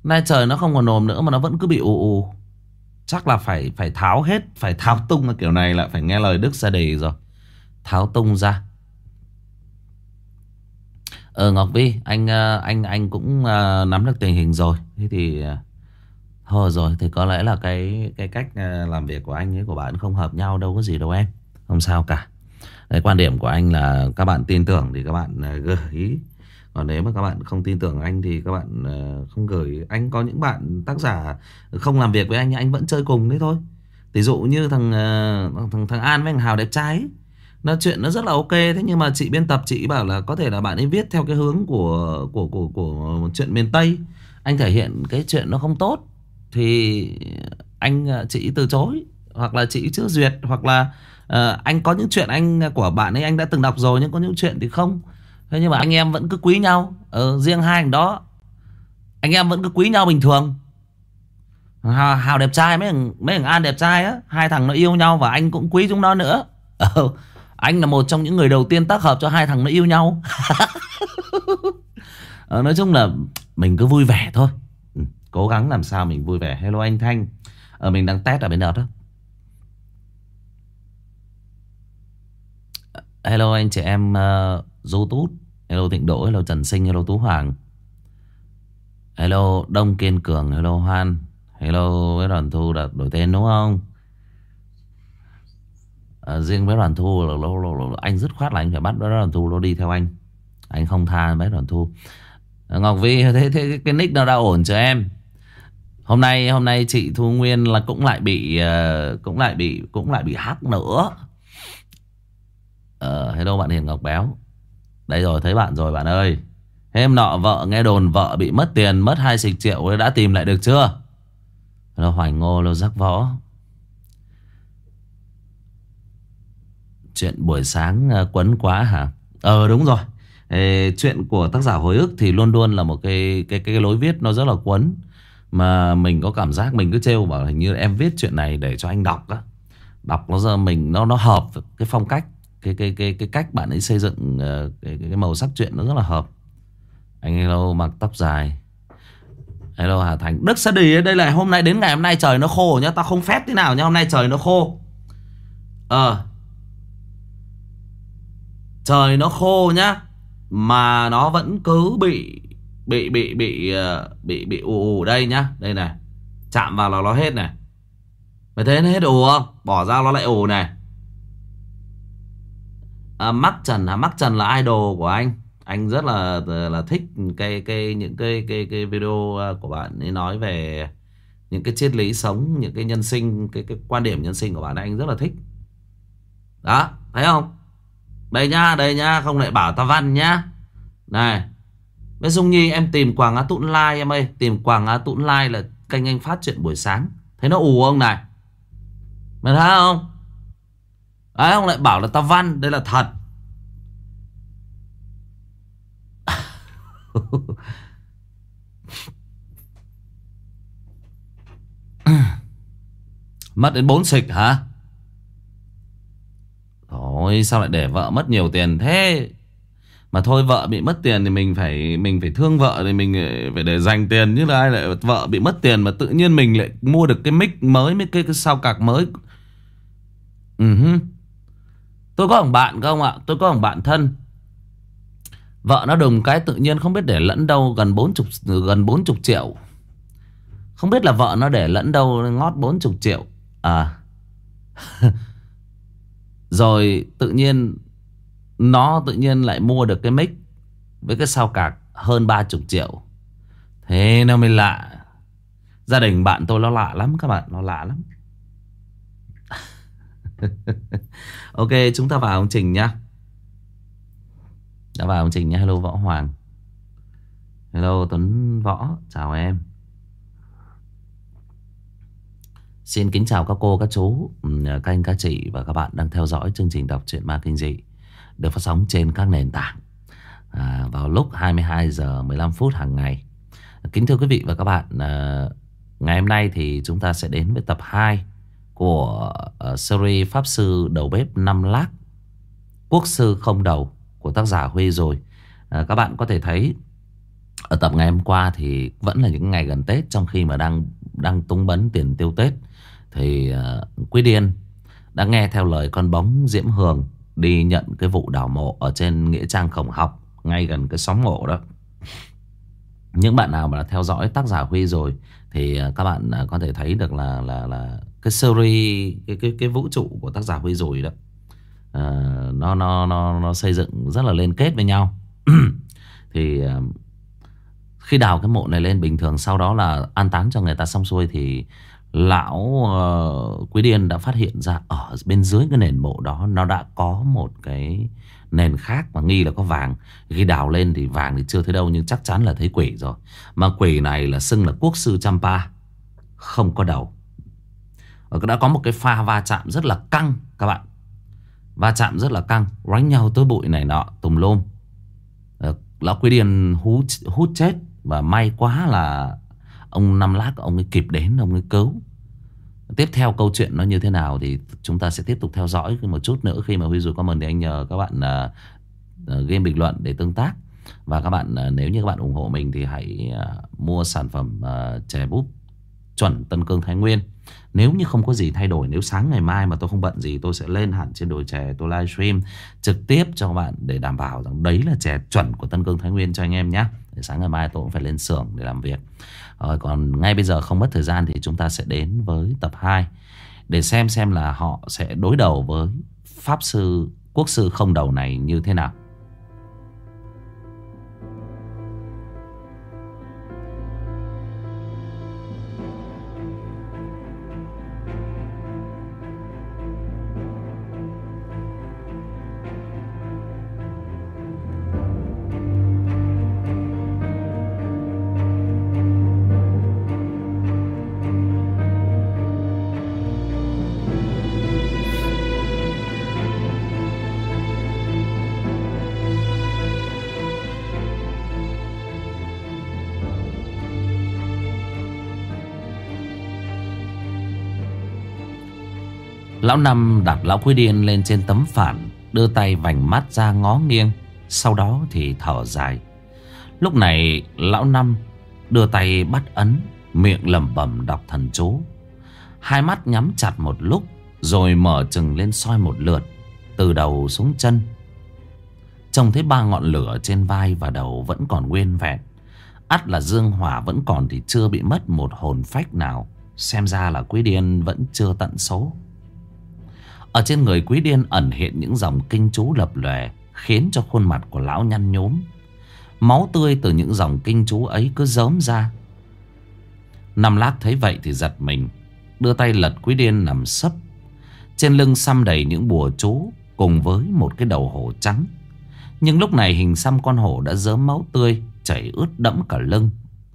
Nay trời nó không còn nồm nữa mà nó vẫn cứ bị ù ù. Chắc là phải tháo hết, phải tháo tung. Kiểu này là phải nghe lời Đức ra đề rồi. Tháo tung ra. Ngọc Vi, anh cũng nắm được tình hình rồi. Thế thì thôi rồi, thì có lẽ là cái cách làm việc của anh ấy của bạn không hợp nhau, đâu có gì đâu em. Không sao cả. Cái quan điểm của anh là các bạn tin tưởng thì các bạn gửi. Còn nếu mà các bạn không tin tưởng anh thì các bạn không gửi. Anh có những bạn tác giả không làm việc với anh vẫn chơi cùng đấy thôi. Ví dụ như thằng An với thằng Hào đẹp trai ấy. Nó chuyện nó rất là ok. Thế nhưng mà chị biên tập chị bảo là có thể là bạn ấy viết theo cái hướng của chuyện miền Tây. Anh thể hiện cái chuyện nó không tốt thì chị từ chối. Hoặc là chị chưa duyệt. Hoặc là anh có những chuyện của bạn ấy anh đã từng đọc rồi, nhưng có những chuyện thì không. Thế nhưng mà anh em vẫn cứ quý nhau. Riêng hai thằng đó anh em vẫn cứ quý nhau bình thường. Hào đẹp trai, mấy thằng An đẹp trai á, hai thằng nó yêu nhau và anh cũng quý chúng nó nữa. Anh là một trong những người đầu tiên tác hợp cho hai thằng nó yêu nhau. Nói chung là mình cứ vui vẻ thôi. Cố gắng làm sao mình vui vẻ. Hello anh Thanh. Mình đang test ở bên đó. Hello anh chị em Du Tút. Hello Thịnh Đỗ. Hello Trần Sinh. Hello Tú Hoàng. Hello Đông Kiên Cường. Hello Hoan. Hello với Đoàn Thu đã đổi tên đúng không? Riêng với Đoàn Thu là anh dứt khoát là anh phải bắt Đoàn Thu nó đi theo anh. Anh không tha với Đoàn Thu. Ngọc Vi, thế cái nick nào đã ổn chưa em? Hôm nay chị Thu Nguyên là cũng lại bị hack nữa. Hello bạn Hiền Ngọc Béo. Đây rồi, thấy bạn rồi bạn ơi. Hôm nọ vợ nghe đồn vợ bị mất tiền, mất 20 triệu, đã tìm lại được chưa? Hello Hoành Ngô. Hello Giác Võ. Chuyện buổi sáng quấn quá hả? Đúng rồi. Chuyện của tác giả hồi ức thì luôn luôn là một cái lối viết nó rất là quấn. Mà mình có cảm giác mình cứ trêu bảo hình như em viết chuyện này để cho anh đọc á. Đọc nó giờ mình nó hợp cái phong cách, cái cách bạn ấy xây dựng cái màu sắc chuyện nó rất là hợp. Anh hello mặc tóc dài. Hello Hà Thành. Đức Sa Đì đây là hôm nay, đến ngày hôm nay trời nó khô nhá, tao không phép thế nào nhá, hôm nay trời nó khô. Trời nó khô nhá, mà nó vẫn cứ bị ù đây nhá. Đây này, chạm vào là nó hết này. Mày thấy nó hết ù không? Bỏ ra nó lại ù này. Mắc Trần Mắc Trần là idol của anh. Anh rất là thích những cái video của bạn ấy nói về những cái triết lý sống, những cái nhân sinh, cái quan điểm nhân sinh của bạn ấy, anh rất là thích. Đó, thấy không? Đây nhá, không lại bảo tao văn nhá. Này, với Dung Nhi em tìm Quảng Á Tụn Lai em ơi. Tìm Quảng Á Tụn Lai là kênh anh phát chuyện buổi sáng. Thấy nó ù không này? Mày thấy không? Đấy, ông lại bảo là tao văn. Đây là thật. Mất đến 4 xịch hả? Thôi sao lại để vợ mất nhiều tiền thế? Mà thôi, vợ bị mất tiền thì mình phải thương vợ, thì mình phải để dành tiền. Như là ai lại vợ bị mất tiền mà tự nhiên mình lại mua được cái mic mới, với cái sao cạc mới. Tôi có thằng bạn không ạ? Tôi có thằng bạn thân, vợ nó đùng cái tự nhiên không biết để lẫn đâu gần 40 triệu. Không biết là vợ nó để lẫn đâu ngót 40 triệu. Rồi tự nhiên nó lại mua được cái mic với cái sao cạc hơn 30 triệu. Thế nó mới lạ. Gia đình bạn tôi nó lạ lắm các bạn, nó lạ lắm. Ok, chúng ta vào ông Trình nhá. Đã vào ông Trình nhá. Hello Võ Hoàng. Hello Tuấn Võ, chào em. Xin kính chào các cô, các chú, các anh, các chị và các bạn đang theo dõi chương trình đọc truyện ma kinh dị được phát sóng trên các nền tảng vào lúc 22 giờ 15 phút hàng ngày. Kính thưa quý vị và các bạn, ngày hôm nay thì chúng ta sẽ đến với tập 2 của series Pháp Sư Đầu Bếp Năm Lác, Quốc Sư Không Đầu của tác giả Huy rồi. Các bạn có thể thấy Ở tập ngày hôm qua thì vẫn là những ngày gần Tết, trong khi mà đang đang túng bấn tiền tiêu Tết, thì Quý Điên đã nghe theo lời con bóng Diễm Hường đi nhận cái vụ đào mộ ở trên nghĩa trang Khổng Học, ngay gần cái xóm mộ đó. Những bạn nào mà đã theo dõi tác giả Huy rồi thì các bạn có thể thấy được là cái series, cái vũ trụ của tác giả Huy rồi đó, nó xây dựng rất là liên kết với nhau. Thì khi đào cái mộ này lên, bình thường sau đó là an táng cho người ta xong xuôi, thì lão Quý Điên đã phát hiện ra ở bên dưới cái nền mộ đó nó đã có một cái nền khác, và nghi là có vàng. Khi đào lên thì vàng thì chưa thấy đâu, nhưng chắc chắn là thấy quỷ rồi. Mà quỷ này là xưng là quốc sư Champa, không có đầu. Đã có một cái pha va chạm rất là căng các bạn. Va chạm rất là căng, đánh nhau tối bụi này nọ tùm lum. Lão Quý Điên hút chết. Và may quá là ông Năm Lác, ông ấy kịp đến, ông ấy cứu. Tiếp theo câu chuyện nó như thế nào thì chúng ta sẽ tiếp tục theo dõi một chút nữa. Khi mà Huy rồi comment thì anh nhờ các bạn game bình luận để tương tác. Và các bạn nếu như các bạn ủng hộ mình thì hãy mua sản phẩm chè búp chuẩn Tân Cương Thái Nguyên. Nếu như không có gì thay đổi, nếu sáng ngày mai mà tôi không bận gì, tôi sẽ lên hẳn trên đồi chè, tôi livestream trực tiếp cho các bạn để đảm bảo rằng đấy là chè chuẩn của Tân Cương Thái Nguyên cho anh em nhé. Để sáng ngày mai tôi cũng phải lên xưởng để làm việc. Còn ngay bây giờ không mất thời gian thì chúng ta sẽ đến với tập 2 để xem là họ sẽ đối đầu với Pháp Sư Quốc Sư không đầu này như thế nào. Lão Năm đặt lão Quý Điên lên trên tấm phản, đưa tay vành mắt ra ngó nghiêng, sau đó thì thở dài. Lúc này lão Năm đưa tay bắt ấn, miệng lẩm bẩm đọc thần chú. Hai mắt nhắm chặt một lúc, rồi mở trừng lên soi một lượt, từ đầu xuống chân. Trông thấy 3 ngọn lửa trên vai và đầu vẫn còn nguyên vẹn. Ắt là dương hỏa vẫn còn thì chưa bị mất một hồn phách nào. Xem ra là Quý Điên vẫn chưa tận số. Ở trên người Quý Điên ẩn hiện những dòng kinh chú lập lòe, khiến cho khuôn mặt của lão nhăn nhúm. Máu tươi từ những dòng kinh chú ấy cứ rớm ra. Năm Lác thấy vậy thì giật mình, đưa tay lật Quý Điên nằm sấp. Trên lưng xăm đầy những bùa chú cùng với một cái đầu hổ trắng. Nhưng lúc này hình xăm con hổ đã rớm máu tươi, chảy ướt đẫm cả lưng.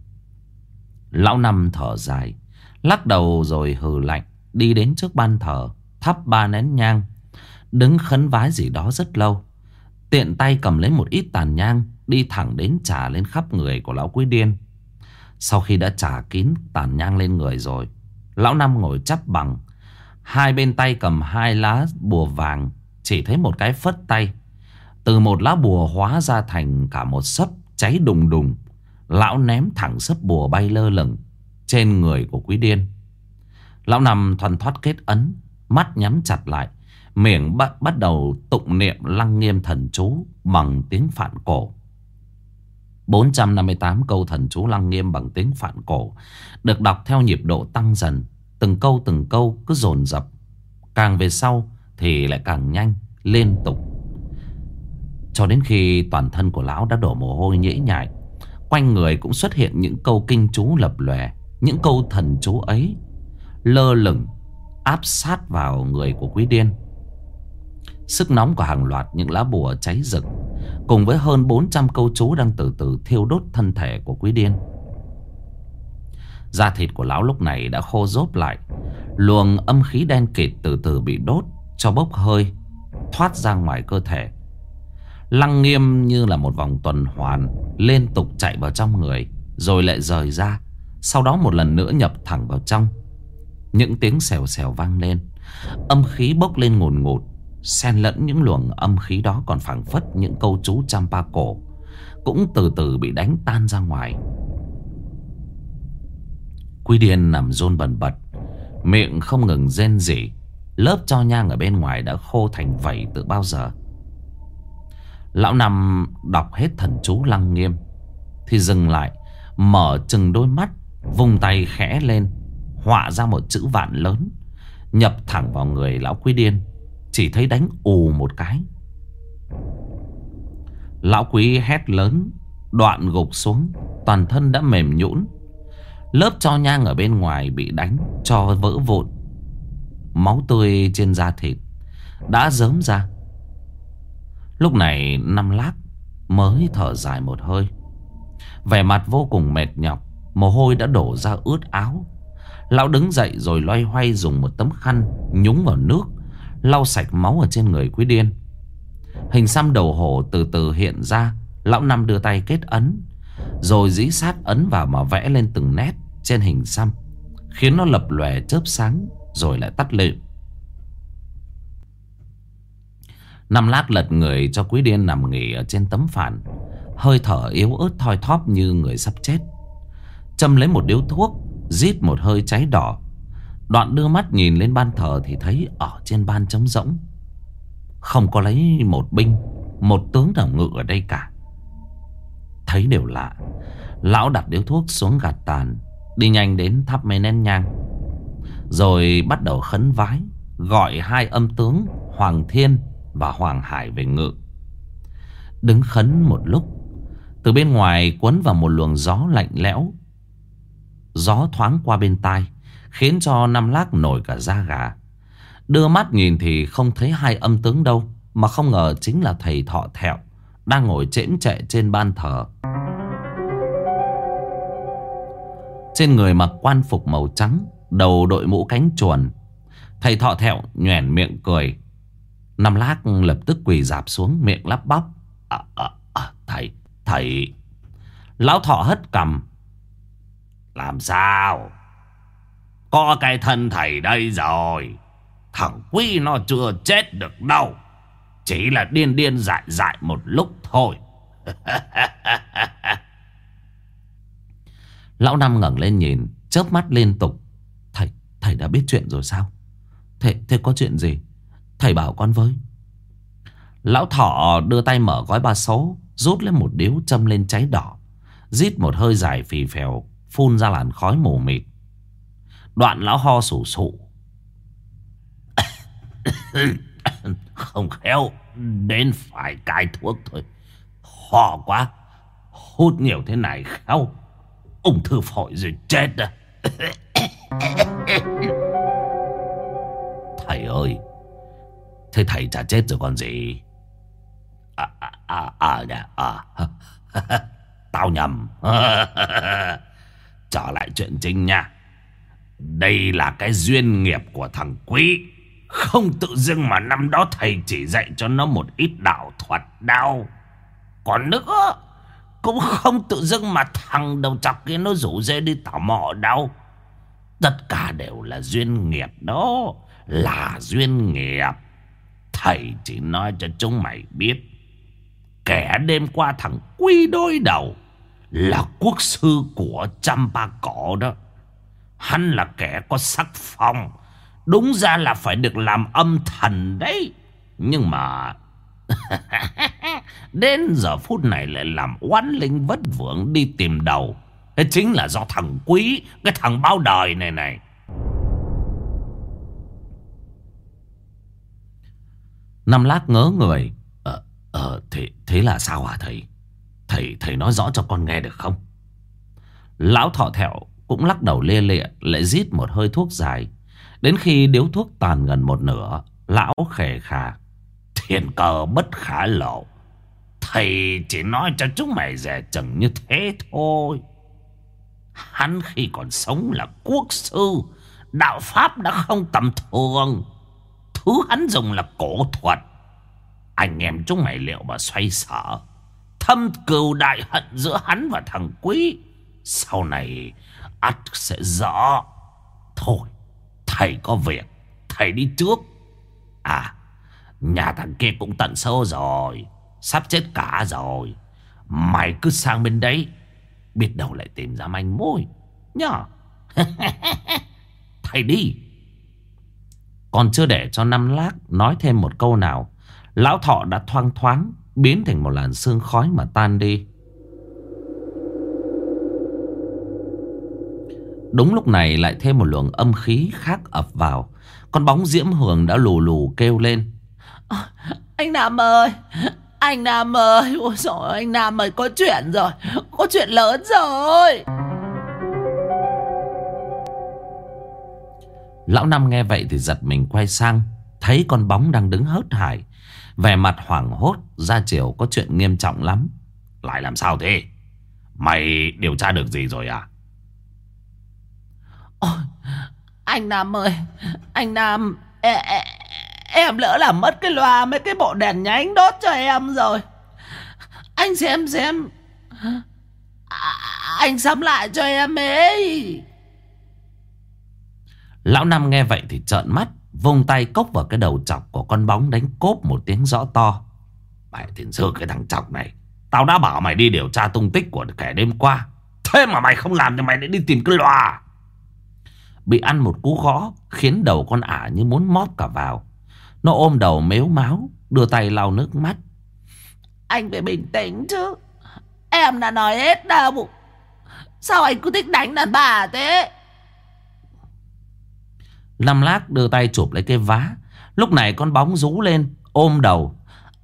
Lão Năm thở dài, lắc đầu rồi hừ lạnh, đi đến trước ban thờ, thắp 3 nén nhang, đứng khấn vái gì đó rất lâu. Tiện tay cầm lấy một ít tàn nhang, đi thẳng đến chà lên khắp người của lão Quý Điên. Sau khi đã chà kín tàn nhang lên người rồi, lão Năm ngồi chắp bằng, hai bên tay cầm 2 lá bùa vàng. Chỉ thấy một cái phất tay, từ một lá bùa hóa ra thành cả một sấp cháy đùng đùng. Lão ném thẳng sấp bùa bay lơ lửng trên người của Quý Điên. Lão Năm thoăn thoắt kết ấn, mắt nhắm chặt lại, miệng bắt đầu tụng niệm Lăng Nghiêm thần chú bằng tiếng Phạn cổ. 458 câu thần chú Lăng Nghiêm bằng tiếng Phạn cổ được đọc theo nhịp độ tăng dần, từng câu cứ dồn dập, càng về sau thì lại càng nhanh, liên tục, cho đến khi toàn thân của lão đã đổ mồ hôi nhễ nhại. Quanh người cũng xuất hiện những câu kinh chú lập lòe. Những câu thần chú ấy lơ lửng áp sát vào người của Quý Điên. Sức nóng của hàng loạt những lá bùa cháy rực cùng với hơn 400 câu chú đang từ từ thiêu đốt thân thể của Quý Điên. Da thịt của lão lúc này đã khô rốp lại. Luồng âm khí đen kịt từ từ bị đốt cho bốc hơi, thoát ra ngoài cơ thể. Lăng Nghiêm như là một vòng tuần hoàn liên tục chạy vào trong người, rồi lại rời ra, sau đó một lần nữa nhập thẳng vào trong. Những tiếng xèo xèo vang lên, âm khí bốc lên ngùn ngụt. Xen lẫn những luồng âm khí đó còn phảng phất những câu chú Champa cổ, cũng từ từ bị đánh tan ra ngoài. Quý Điên nằm run bần bật, miệng không ngừng rên rỉ. Lớp tro nhang ở bên ngoài đã khô thành vảy từ bao giờ. Lão Năm đọc hết thần chú Lăng Nghiêm thì dừng lại, mở chừng đôi mắt, vung tay khẽ lên, họa ra một chữ vạn lớn, nhập thẳng vào người lão Quý Điên. Chỉ thấy đánh ù một cái, lão Quý hét lớn, đoạn gục xuống, toàn thân đã mềm nhũn. Lớp tro nhang ở bên ngoài bị đánh cho vỡ vụn, máu tươi trên da thịt đã rớm ra. Lúc này Năm Lác mới thở dài một hơi, vẻ mặt vô cùng mệt nhọc, mồ hôi đã đổ ra ướt áo. Lão đứng dậy rồi loay hoay dùng một tấm khăn nhúng vào nước, lau sạch máu ở trên người Quý Điên. Hình xăm đầu hổ từ từ hiện ra. Lão Năm đưa tay kết ấn, rồi dí sát ấn vào mà vẽ lên từng nét trên hình xăm, khiến nó lập lòe chớp sáng rồi lại tắt lịm. Năm Lác lật người cho Quý Điên nằm nghỉ ở trên tấm phản, hơi thở yếu ớt thoi thóp như người sắp chết. Châm lấy một điếu thuốc, rít một hơi cháy đỏ, đoạn đưa mắt nhìn lên ban thờ thì thấy ở trên ban trống rỗng, không có lấy một binh, một tướng nào ngự ở đây cả. Thấy điều lạ, lão đặt điếu thuốc xuống gạt tàn, đi nhanh đến thắp mấy nén nhang, rồi bắt đầu khấn vái, gọi hai âm tướng Hoàng Thiên và Hoàng Hải về ngự. Đứng khấn một lúc, từ bên ngoài quấn vào một luồng gió lạnh lẽo. Gió thoáng qua bên tai, khiến cho Năm Lác nổi cả da gà. Đưa mắt nhìn thì không thấy hai âm tướng đâu, mà không ngờ chính là thầy Thọ Thẹo đang ngồi chễm chệ trên ban thờ. Trên người mặc quan phục màu trắng, đầu đội mũ cánh chuồn. Thầy Thọ Thẹo nhoẻn miệng cười. Năm Lác lập tức quỳ rạp xuống, miệng lắp bắp: Thầy. Lão Thọ hất cằm: Làm sao? Có cái thân thầy đây rồi. Thằng Quý nó chưa chết được đâu, chỉ là điên điên dại dại một lúc thôi. Lão Năm ngẩng lên nhìn, chớp mắt liên tục: Thầy đã biết chuyện rồi sao? Thế có chuyện gì? Thầy bảo con với. Lão Thọ đưa tay mở gói ba số, rút lên một điếu châm lên cháy đỏ, rít một hơi dài phì phèo, phun ra làn khói mù mịt. Đoạn lão ho sù sụ: Không khéo đến phải cai thuốc thôi. Ho quá, hút nhiều thế này khéo ung thư phổi rồi chết à. Thầy ơi, thế thầy chả chết rồi còn gì. Tao nhầm. Trở lại chuyện chính nha. Đây là cái duyên nghiệp của thằng Quý. Không tự dưng mà năm đó thầy chỉ dạy cho nó một ít đạo thuật đâu. Còn nữa, cũng không tự dưng mà thằng đầu chọc kia nó rủ dê đi tảo mộ đâu. Tất cả đều là duyên nghiệp đó. Là duyên nghiệp. Thầy chỉ nói cho chúng mày biết, kẻ đêm qua thằng Quý đối đầu là quốc sư của Champa Cổ đó. Hắn là kẻ có sắc phong, đúng ra là phải được làm âm thần đấy. Nhưng mà đến giờ phút này lại làm oán linh vất vưởng đi tìm đầu. Thế chính là do thằng Quý, cái thằng bao đời này. Năm Lác ngớ người. Thế là sao hả thầy? Thầy nói rõ cho con nghe được không? Lão Thọ Thẹo cũng lắc đầu lia lịa, lại rít một hơi thuốc dài. Đến khi điếu thuốc tàn gần một nửa, lão khề khà: Thiên cơ bất khả lộ. Thầy chỉ nói cho chúng mày dè chừng như thế thôi. Hắn khi còn sống là quốc sư, đạo pháp đã không tầm thường. Thứ hắn dùng là cổ thuật. Anh em chúng mày liệu mà xoay sở, thâm cừu đại hận giữa hắn và thằng Quý sau này ắt sẽ rõ. Thôi, thầy có việc, thầy đi trước. Nhà thằng kia cũng tận số rồi, sắp chết cả rồi. Mày cứ sang bên đấy, biết đâu lại tìm ra manh mối nhá. Thầy đi. Còn chưa để cho Năm Lác nói thêm một câu nào, lão thọ đã thoang thoáng biến thành một làn sương khói mà tan đi. Đúng lúc này lại thêm một luồng âm khí khác ập vào. Con bóng Diễm Hường đã lù lù kêu lên. Anh Nam ơi, anh Nam ơi, ôi dồi, anh Nam ơi, có chuyện rồi, có chuyện lớn rồi. Lão Năm nghe vậy thì giật mình quay sang, thấy con bóng đang đứng hớt hải, vẻ mặt hoảng hốt, ra chiều có chuyện nghiêm trọng lắm. Lại làm sao thế? Mày điều tra được gì rồi à? Ôi, anh Nam ơi, anh Nam, em lỡ làm mất cái loa mấy cái bộ đèn nhánh đốt cho em rồi. Anh xem, anh sắm lại cho em ấy. Lão Năm nghe vậy thì trợn mắt, vung tay cốc vào cái đầu chọc của con bóng, đánh cốp một tiếng rõ to. Mẹ tiền sư cái thằng chọc này, tao đã bảo mày đi điều tra tung tích của kẻ đêm qua, thế mà mày không làm thì mày lại đi tìm cái loa. Bị ăn một cú gõ khiến đầu con ả như muốn móp cả vào. Nó ôm đầu mếu máo, đưa tay lau nước mắt. Anh phải bình tĩnh chứ, em đã nói hết đâu. Sao anh cứ thích đánh đàn bà thế? Năm Lác đưa tay chụp lấy cái vá. Lúc này con bóng rú lên, ôm đầu.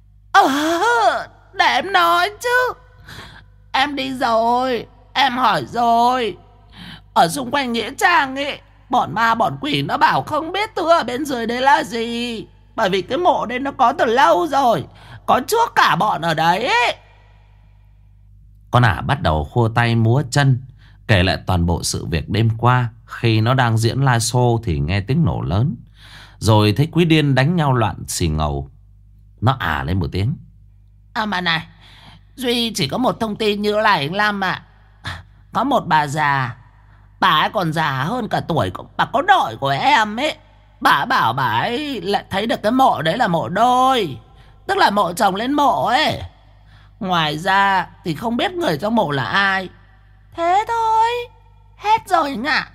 Để em nói chứ. Em đi rồi, em hỏi rồi. Ở xung quanh nghĩa trang ấy, bọn ma bọn quỷ nó bảo không biết thứ ở bên dưới đấy là gì. Bởi vì cái mộ đấy nó có từ lâu rồi, có trước cả bọn ở đấy ấy. Con ả bắt đầu khua tay múa chân, kể lại toàn bộ sự việc đêm qua. Khi nó đang diễn live show thì nghe tiếng nổ lớn, rồi thấy Quý Điên đánh nhau loạn xì ngầu. Nó lên một tiếng. Mà này, Duy chỉ có một thông tin như này anh Lam ạ. Có một bà già, bà ấy còn già hơn cả tuổi bà có đội của em ấy. Bà bảo bà ấy lại thấy được cái mộ đấy là mộ đôi, tức là mộ chồng lên mộ ấy. Ngoài ra thì không biết người trong mộ là ai. Thế thôi, hết rồi anh ạ.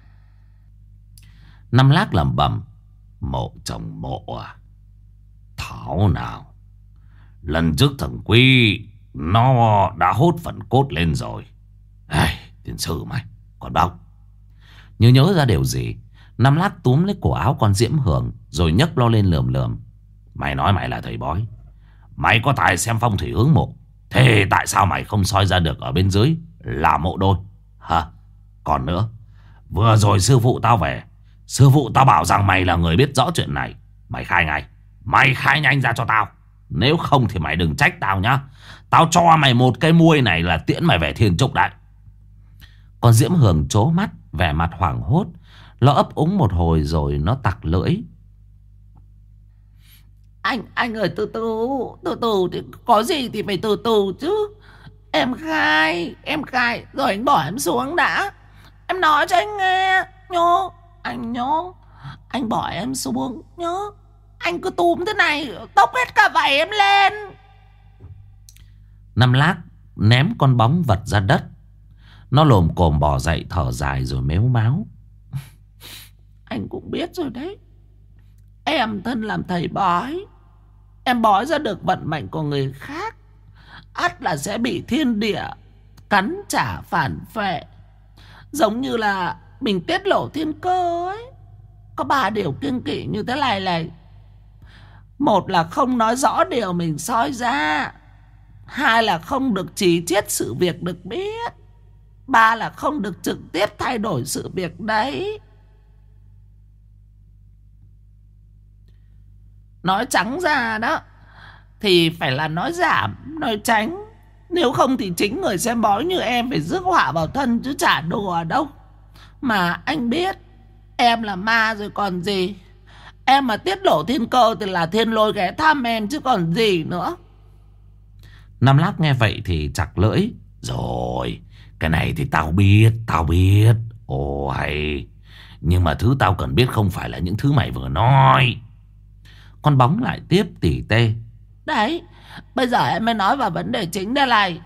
Năm Lác lẩm bẩm. Mộ chồng mộ à? Thảo nào, lần trước thằng Quy nó đã hốt phần cốt lên rồi. Tiền sư mày, còn bóng. Như nhớ ra điều gì, Năm Lác túm lấy cổ áo con Diễm Hường, rồi nhấc lo lên lườm lườm. Mày nói mày là thầy bói, mày có tài xem phong thủy hướng mộ, thế tại sao mày không soi ra được ở bên dưới là mộ đôi hả? Còn nữa, vừa rồi sư phụ tao về, sư phụ tao bảo rằng mày là người biết rõ chuyện này. Mày khai ngay, mày khai nhanh ra cho tao. Nếu không thì mày đừng trách tao nhá. Tao cho mày một cái muôi này là tiễn mày về thiên trục đấy. Con Diễm Hường trố mắt, vẻ mặt hoảng hốt. Nó ấp úng một hồi rồi nó tặc lưỡi. Anh ơi, từ từ thì có gì thì phải từ từ chứ. Em khai rồi anh bỏ em xuống đã. Em nói cho anh nghe nhô. Anh nhô, anh bỏ em xuống nhớ. Anh cứ túm thế này tốc hết cả vảy em lên. Năm Lác ném con bóng vật ra đất. Nó lồm cồm bò dậy, thở dài rồi mếu máo. Anh cũng biết rồi đấy, em thân làm thầy bói, em bói ra được vận mệnh của người khác, ắt là sẽ bị thiên địa cắn trả phản phệ. Giống như là mình tiết lộ thiên cơ ấy. Có 3 điều kiêng kỵ như thế này. Một là không nói rõ điều mình soi ra. 2 là không được chỉ chiết sự việc được biết. 3 là không được trực tiếp thay đổi sự việc đấy. Nói trắng ra đó thì phải là nói giảm, nói tránh. Nếu không thì chính người xem bói như em phải rước họa vào thân chứ chả đùa đâu. Mà anh biết em là ma rồi còn gì. Em mà tiết lộ thiên cơ thì là thiên lôi ghé thăm em chứ còn gì nữa. Năm Lác nghe vậy thì chặt lưỡi. Rồi, cái này thì tao biết. Ồ hay. Nhưng mà thứ tao cần biết không phải là những thứ mày vừa nói. Con bóng lại tiếp tỉ tê. Đấy, bây giờ em mới nói vào vấn đề chính đây này.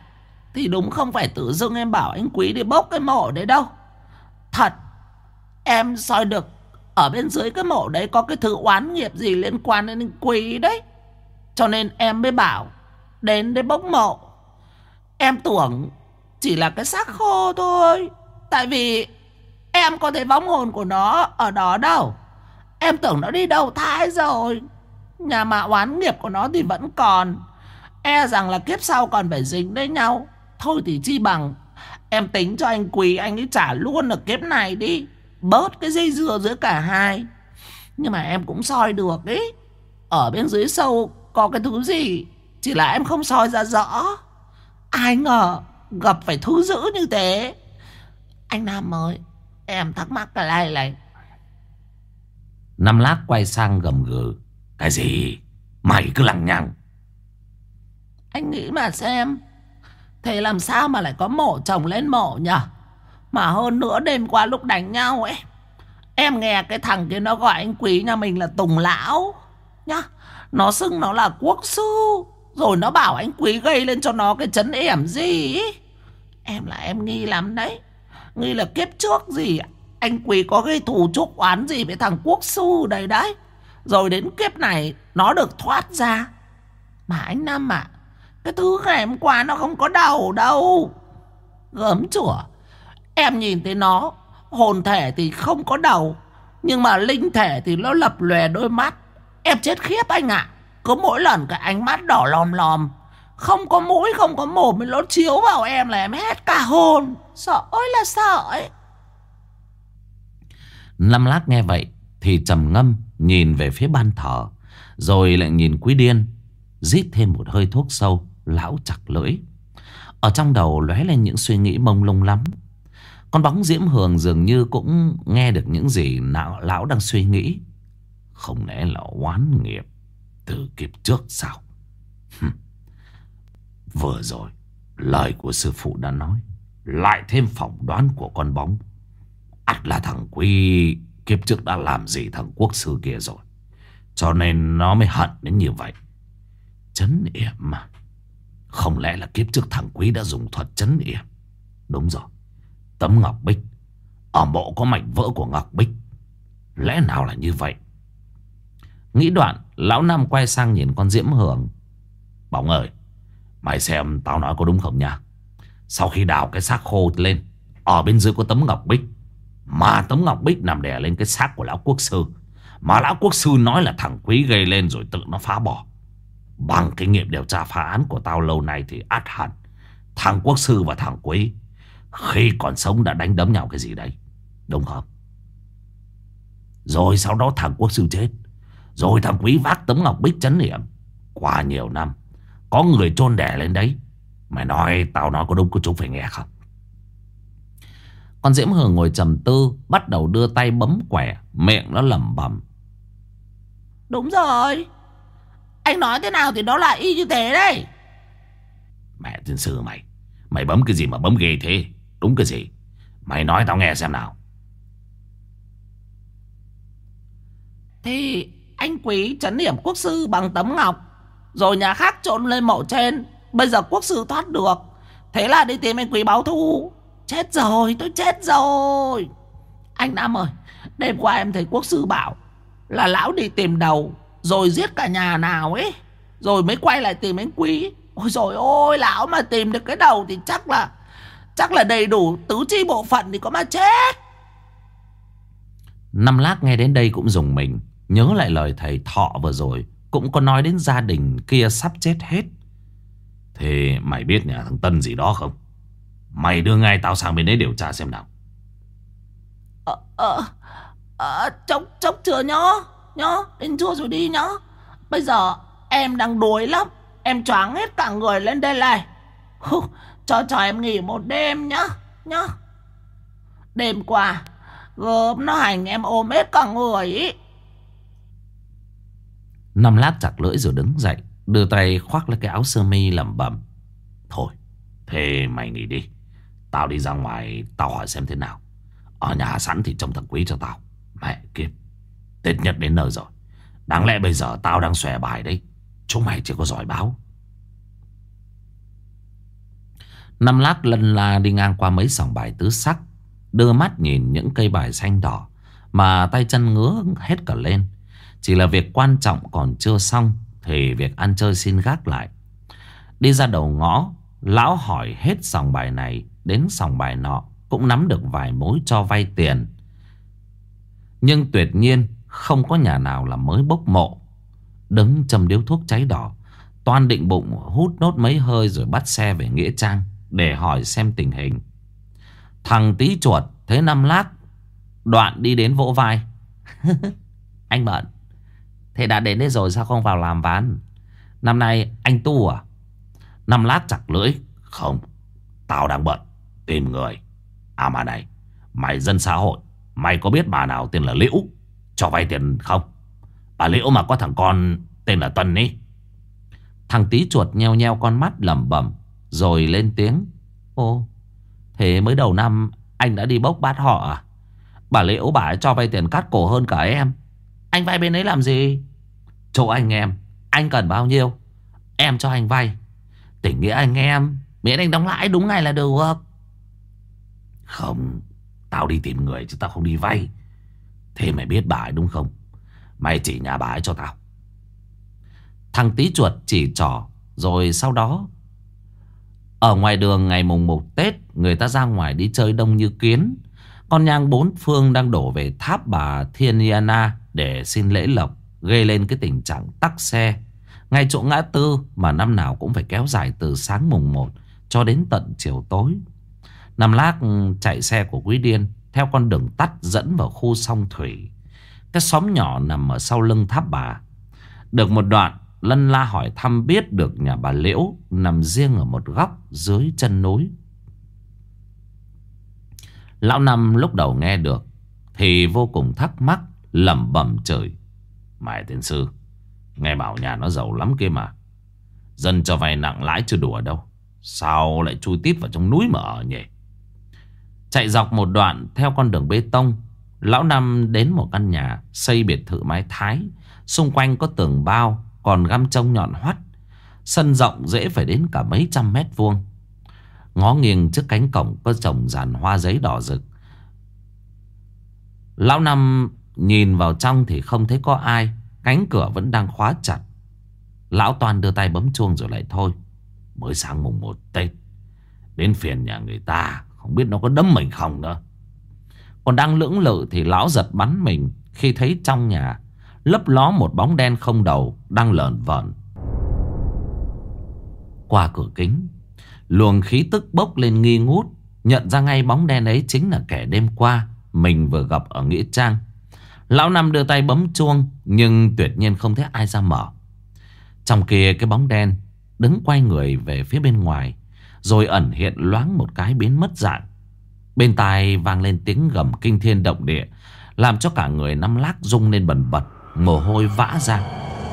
thì đúng không phải tự dưng em bảo anh Quý đi bốc cái mộ đấy đâu. Thật, em soi được ở bên dưới cái mộ đấy có cái thứ oán nghiệp gì liên quan đến anh Quý đấy. Cho nên em mới bảo đến để bốc mộ. Em tưởng chỉ là cái xác khô thôi. Tại vì em có thấy vong hồn của nó ở đó đâu. Em tưởng nó đi đầu thai rồi. Nhà mà oán nghiệp của nó thì vẫn còn. E rằng là kiếp sau còn phải dính đến nhau. Thôi thì chi bằng em tính cho anh Quý, anh ấy trả luôn ở kiếp này đi, bớt cái dây dưa giữa cả hai. Nhưng mà em cũng soi được ấy, ở bên dưới sâu có cái thứ gì, chỉ là em không soi ra rõ. Ai ngờ gặp phải thứ dữ như thế. Anh Nam ơi, em thắc mắc cái này này. Năm Lát quay sang gầm gừ. Cái gì? Mày cứ lằng nhằng. Anh nghĩ mà xem, thế làm sao mà lại có mộ chồng lên mộ nhở? Mà hơn nữa đêm qua lúc đánh nhau ấy, em nghe cái thằng kia nó gọi anh Quý nhà mình là Tùng Lão nhá. Nó xưng nó là quốc sư. Rồi nó bảo anh Quý gây lên cho nó cái chấn yểm gì ấy. Em nghi lắm đấy. Nghi là kiếp trước gì anh Quý có gây thù chuốc oán gì với thằng quốc sư đấy đấy. Rồi đến kiếp này nó được thoát ra. Mà anh Năm ạ, cái thứ ngày hôm qua nó không có đầu đâu. Gớm chửa. Em nhìn thấy nó, hồn thể thì không có đầu, nhưng mà linh thể thì nó lập lòe đôi mắt. Em chết khiếp anh ạ. Cứ mỗi lần cái ánh mắt đỏ lòm lòm, không có mũi không có mồm, nó chiếu vào em là em hết cả hồn. Sợ ơi là sợ ấy. Năm Lát nghe vậy thì trầm ngâm nhìn về phía ban thờ, rồi lại nhìn Quý Điên. Rít thêm một hơi thuốc sâu, lão chặt lưỡi. Ở trong đầu lóe lên những suy nghĩ mông lung lắm. Con bóng Diễm Hường dường như cũng nghe được những gì lão đang suy nghĩ. Không lẽ là oán nghiệp từ kiếp trước sao? Vừa rồi lời của sư phụ đã nói, lại thêm phỏng đoán của con bóng, ắt là thằng Quý kiếp trước đã làm gì thằng quốc sư kia rồi, cho nên nó mới hận đến như vậy. Trấn yểm mà. Không lẽ là kiếp trước thằng Quý đã dùng thuật trấn yểm? Đúng rồi, tấm ngọc bích, ở mộ có mảnh vỡ của ngọc bích. Lẽ nào là như vậy? Nghĩ đoạn, lão Năm quay sang nhìn con Diễm Hường. Bóng ơi, mày xem tao nói có đúng không nha? Sau khi đào cái xác khô lên, ở bên dưới có tấm ngọc bích, mà tấm ngọc bích nằm đè lên cái xác của lão quốc sư, mà lão quốc sư nói là thằng Quý gây lên rồi tự nó phá bỏ. Bằng kinh nghiệm điều tra phá án của tao lâu nay thì ắt hẳn thằng quốc sư và thằng Quý khi còn sống đã đánh đấm nhau cái gì đấy, đúng không? Rồi sau đó thằng quốc sư chết, rồi thằng Quý vác tấm ngọc bích trấn yểm. Qua nhiều năm có người chôn đè lên đấy. Mày nói tao nói có đúng có chúng phải nghe không? Con Diễm Hường ngồi trầm tư, bắt đầu đưa tay bấm quẻ, miệng nó lẩm bẩm. Đúng rồi, anh nói thế nào thì nó lại y như thế đấy. Mẹ tiên sư mày, mày bấm cái gì mà bấm ghê thế? Đúng cái gì? Mày nói tao nghe xem nào. Thì anh Quý trấn yểm quốc sư bằng tấm ngọc, rồi nhà khác trộn lên mộ trên. Bây giờ quốc sư thoát được, thế là đi tìm anh Quý báo thù. Chết rồi, tôi chết rồi. Anh Nam ơi, đêm qua em thấy quốc sư bảo là lão đi tìm đầu, rồi giết cả nhà nào ấy, rồi mới quay lại tìm anh Quý. Ôi dồi ôi, lão mà tìm được cái đầu thì chắc là đầy đủ tứ chi bộ phận thì có mà chết. Năm Lát nghe đến đây cũng rùng mình, nhớ lại lời thầy Thọ vừa rồi cũng có nói đến gia đình kia sắp chết hết. Thế mày biết nhà thằng Tân gì đó không? Mày đưa ngay tao sang bên đấy điều tra xem nào. Chốc chưa nhó, đến chua rồi đi nhó. Bây giờ em đang đuối lắm, em choáng hết cả người lên đây này. Cho em nghỉ một đêm nhá. Đêm qua gớm nó hành em ôm hết cả người ý. Năm Lát chặt lưỡi rồi đứng dậy, đưa tay khoác lên cái áo sơ mi lẩm bẩm. Thôi, thế mày nghỉ đi. Tao đi ra ngoài, tao hỏi xem thế nào. Ở nhà sẵn thì trông thằng Quý cho tao. Mẹ kiếp, Tết nhất đến nơi rồi. Đáng lẽ bây giờ tao đang xòe bài đấy, chúng mày chỉ có giỏi báo. Năm Lác lân la đi ngang qua mấy sòng bài tứ sắc, đưa mắt nhìn những cây bài xanh đỏ mà tay chân ngứa hết cả lên. Chỉ là việc quan trọng còn chưa xong thì việc ăn chơi xin gác lại. Đi ra đầu ngõ, lão hỏi hết sòng bài này đến sòng bài nọ, cũng nắm được vài mối cho vay tiền. Nhưng tuyệt nhiên không có nhà nào là mới bốc mộ. Đứng châm điếu thuốc cháy đỏ, toan định bụng hút nốt mấy hơi rồi bắt xe về Nghĩa Trang để hỏi xem tình hình. Thằng tí chuột thấy Năm Lác đoạn đi đến vỗ vai. Anh bận. Thế đã đến đây rồi sao không vào làm ván? Năm nay anh tu à? Năm Lác chặt lưỡi. Không, tao đang bận tìm người. À mà này, mày dân xã hội, mày có biết bà nào tên là Liễu cho vay tiền không? Bà Liễu mà có thằng con tên là Tân ấy. Thằng tí chuột nheo nheo con mắt lẩm bẩm rồi lên tiếng. Ồ, thế mới đầu năm anh đã đi bốc bát họ à? Bà Liễu bà ấy cho vay tiền cắt cổ hơn cả em. Anh vay bên ấy làm gì? Chỗ anh em, anh cần bao nhiêu em cho anh vay. Tình nghĩa anh em, miễn anh đóng lãi đúng ngày là được. Không, tao đi tìm người chứ tao không đi vay. Thế mày biết bà ấy đúng không? Mày chỉ nhà bà ấy cho tao. Thằng tí chuột chỉ trỏ. Rồi sau đó, ở ngoài đường ngày mùng 1 Tết, người ta ra ngoài đi chơi đông như kiến. Con nhang bốn phương đang đổ về tháp bà Thiên Yana để xin lễ lộc, gây lên cái tình trạng tắc xe ngay chỗ ngã tư mà năm nào cũng phải kéo dài từ sáng mùng 1 cho đến tận chiều tối. Năm Lác chạy xe của Quý Điên theo con đường tắt dẫn vào khu Song Thủy, cái xóm nhỏ nằm ở sau lưng tháp bà. Được một đoạn, lân la hỏi thăm biết được nhà bà Liễu nằm riêng ở một góc dưới chân núi. Lão Năm lúc đầu nghe được thì vô cùng thắc mắc, lẩm bẩm chửi. Mày tiên sư, nghe bảo nhà nó giàu lắm kia mà. Dân cho vay nặng lãi chưa đùa đâu, sao lại chui tít vào trong núi mà ở nhỉ? Chạy dọc một đoạn theo con đường bê tông, lão Năm đến một căn nhà xây biệt thự mái Thái. Xung quanh có tường bao, còn găm trông nhọn hoắt. Sân rộng dễ phải đến cả mấy trăm mét vuông. Ngó nghiêng trước cánh cổng có trồng dàn hoa giấy đỏ rực. Lão Năm nhìn vào trong thì không thấy có ai. Cánh cửa vẫn đang khóa chặt. Lão Toàn đưa tay bấm chuông rồi lại thôi. Mới sáng mùng 1 Tết, đến phiền nhà người ta, không biết nó có đấm mình không nữa. Còn đang lưỡng lự thì lão giật bắn mình khi thấy trong nhà lấp ló một bóng đen không đầu đang lởn vởn. Qua cửa kính, luồng khí tức bốc lên nghi ngút. Nhận ra ngay bóng đen ấy chính là kẻ đêm qua mình vừa gặp ở Nghĩa Trang. Lão Năm đưa tay bấm chuông, nhưng tuyệt nhiên không thấy ai ra mở. Trong kia cái bóng đen đứng quay người về phía bên ngoài, rồi ẩn hiện loáng một cái biến mất dạng. Bên tai vang lên tiếng gầm kinh thiên động địa, làm cho cả người Năm Lác rung lên bần bật, mồ hôi vã ra.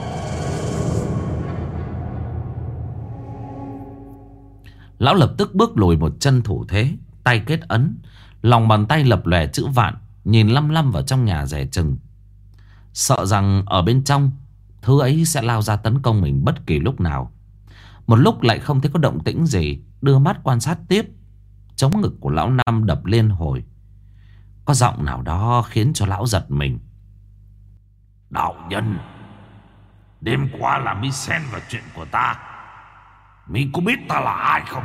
Lão lập tức bước lùi một chân thủ thế, tay kết ấn, lòng bàn tay lập lòe chữ vạn, nhìn lăm lăm vào trong nhà dè chừng, sợ rằng ở bên trong thứ ấy sẽ lao ra tấn công mình bất kỳ lúc nào. Một lúc lại không thấy có động tĩnh gì, đưa mắt quan sát tiếp. Trống ngực của lão Năm đập liên hồi. Có giọng nào đó khiến cho lão giật mình. Đạo nhân, đêm qua là mi xen vào chuyện của ta. Mi có biết ta là ai không?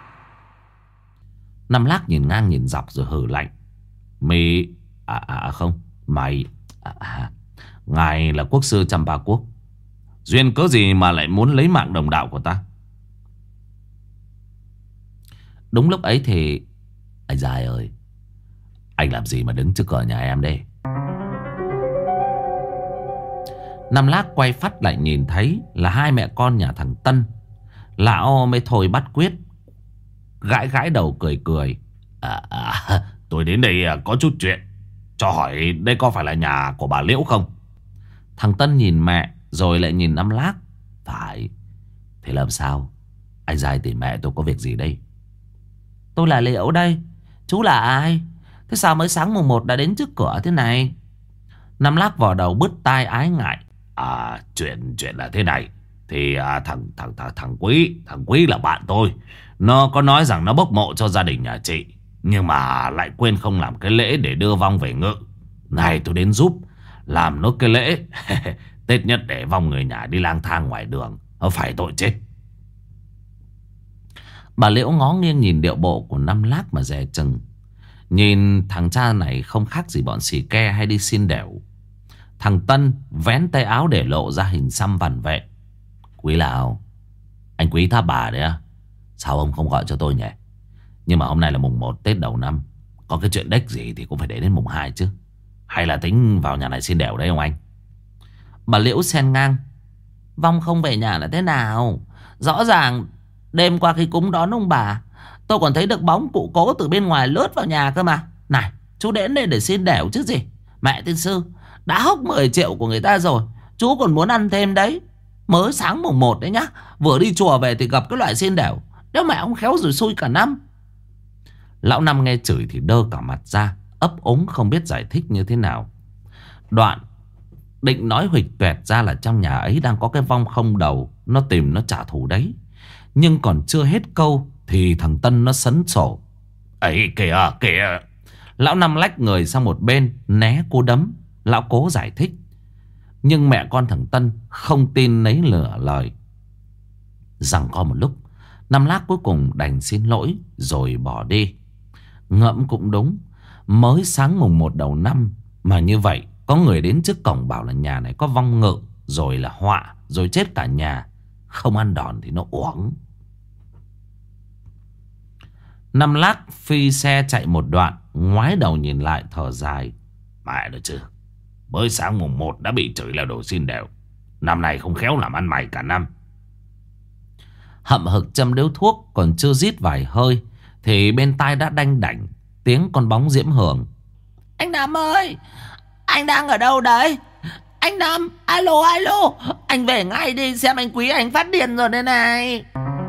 Năm Lác nhìn ngang nhìn dọc rồi hừ lạnh. Mi... không, mày... ngài là quốc sư Trăm Ba Quốc. Duyên cớ gì mà lại muốn lấy mạng đồng đạo của ta? Đúng lúc ấy thì... Anh Dài ơi, anh làm gì mà đứng trước cửa nhà em đây? Năm Lác quay phát lại nhìn thấy là hai mẹ con nhà thằng Tân. Lão mới thôi bắt quyết, gãi gãi đầu cười cười. Tôi đến đây có chút chuyện, cho hỏi đây có phải là nhà của bà Liễu không? Thằng Tân nhìn mẹ rồi lại nhìn Năm Lác. Phải. Thế làm sao? Anh Dài tìm mẹ tôi có việc gì đây? Tôi là Liễu đây. Chú là ai? Thế sao mới sáng mùng 1 đã đến trước cửa thế này? Năm Lác vò đầu bứt tai ái ngại. Chuyện là thế này. Thì thằng Quý là bạn tôi. Nó có nói rằng nó bốc mộ cho gia đình nhà chị, nhưng mà lại quên không làm cái lễ để đưa vong về ngự. Này tôi đến giúp làm nốt cái lễ Tết nhất để vong người nhà đi lang thang ngoài đường, phải tội chết. Bà Liễu ngó nghiêng nhìn điệu bộ của Năm Lác mà dè chừng. Nhìn thằng cha này không khác gì bọn xì ke hay đi xin đẻo. Thằng Tân vén tay áo để lộ ra hình xăm vằn vẹn. Quý Lào, anh Quý Tháp Bà đấy à? Sao ông không gọi cho tôi nhỉ? Nhưng mà hôm nay là mùng 1 Tết đầu năm, có cái chuyện đếch gì thì cũng phải đến mùng 2 chứ. Hay là tính vào nhà này xin đẻo đấy không anh? Bà Liễu xen ngang. Vong không về nhà là thế nào? Rõ ràng đêm qua khi cúng đón ông bà, tôi còn thấy được bóng cụ Cố từ bên ngoài lướt vào nhà cơ mà. Này, chú đến đây để xin đẻo chứ gì. Mẹ tiên sư, đã hốc 10 triệu của người ta rồi, chú còn muốn ăn thêm đấy. Mới sáng mùng 1 đấy nhá. Vừa đi chùa về thì gặp cái loại xin đẻo. Nếu mẹ ông khéo rồi xui cả năm. Lão Năm nghe chửi thì đơ cả mặt ra, ấp úng không biết giải thích như thế nào. Đoạn định nói huỵch toẹt ra là trong nhà ấy đang có cái vong không đầu, nó tìm nó trả thù đấy. Nhưng còn chưa hết câu thì thằng Tân nó sấn sổ. Ấy kìa kìa. Lão Năm lách người sang một bên né cú đấm. Lão cố giải thích, nhưng mẹ con thằng Tân không tin nấy lửa lời. Giằng co một lúc, Năm Lác cuối cùng đành xin lỗi rồi bỏ đi. Ngẫm cũng đúng, mới sáng mùng 1 đầu năm mà như vậy, có người đến trước cổng bảo là nhà này có vong ngự, rồi là họa, rồi chết cả nhà. Không ăn đòn thì nó uổng. Năm Lác phi xe chạy một đoạn, ngoái đầu nhìn lại thở dài. Mẹ nó chứ, mới sáng mùng 1 đã bị chửi là đồ xin đẻo. Năm nay không khéo làm ăn mày cả năm. Hậm hực châm điếu thuốc còn chưa rít vài hơi thì bên tai đã đanh đảnh tiếng con bóng Diễm Hường. Anh Năm ơi, anh đang ở đâu đấy? Anh Năm, alo alo, anh về ngay đi, xem anh Quý anh phát điên rồi đây này.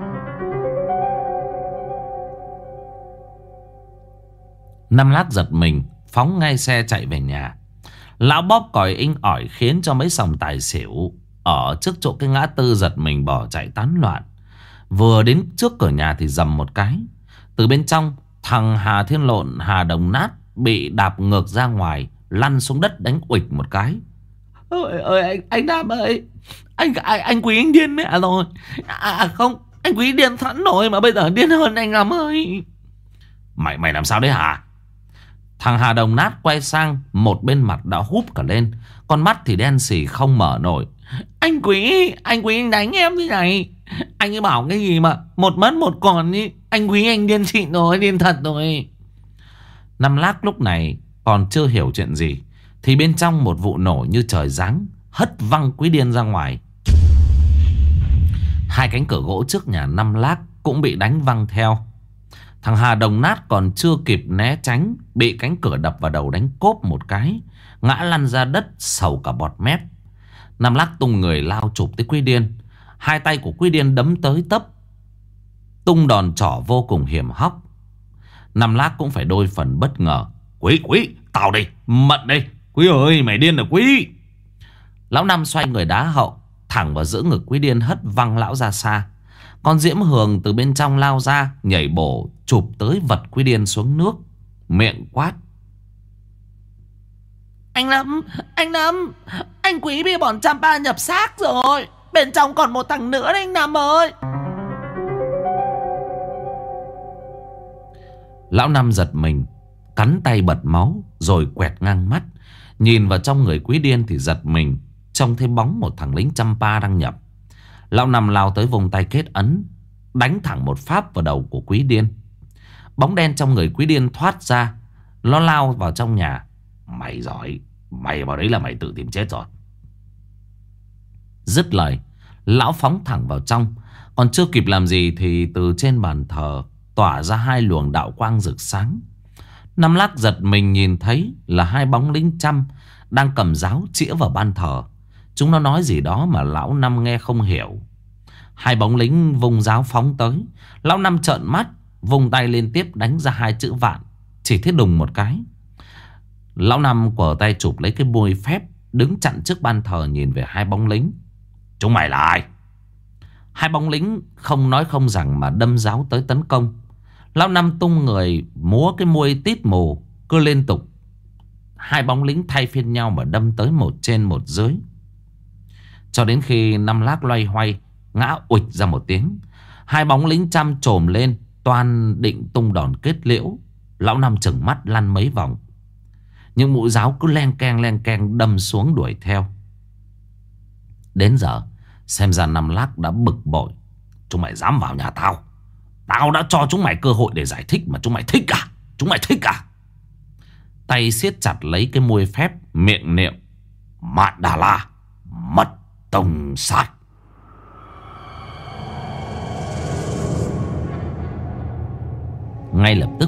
Năm Lác giật mình, phóng ngay xe chạy về nhà. Lão bóp còi inh ỏi khiến cho mấy sòng tài xỉu ở trước chỗ cái ngã tư giật mình bỏ chạy tán loạn. Vừa đến trước cửa nhà thì dầm một cái. Từ bên trong, thằng Hà Thiên Lộn, Hà Đồng Nát bị đạp ngược ra ngoài, lăn xuống đất đánh uịch một cái. Ôi ơi anh Nam ơi, anh Quý anh điên mẹ rồi. Không, anh Quý điên sẵn rồi mà bây giờ điên hơn anh Nam ơi. Mày làm sao đấy hả? Thằng Hà Đồng Nát quay sang, một bên mặt đã húp cả lên, con mắt thì đen xì không mở nổi. Anh Quý anh đánh em thế này. Anh ấy bảo cái gì mà một mất một còn ý. Anh Quý anh điên xịn rồi, điên thật rồi. Năm Lác lúc này còn chưa hiểu chuyện gì thì bên trong một vụ nổ như trời giáng hất văng Quý điên ra ngoài. Hai cánh cửa gỗ trước nhà Năm Lác cũng bị đánh văng theo. Thằng Hà Đồng Nát còn chưa kịp né tránh, bị cánh cửa đập vào đầu đánh cốp một cái, ngã lăn ra đất sầu cả bọt mép. Năm Lác tung người lao chụp tới Quý điên. Hai tay của Quý điên đấm tới tấp, tung đòn trỏ vô cùng hiểm hóc. Năm Lác cũng phải đôi phần bất ngờ. Quý, tao đây, Mận đây. Quý ơi, mày điên rồi Quý. Lão Năm xoay người đá hậu thẳng vào giữa ngực Quý điên, hất văng lão ra xa. Con Diễm Hường từ bên trong lao ra, nhảy bổ chụp tới vật Quý điên xuống nước, miệng quát. Anh Năm, anh Quý bị bọn Champa nhập xác rồi. Bên trong còn một thằng nữa đấy anh Năm ơi. Lão Năm giật mình, cắn tay bật máu, rồi quẹt ngang mắt. Nhìn vào trong người Quý điên thì giật mình, trông thấy bóng một thằng lính Champa đang nhập. Lão Năm lao tới vùng tay kết ấn, đánh thẳng một phát vào đầu của Quý điên. Bóng đen trong người Quý điên thoát ra, nó lao vào trong nhà. Mày giỏi, mày vào đấy là mày tự tìm chết rồi. Dứt lời, lão phóng thẳng vào trong. Còn chưa kịp làm gì thì từ trên bàn thờ tỏa ra hai luồng đạo quang rực sáng. Năm Lác giật mình nhìn thấy là hai bóng lính Chăm đang cầm giáo chĩa vào ban thờ. Chúng nó nói gì đó mà lão Năm nghe không hiểu. Hai bóng lính vung giáo phóng tới. Lão Năm trợn mắt, vung tay liên tiếp đánh ra hai chữ vạn. Chỉ thấy đùng một cái, lão Năm quờ tay chụp lấy cái bùi phép, đứng chặn trước ban thờ nhìn về hai bóng lính. Chúng mày là ai? Hai bóng lính không nói không rằng mà đâm giáo tới tấn công. Lão Năm tung người múa cái muôi tít mù cứ liên tục. Hai bóng lính thay phiên nhau mà đâm tới một trên một dưới, cho đến khi Năm Lác loay hoay ngã uịch ra một tiếng. Hai bóng lính chăm chồm lên toan định tung đòn kết liễu. Lão Năm chừng mắt lăn mấy vòng. Những mũi giáo cứ len keng đâm xuống đuổi theo. Đến giờ xem ra Năm Lác đã bực bội. Chúng mày dám vào nhà tao, tao đã cho chúng mày cơ hội để giải thích mà chúng mày thích à? Chúng mày thích à? Tay siết chặt lấy cái môi phép, miệng niệm Mạn Đà La mất tông sát. Ngay lập tức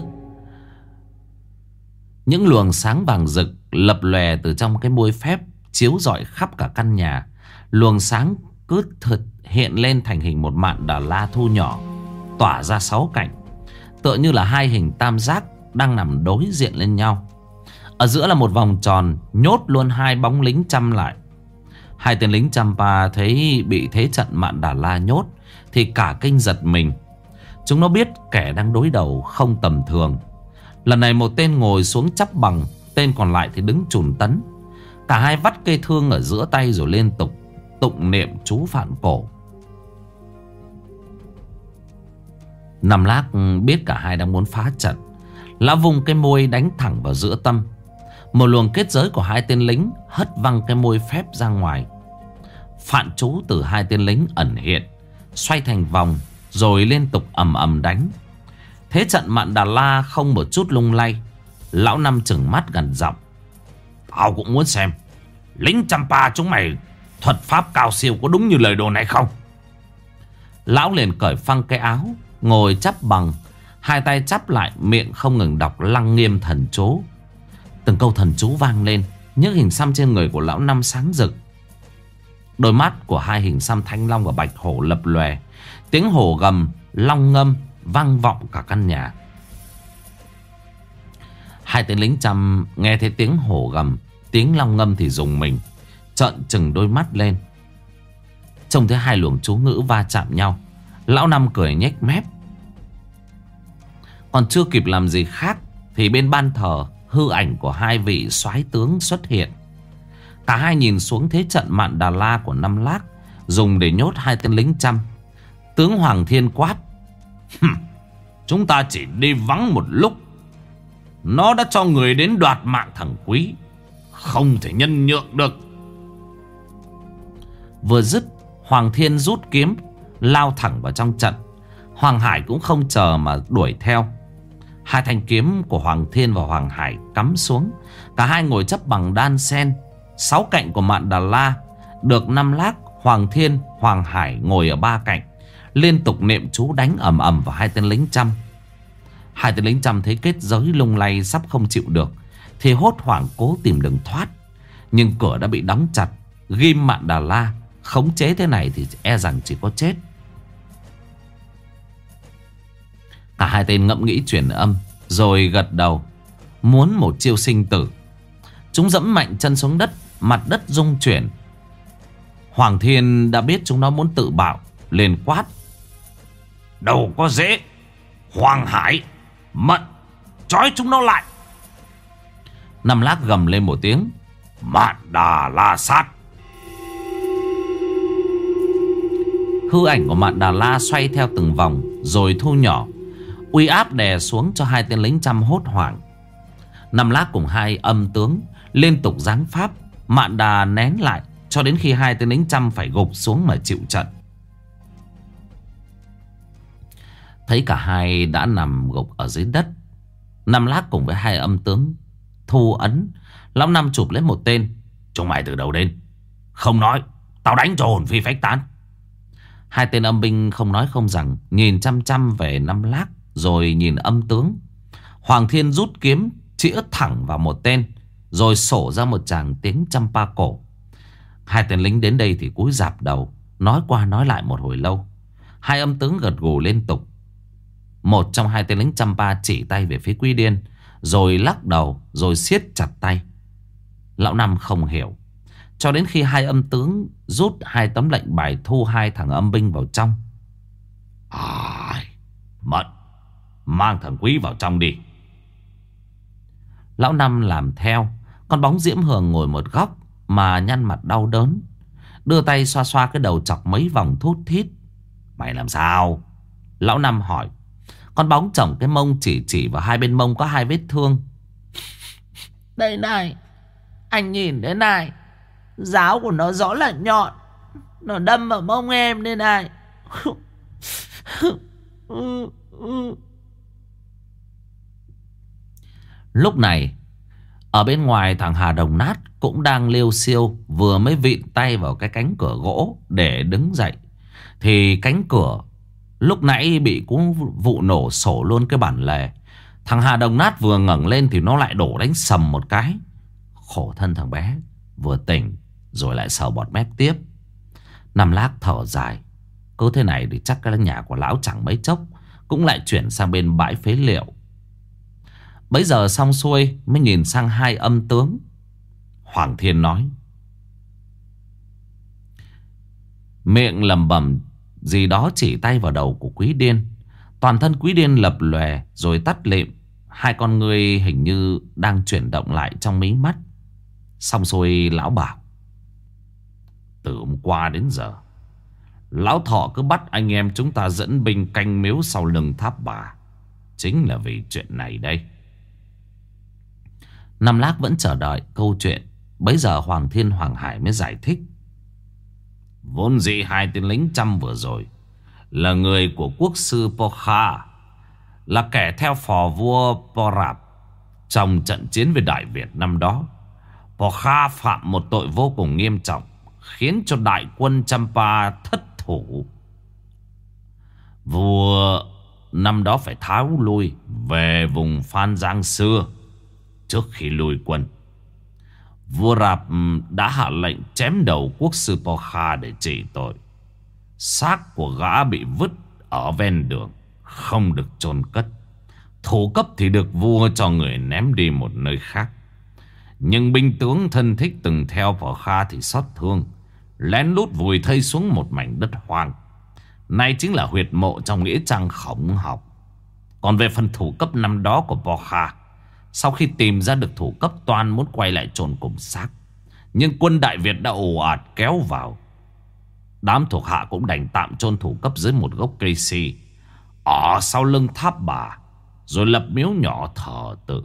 những luồng sáng vàng rực lập lòe từ trong cái môi phép, chiếu rọi khắp cả căn nhà. Luồng sáng cứ hiện lên thành hình một Mạn Đà La thu nhỏ, tỏa ra 6 cạnh, tựa như là hai hình tam giác đang nằm đối diện lên nhau. Ở giữa là một vòng tròn nhốt luôn hai bóng lính chăm lại. Hai tên lính Champa thấy bị thế trận Mạn Đà La nhốt thì cả kinh giật mình. Chúng nó biết kẻ đang đối đầu không tầm thường. Lần này một tên ngồi xuống chắp bằng, tên còn lại thì đứng chùn tấn. Cả hai vắt cây thương ở giữa tay rồi liên tục tụng niệm chú phản cổ. Năm Lác biết cả hai đang muốn phá trận. Lão vùng cái môi đánh thẳng vào giữa tâm. Một luồng kết giới của hai tên lính hất văng cái môi phép ra ngoài. Phạn chú từ hai tên lính ẩn hiện, xoay thành vòng rồi liên tục ầm ầm đánh. Thế trận Mạn Đà La không một chút lung lay. Lão Năm trừng mắt gần giọng: tao cũng muốn xem lính Champa chúng mày thuật pháp cao siêu có đúng như lời đồn này không. Lão liền cởi phăng cái áo, ngồi chắp bằng, hai tay chắp lại, miệng không ngừng đọc Lăng Nghiêm thần chú. Từng câu thần chú vang lên, những hình xăm trên người của lão Năm sáng rực. Đôi mắt của hai hình xăm Thanh Long và Bạch Hổ lập lòe. Tiếng hổ gầm, long ngâm vang vọng cả căn nhà. Hai tên lính Chăm nghe thấy tiếng hổ gầm, tiếng long ngâm thì rùng mình, trợn trừng đôi mắt lên. Trông thấy hai luồng chú ngữ va chạm nhau, lão Năm cười nhếch mép. Còn chưa kịp làm gì khác thì bên ban thờ, hư ảnh của hai vị soái tướng xuất hiện. Cả hai nhìn xuống thế trận Mạn Đà La của Năm Lác dùng để nhốt hai tên lính Chăm. Tướng Hoàng Thiên quát: chúng ta chỉ đi vắng một lúc, nó đã cho người đến đoạt mạng thằng Quý, không thể nhân nhượng được. Vừa dứt, Hoàng Thiên rút kiếm lao thẳng vào trong trận. Hoàng Hải cũng không chờ mà đuổi theo. Hai thanh kiếm của Hoàng Thiên và Hoàng Hải cắm xuống. Cả hai ngồi chấp bằng đan sen. 6 cạnh của Mạn Đà La được Năm Lác, Hoàng Thiên, Hoàng Hải ngồi ở 3 cạnh, liên tục niệm chú đánh ầm ầm vào hai tên lính Chăm. Hai tên lính Chăm thấy kết giới lung lay sắp không chịu được thì hốt hoảng cố tìm đường thoát. Nhưng cửa đã bị đóng chặt. Ghim Mạn Đà La khống chế thế này thì e rằng chỉ có chết. Cả hai tên ngẫm nghĩ truyền âm rồi gật đầu, muốn một chiêu sinh tử. Chúng dẫm mạnh chân xuống đất, mặt đất rung chuyển. Hoàng Thiên đã biết chúng nó muốn tự bạo, liền quát: đâu có dễ. Hoàng Hải, Mận, trói chúng nó lại. Năm Lác gầm lên một tiếng: Mạn Đà La sát. Hư ảnh của Mạn Đà La xoay theo từng vòng rồi thu nhỏ, uy áp đè xuống cho hai tên lính Chăm hốt hoảng. Năm Lác cùng hai âm tướng liên tục giáng pháp. Mạn Đà nén lại cho đến khi hai tên lính Chăm phải gục xuống mà chịu trận. Thấy cả hai đã nằm gục ở dưới đất, Năm Lác cùng với hai âm tướng thu ấn. Lão Năm chụp lấy một tên: chúng mày từ đâu đến? Không nói, tao đánh cho hồn phi phách tán. Hai tên âm binh không nói không rằng, nhìn chăm chăm về Năm Lác rồi nhìn âm tướng. Hoàng Thiên rút kiếm chĩa thẳng vào một tên, rồi sổ ra một tràng tiếng Champa cổ. Hai tên lính đến đây thì cúi rạp đầu, nói qua nói lại một hồi lâu. Hai âm tướng gật gù liên tục. Một trong hai tên lính Champa chỉ tay về phía Quý Điên, rồi lắc đầu, rồi siết chặt tay. Lão Năm không hiểu. cho đến khi hai âm tướng rút hai tấm lệnh bài thu hai thằng âm binh vào trong. Mận, mang thằng Quý vào trong đi. Lão Năm làm theo. Con bóng Diễm Hường ngồi một góc mà nhăn mặt đau đớn, đưa tay xoa xoa cái đầu chọc mấy vòng thút thít. Mày làm sao? Lão Năm hỏi. Con bóng chổng cái mông chỉ vào hai bên mông có hai vết thương. Đây này, anh nhìn thế này, giáo của nó rõ là nhọn, nó đâm vào mông em đây này. Lúc này ở bên ngoài thằng Hà Đồng Nát cũng đang liêu xiêu, vừa mới vịn tay vào cái cánh cửa gỗ để đứng dậy thì cánh cửa lúc nãy bị cú vụ nổ sổ luôn cái bản lề. Thằng Hà Đồng Nát vừa ngẩng lên thì nó lại đổ đánh sầm một cái. Khổ thân thằng bé, vừa tỉnh rồi lại sờ bọt mép tiếp. Năm Lác thở dài. Cứ thế này thì chắc cái nhà của lão chẳng mấy chốc cũng lại chuyển sang bên bãi phế liệu. Bấy giờ xong xuôi mới nhìn sang hai âm tướng. Hoàng Thiên nói, miệng lẩm bẩm gì đó, chỉ tay vào đầu của Quý Điên. Toàn thân Quý Điên lập lòe rồi tắt lịm. Hai con ngươi hình như đang chuyển động lại trong mí mắt. Xong xuôi lão bảo, từ hôm qua đến giờ, lão Thọ cứ bắt anh em chúng ta dẫn binh canh miếu sau lưng tháp bà, chính là vì chuyện này đây. Năm Lác vẫn chờ đợi câu chuyện. Bấy giờ Hoàng Thiên Hoàng Hải mới giải thích. Vốn dĩ hai tên lính Chăm vừa rồi là người của quốc sư Po Kha, là kẻ theo phò vua Po Rạp trong trận chiến với Đại Việt năm đó. Po Kha phạm một tội vô cùng nghiêm trọng, khiến cho đại quân Champa thất thủ. Vua năm đó phải tháo lui về vùng Phan Giang xưa. Trước khi lui quân, vua Rạp đã hạ lệnh chém đầu quốc sư Po Kha để trị tội. Xác của gã bị vứt ở ven đường, không được chôn cất. Thủ cấp thì được vua cho người ném đi một nơi khác. Nhưng binh tướng thân thích từng theo Po Kha thì xót thương, lén lút vùi thây xuống một mảnh đất hoang. Này chính là huyệt mộ trong nghĩa trang Khổng Học. Còn về phần thủ cấp năm đó của Po Kha, sau khi tìm ra được thủ cấp, toan muốn quay lại chôn cùng xác, nhưng quân Đại Việt đã ồ ạt kéo vào. Đám thuộc hạ cũng đành tạm chôn thủ cấp dưới một gốc cây si ở sau lưng tháp bà, rồi lập miếu nhỏ thờ tự.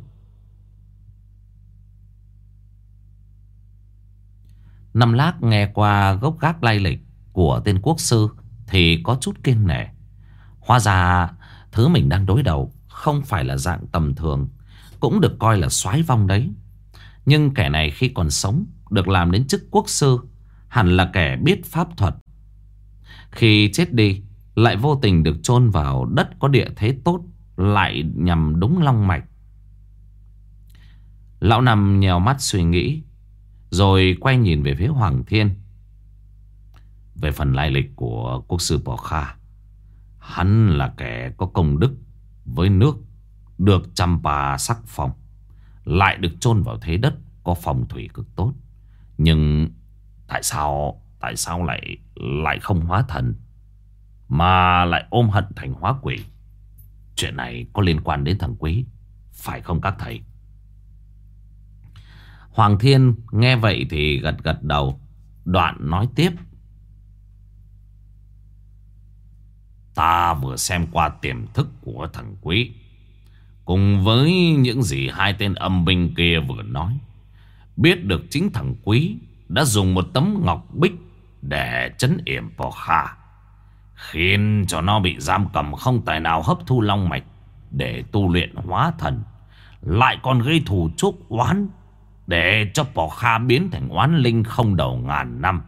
Năm Lác nghe qua gốc gác lai lịch của tên quốc sư thì có chút kiêng nể. Hóa ra thứ mình đang đối đầu không phải là dạng tầm thường, cũng được coi là soái vong đấy. Nhưng kẻ này khi còn sống được làm đến chức quốc sư, hẳn là kẻ biết pháp thuật. Khi chết đi lại vô tình được chôn vào đất có địa thế tốt, lại nhằm đúng long mạch. Lão Năm nhèo mắt suy nghĩ, rồi quay nhìn về phía Hoàng Thiên. Về phần lai lịch của quốc sư Po Kha, hắn là kẻ có công đức với nước, được Champa sắc phong, lại được chôn vào thế đất có phong thủy cực tốt. Nhưng tại sao lại không hóa thần, mà lại ôm hận thành hóa quỷ? Chuyện này có liên quan đến thằng Quý, phải không các thầy? Hoàng Thiên nghe vậy thì gật gật đầu. Đoạn nói tiếp. Ta vừa xem qua tiềm thức của thằng Quý, cùng với những gì hai tên âm binh kia vừa nói, biết được chính thằng Quý đã dùng một tấm ngọc bích để trấn yểm Po Kha, khiến cho nó bị giam cầm không tài nào hấp thu long mạch để tu luyện hóa thần, lại còn gây thù chuốc oán để cho Po Kha biến thành oán linh không đầu ngàn năm.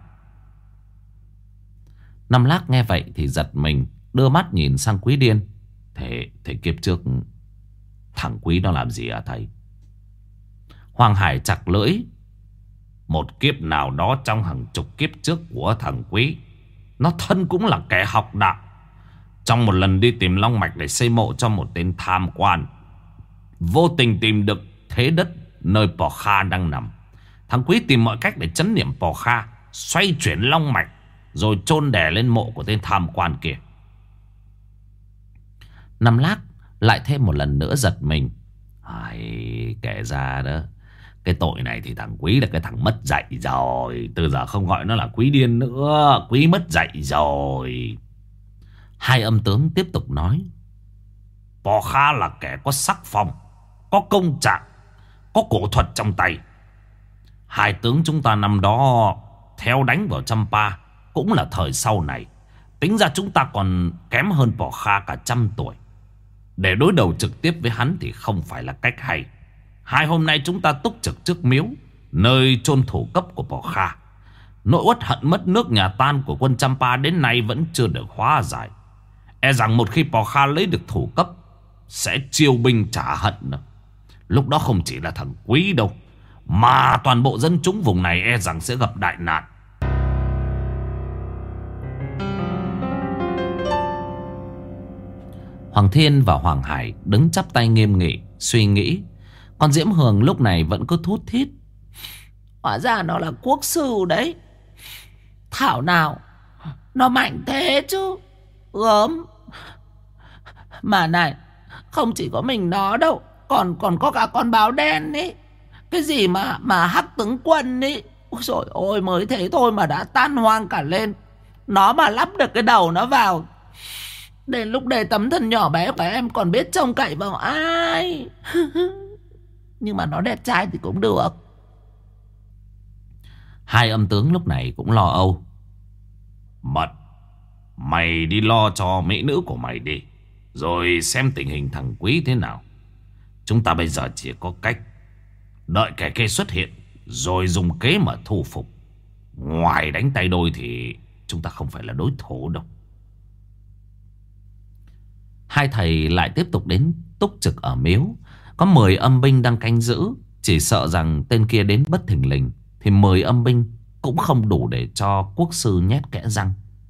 Năm Lác nghe vậy thì giật mình, đưa mắt nhìn sang Quý Điên. Thế kiếp trước thằng Quý nó làm gì à thầy? Hoàng Hải chặt lưỡi. Một kiếp nào đó trong hàng chục kiếp trước của thằng Quý, nó thân cũng là kẻ học đạo. Trong một lần đi tìm long mạch để xây mộ cho một tên tham quan, vô tình tìm được thế đất nơi Po Kha đang nằm, thằng Quý tìm mọi cách để trấn niệm Pò Kha, xoay chuyển long mạch, rồi chôn đè lên mộ của tên tham quan kia. Năm Lác lại thêm một lần nữa giật mình. Kể ra đó, cái tội này thì thằng Quý là cái thằng mất dạy rồi. Từ giờ không gọi nó là Quý điên nữa, Quý mất dạy rồi. Hai âm tướng tiếp tục nói. Pò Kha là kẻ có sắc phong, có công trạng, có cổ thuật trong tay. Hai tướng chúng ta năm đó theo đánh vào Champa cũng là thời sau này. Tính ra chúng ta còn kém hơn Pò Kha cả 100 tuổi. Để đối đầu trực tiếp với hắn thì không phải là cách hay. Hai hôm nay chúng ta túc trực trước miếu, nơi chôn thủ cấp của Pò Kha. Nỗi uất hận mất nước nhà tan của quân Champa đến nay vẫn chưa được hóa giải. E rằng một khi Pò Kha lấy được thủ cấp, sẽ chiêu binh trả hận đó. Lúc đó không chỉ là thằng Quý đâu, mà toàn bộ dân chúng vùng này e rằng sẽ gặp đại nạn. Hoàng Thiên và Hoàng Hải đứng chắp tay nghiêm nghị suy nghĩ. Còn Diễm Hường lúc này vẫn cứ thút thít. Hóa ra nó là quốc sư đấy. Thảo nào nó mạnh thế chứ. Gớm. Mà này, không chỉ có mình nó đâu, còn có cả con báo đen ấy. Cái gì mà Hắc tướng quân ấy. Ôi dồi ôi, mới thế thôi mà đã tan hoang cả lên. Nó mà lắp được cái đầu nó vào, đến lúc đây tấm thân nhỏ bé của em còn biết trông cậy vào ai. Nhưng mà nó đẹp trai thì cũng được. Hai âm tướng lúc này cũng lo âu. Mật, mày đi lo cho mỹ nữ của mày đi, rồi xem tình hình thằng Quý thế nào. Chúng ta bây giờ chỉ có cách đợi kẻ kia xuất hiện, rồi dùng kế mà thu phục. Ngoài đánh tay đôi thì chúng ta không phải là đối thủ đâu. Hai thầy lại tiếp tục đến túc trực ở miếu. Có 10 âm binh đang canh giữ. Chỉ sợ rằng tên kia đến bất thình lình thì 10 âm binh cũng không đủ để cho quốc sư nhét kẽ răng.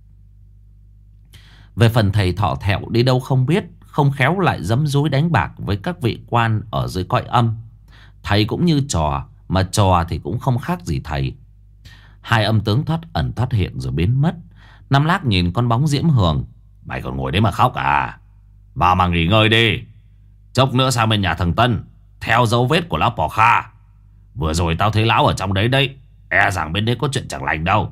Về phần thầy Thọ Thẹo đi đâu không biết, không khéo lại giấm dúi đánh bạc với các vị quan ở dưới cõi âm. Thầy cũng như trò, mà trò thì cũng không khác gì thầy. Hai âm tướng thoát ẩn thoát hiện rồi biến mất. Năm Lác nhìn con bóng Diễm Hường. Mày còn ngồi đấy mà khóc à? Vào mà nghỉ ngơi đi. Chốc nữa sang bên nhà thằng Tân, theo dấu vết của lão Pò Kha. Vừa rồi tao thấy lão ở trong đấy đấy. E rằng bên đấy có chuyện chẳng lành đâu.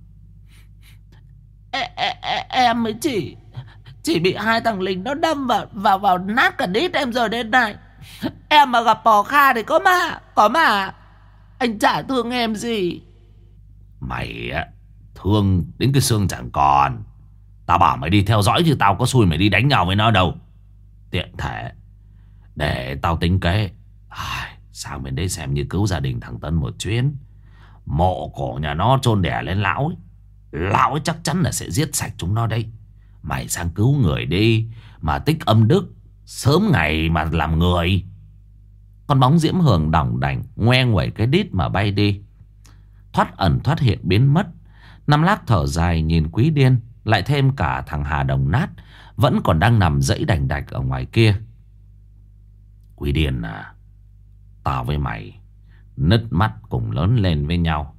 Em mới chỉ bị hai thằng lính nó đâm vào nát cả đít em rồi đến này. Em mà gặp Pò Kha thì có mà anh chả thương em gì. Mày á, thương đến cái xương chẳng còn. Tao bảo mày đi theo dõi chứ tao có xui mày đi đánh nhau với nó đâu. Tiện thể để tao tính kế. Sang bên đấy xem như cứu gia đình thằng Tân một chuyến. Mộ cổ nhà nó chôn đẻ lên lão ấy. Lão ấy chắc chắn là sẽ giết sạch chúng nó đấy. Mày sang cứu người đi, mà tích âm đức, sớm ngày mà làm người. Con bóng Diễm Hường đỏng đảnh ngoe nguẩy cái đít mà bay đi. Thoát ẩn thoát hiện biến mất. Năm Lác thở dài nhìn Quý Điên, lại thêm cả thằng Hà Đồng Nát vẫn còn đang nằm dẫy đành đạch ở ngoài kia. Quý Điên à, tao với mày nứt mắt cùng lớn lên với nhau.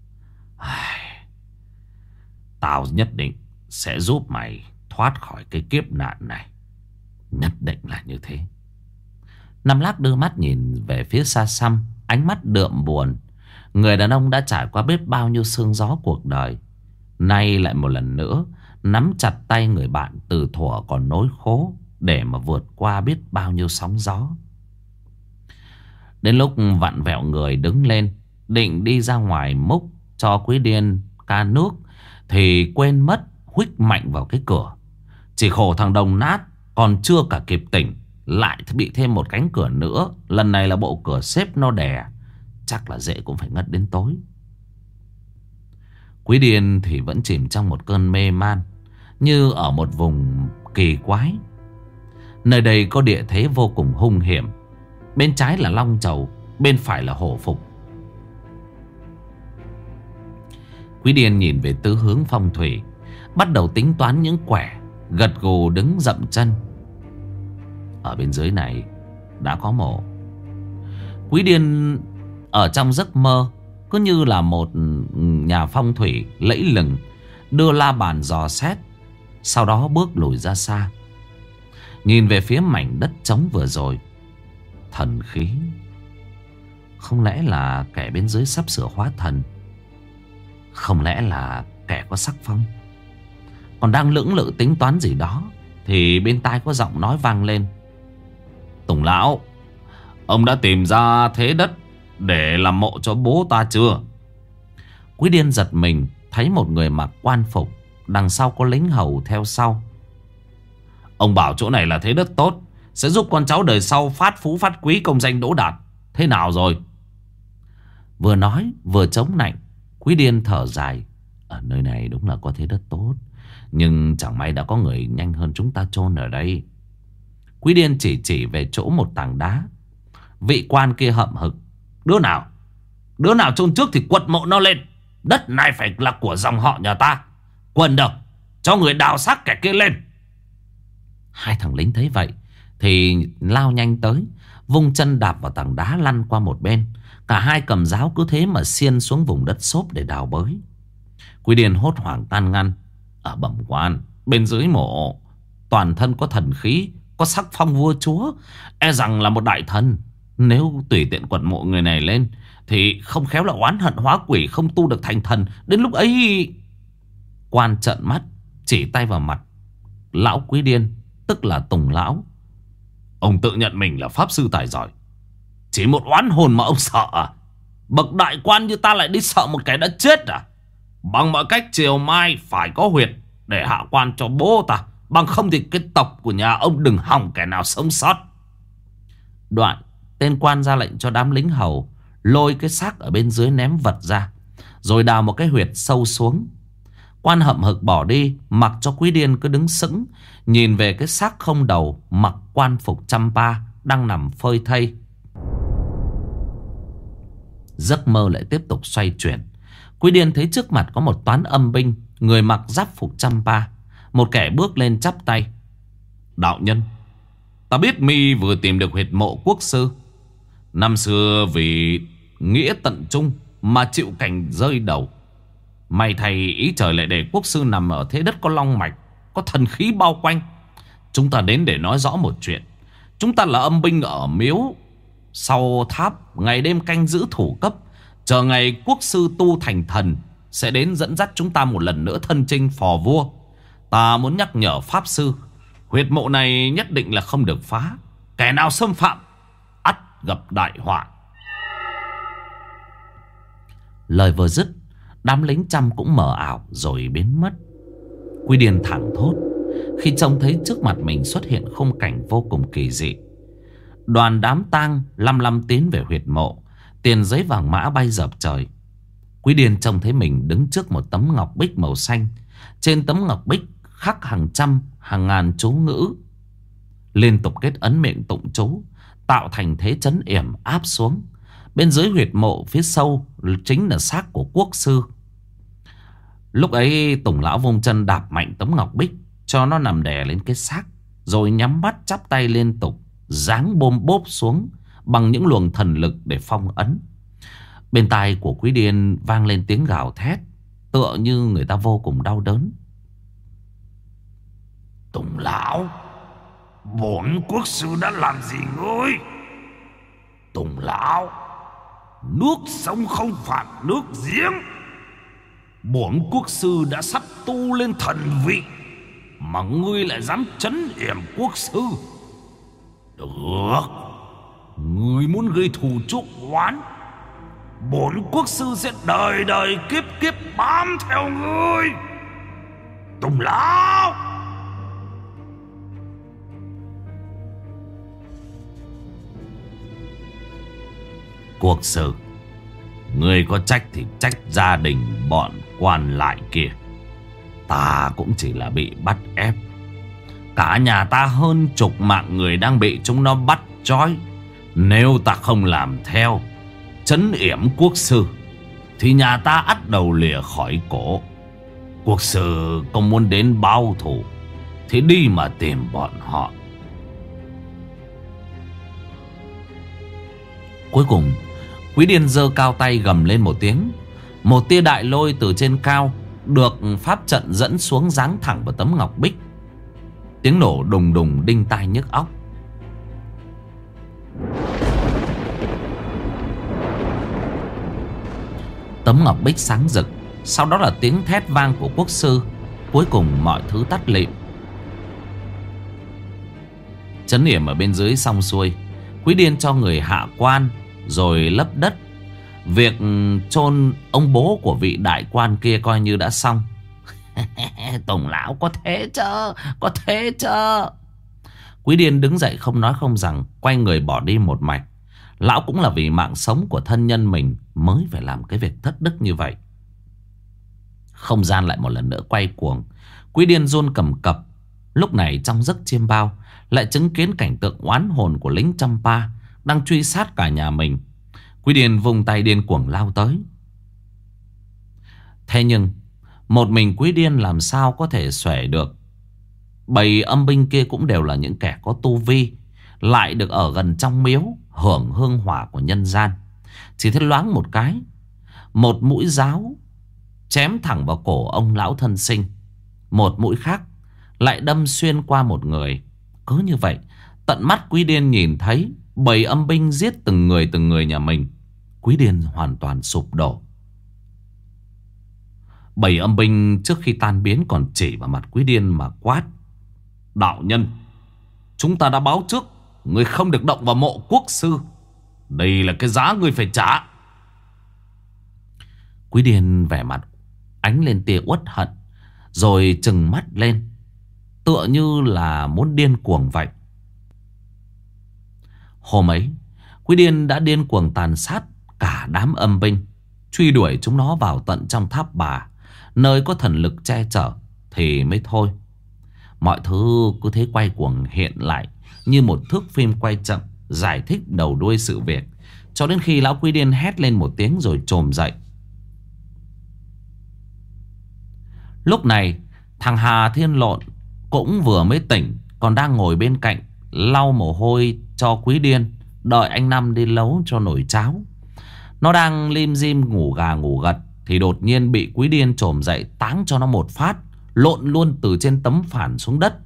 Tao nhất định sẽ giúp mày thoát khỏi cái kiếp nạn này. Nhất định là như thế. Năm Lác đưa mắt nhìn về phía xa xăm, ánh mắt đượm buồn. Người đàn ông đã trải qua biết bao nhiêu sương gió cuộc đời, nay lại một lần nữa nắm chặt tay người bạn từ thuở còn nỗi khố để mà vượt qua biết bao nhiêu sóng gió. Đến lúc vặn vẹo người đứng lên, định đi ra ngoài múc cho Quý Điên ca nước, thì quên mất huých mạnh vào cái cửa. Chỉ khổ thằng Đồng Nát còn chưa cả kịp tỉnh, lại bị thêm một cánh cửa nữa. Lần này là bộ cửa xếp nó đè, chắc là dễ cũng phải ngất đến tối. Quý Điên thì vẫn chìm trong một cơn mê man, như ở một vùng kỳ quái. Nơi đây có địa thế vô cùng hung hiểm. Bên trái là Long Chầu, bên phải là Hổ Phục. Quý Điên nhìn về tứ hướng phong thủy, bắt đầu tính toán những quẻ, gật gù đứng dậm chân. Ở bên dưới này đã có mộ. Quý Điên ở trong giấc mơ cứ như là một nhà phong thủy lẫy lừng, đưa la bàn dò xét, sau đó bước lùi ra xa. Nhìn về phía mảnh đất trống vừa rồi. Thần khí. Không lẽ là kẻ bên dưới sắp sửa hóa thần? Không lẽ là kẻ có sắc phong? Còn đang lưỡng lự tính toán gì đó thì bên tai có giọng nói vang lên. Tùng lão, ông đã tìm ra thế đất để làm mộ cho bố ta chưa? Quý Điên giật mình, thấy một người mặc quan phục, đằng sau có lính hầu theo sau. Ông bảo chỗ này là thế đất tốt, sẽ giúp con cháu đời sau phát phú phát quý, công danh đỗ đạt. Thế nào rồi? Vừa nói vừa chống nạnh, Quý Điên thở dài. Ở nơi này đúng là có thế đất tốt, nhưng chẳng may đã có người nhanh hơn chúng ta chôn ở đây. Quý Điên chỉ về chỗ một tảng đá. Vị quan kia hậm hực. Đứa nào chôn trước thì quật mộ nó lên. Đất này phải là của dòng họ nhà ta. Quần đâu, cho người đào xác kẻ kia lên. Hai thằng lính thấy vậy thì lao nhanh tới, vung chân đạp vào tảng đá lăn qua một bên. Cả hai cầm giáo cứ thế mà xiên xuống vùng đất xốp để đào bới. Quý Điên hốt hoảng can ngăn. Ở bẩm quan, bên dưới mộ toàn thân có thần khí, có sắc phong vua chúa, e rằng là một đại thần. Nếu tùy tiện quật mộ người này lên thì không khéo là oán hận hóa quỷ, không tu được thành thần. Đến lúc ấy... Quan trợn mắt, chỉ tay vào mặt lão Quý Điên, tức là Tùng lão. Ông tự nhận mình là pháp sư tài giỏi, chỉ một oán hồn mà ông sợ à? Bậc đại quan như ta lại đi sợ một kẻ đã chết à? Bằng mọi cách chiều mai phải có huyệt để hạ quan cho bố ta, bằng không thì cái tộc của nhà ông đừng hòng kẻ nào sống sót. Đoạn tên quan ra lệnh cho đám lính hầu lôi cái xác ở bên dưới ném vật ra, rồi đào một cái huyệt sâu xuống. Quan hậm hực bỏ đi, mặc cho Quý Điên cứ đứng sững nhìn về cái xác không đầu, mặc quan phục Champa đang nằm phơi thây. Giấc mơ lại tiếp tục xoay chuyển. Quý Điên thấy trước mặt có một toán âm binh, người mặc giáp phục Champa. Một kẻ bước lên chắp tay. Đạo nhân, ta biết mi vừa tìm được huyệt mộ quốc sư. Năm xưa vì nghĩa tận trung mà chịu cảnh rơi đầu. May thay ý trời lại để quốc sư nằm ở thế đất có long mạch, có thần khí bao quanh. Chúng ta đến để nói rõ một chuyện. Chúng ta là âm binh ở miếu sau tháp, ngày đêm canh giữ thủ cấp, chờ ngày quốc sư tu thành thần sẽ đến dẫn dắt chúng ta một lần nữa thân chinh phò vua. Ta muốn nhắc nhở pháp sư, huyệt mộ này nhất định là không được phá. Kẻ nào xâm phạm ắt gặp đại họa. Lời vừa dứt, đám lính Chăm cũng mờ ảo rồi biến mất. Quý Điên thẳng thốt khi trông thấy trước mặt mình xuất hiện khung cảnh vô cùng kỳ dị. Đoàn đám tang lăm lăm tiến về huyệt mộ, tiền giấy vàng mã bay dập trời. Quý Điên trông thấy mình đứng trước một tấm ngọc bích màu xanh. Trên tấm ngọc bích khắc hàng trăm hàng ngàn chú ngữ, liên tục kết ấn miệng tụng chú, tạo thành thế trấn yểm áp xuống. Bên dưới huyệt mộ phía sâu chính là xác của quốc sư. Lúc ấy Tùng lão vung chân đạp mạnh tấm ngọc bích cho nó nằm đè lên cái xác, rồi nhắm mắt chắp tay liên tục giáng bôm bốp xuống bằng những luồng thần lực để phong ấn. Bên tai của Quý Điên vang lên tiếng gào thét, tựa như người ta vô cùng đau đớn. Tùng lão, bổn quốc sư đã làm gì ngươi? Tùng lão, nước sông không phạm nước giếng. Bổn quốc sư đã sắp tu lên thần vị mà ngươi lại dám trấn yểm quốc sư. Được, ngươi muốn gây thù chuốc oán, bổn quốc sư sẽ đời đời kiếp kiếp bám theo ngươi. Tùng lão. Quốc sư, ngươi có trách thì trách gia đình bọn quan lại kia. Ta cũng chỉ là bị bắt ép. Cả nhà ta hơn chục mạng người đang bị chúng nó bắt trói. Nếu ta không làm theo trấn yểm quốc sư thì nhà ta ắt đầu lìa khỏi cổ. Quốc sư có muốn đến báo thù thì đi mà tìm bọn họ. Cuối cùng Quý Điên giơ cao tay gầm lên một tiếng. Một tia đại lôi từ trên cao được pháp trận dẫn xuống, giáng thẳng vào tấm ngọc bích. Tiếng nổ đùng đùng đinh tai nhức óc. Tấm ngọc bích sáng rực. Sau đó là tiếng thét vang của quốc sư. Cuối cùng mọi thứ tắt lịm. Trấn yểm ở bên dưới xong xuôi, Quý Điên cho người hạ quan rồi lấp đất. Việc chôn ông bố của vị đại quan kia coi như đã xong. Tùng lão có thế chứ, có thế chứ. Quý Điên đứng dậy không nói không rằng, quay người bỏ đi một mạch. Lão cũng là vì mạng sống của thân nhân mình mới phải làm cái việc thất đức như vậy. Không gian lại một lần nữa quay cuồng. Quý Điên run cầm cập. Lúc này trong giấc chiêm bao lại chứng kiến cảnh tượng oán hồn của lính Champa đang truy sát cả nhà mình. Quý Điên vung tay điên cuồng lao tới. Thế nhưng một mình Quý Điên làm sao có thể xuể được. Bầy âm binh kia cũng đều là những kẻ có tu vi, lại được ở gần trong miếu, hưởng hương hỏa của nhân gian. Chỉ thấy loáng một cái, một mũi giáo chém thẳng vào cổ ông lão thân sinh. Một mũi khác lại đâm xuyên qua một người. Cứ như vậy, tận mắt Quý Điên nhìn thấy bầy âm binh giết từng người nhà mình. Quý Điên hoàn toàn sụp đổ. Bầy âm binh trước khi tan biến còn chỉ vào mặt Quý Điên mà quát: đạo nhân, chúng ta đã báo trước người không được động vào mộ quốc sư. Đây là cái giá người phải trả. Quý Điên vẻ mặt ánh lên tia uất hận, rồi trừng mắt lên, tựa như là muốn điên cuồng vậy. Hôm ấy, Quý Điên đã điên cuồng tàn sát cả đám âm binh, truy đuổi chúng nó vào tận trong tháp bà, nơi có thần lực che chở thì mới thôi. Mọi thứ cứ thế quay cuồng hiện lại như một thước phim quay chậm, giải thích đầu đuôi sự việc, cho đến khi lão Quý Điên hét lên một tiếng rồi chồm dậy. Lúc này thằng Hà Thiên Lộn cũng vừa mới tỉnh, còn đang ngồi bên cạnh lau mồ hôi cho Quý Điên, đợi anh Năm đi nấu cho nồi cháo. Nó đang lim dim ngủ gà ngủ gật thì đột nhiên bị Quý Điên chồm dậy táng cho nó một phát, lộn luôn từ trên tấm phản xuống đất.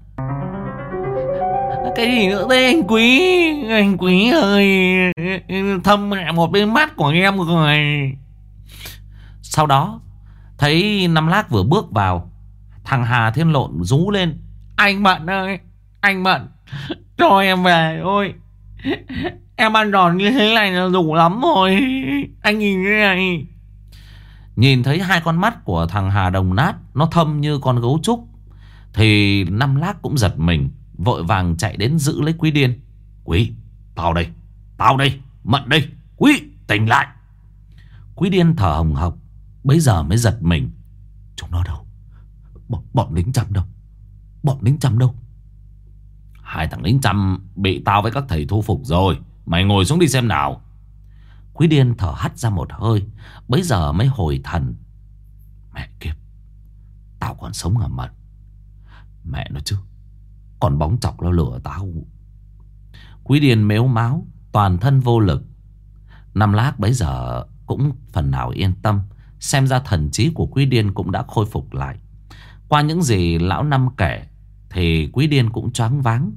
Cái gì nữa thế anh Quý? Anh Quý ơi, thâm mẹ một bên mắt của em rồi. Sau đó thấy Năm Lác vừa bước vào, thằng Hà Thiên Lộn rú lên: anh Mận ơi, anh Mận, cho em về thôi. Em ăn đòn như thế này là đủ lắm rồi. Anh nhìn cái này. Nhìn thấy hai con mắt của thằng Hà đồng nát, nó thâm như con gấu trúc, thì Năm Lác cũng giật mình, vội vàng chạy đến giữ lấy Quý Điên. Quý, tao đây, Mận đây. Quý, tỉnh lại. Quý Điên thở hồng hộc, bấy giờ mới giật mình. Chúng nó đâu? Bọn lính Chăm đâu? Bọn lính Chăm đâu? Hai thằng lính Chăm bị tao với các thầy thu phục rồi. Mày ngồi xuống đi xem nào. Quý Điên thở hắt ra một hơi, bấy giờ mới hồi thần. Mẹ kiếp, tao còn sống hả Mận? Mẹ nó chứ, còn bóng chọc nó lừa tao. Quý Điên mếu máo, toàn thân vô lực. Năm Lác bấy giờ cũng phần nào yên tâm. Xem ra thần trí của Quý Điên cũng đã khôi phục lại. Qua những gì lão Năm kể thì Quý Điên cũng choáng váng.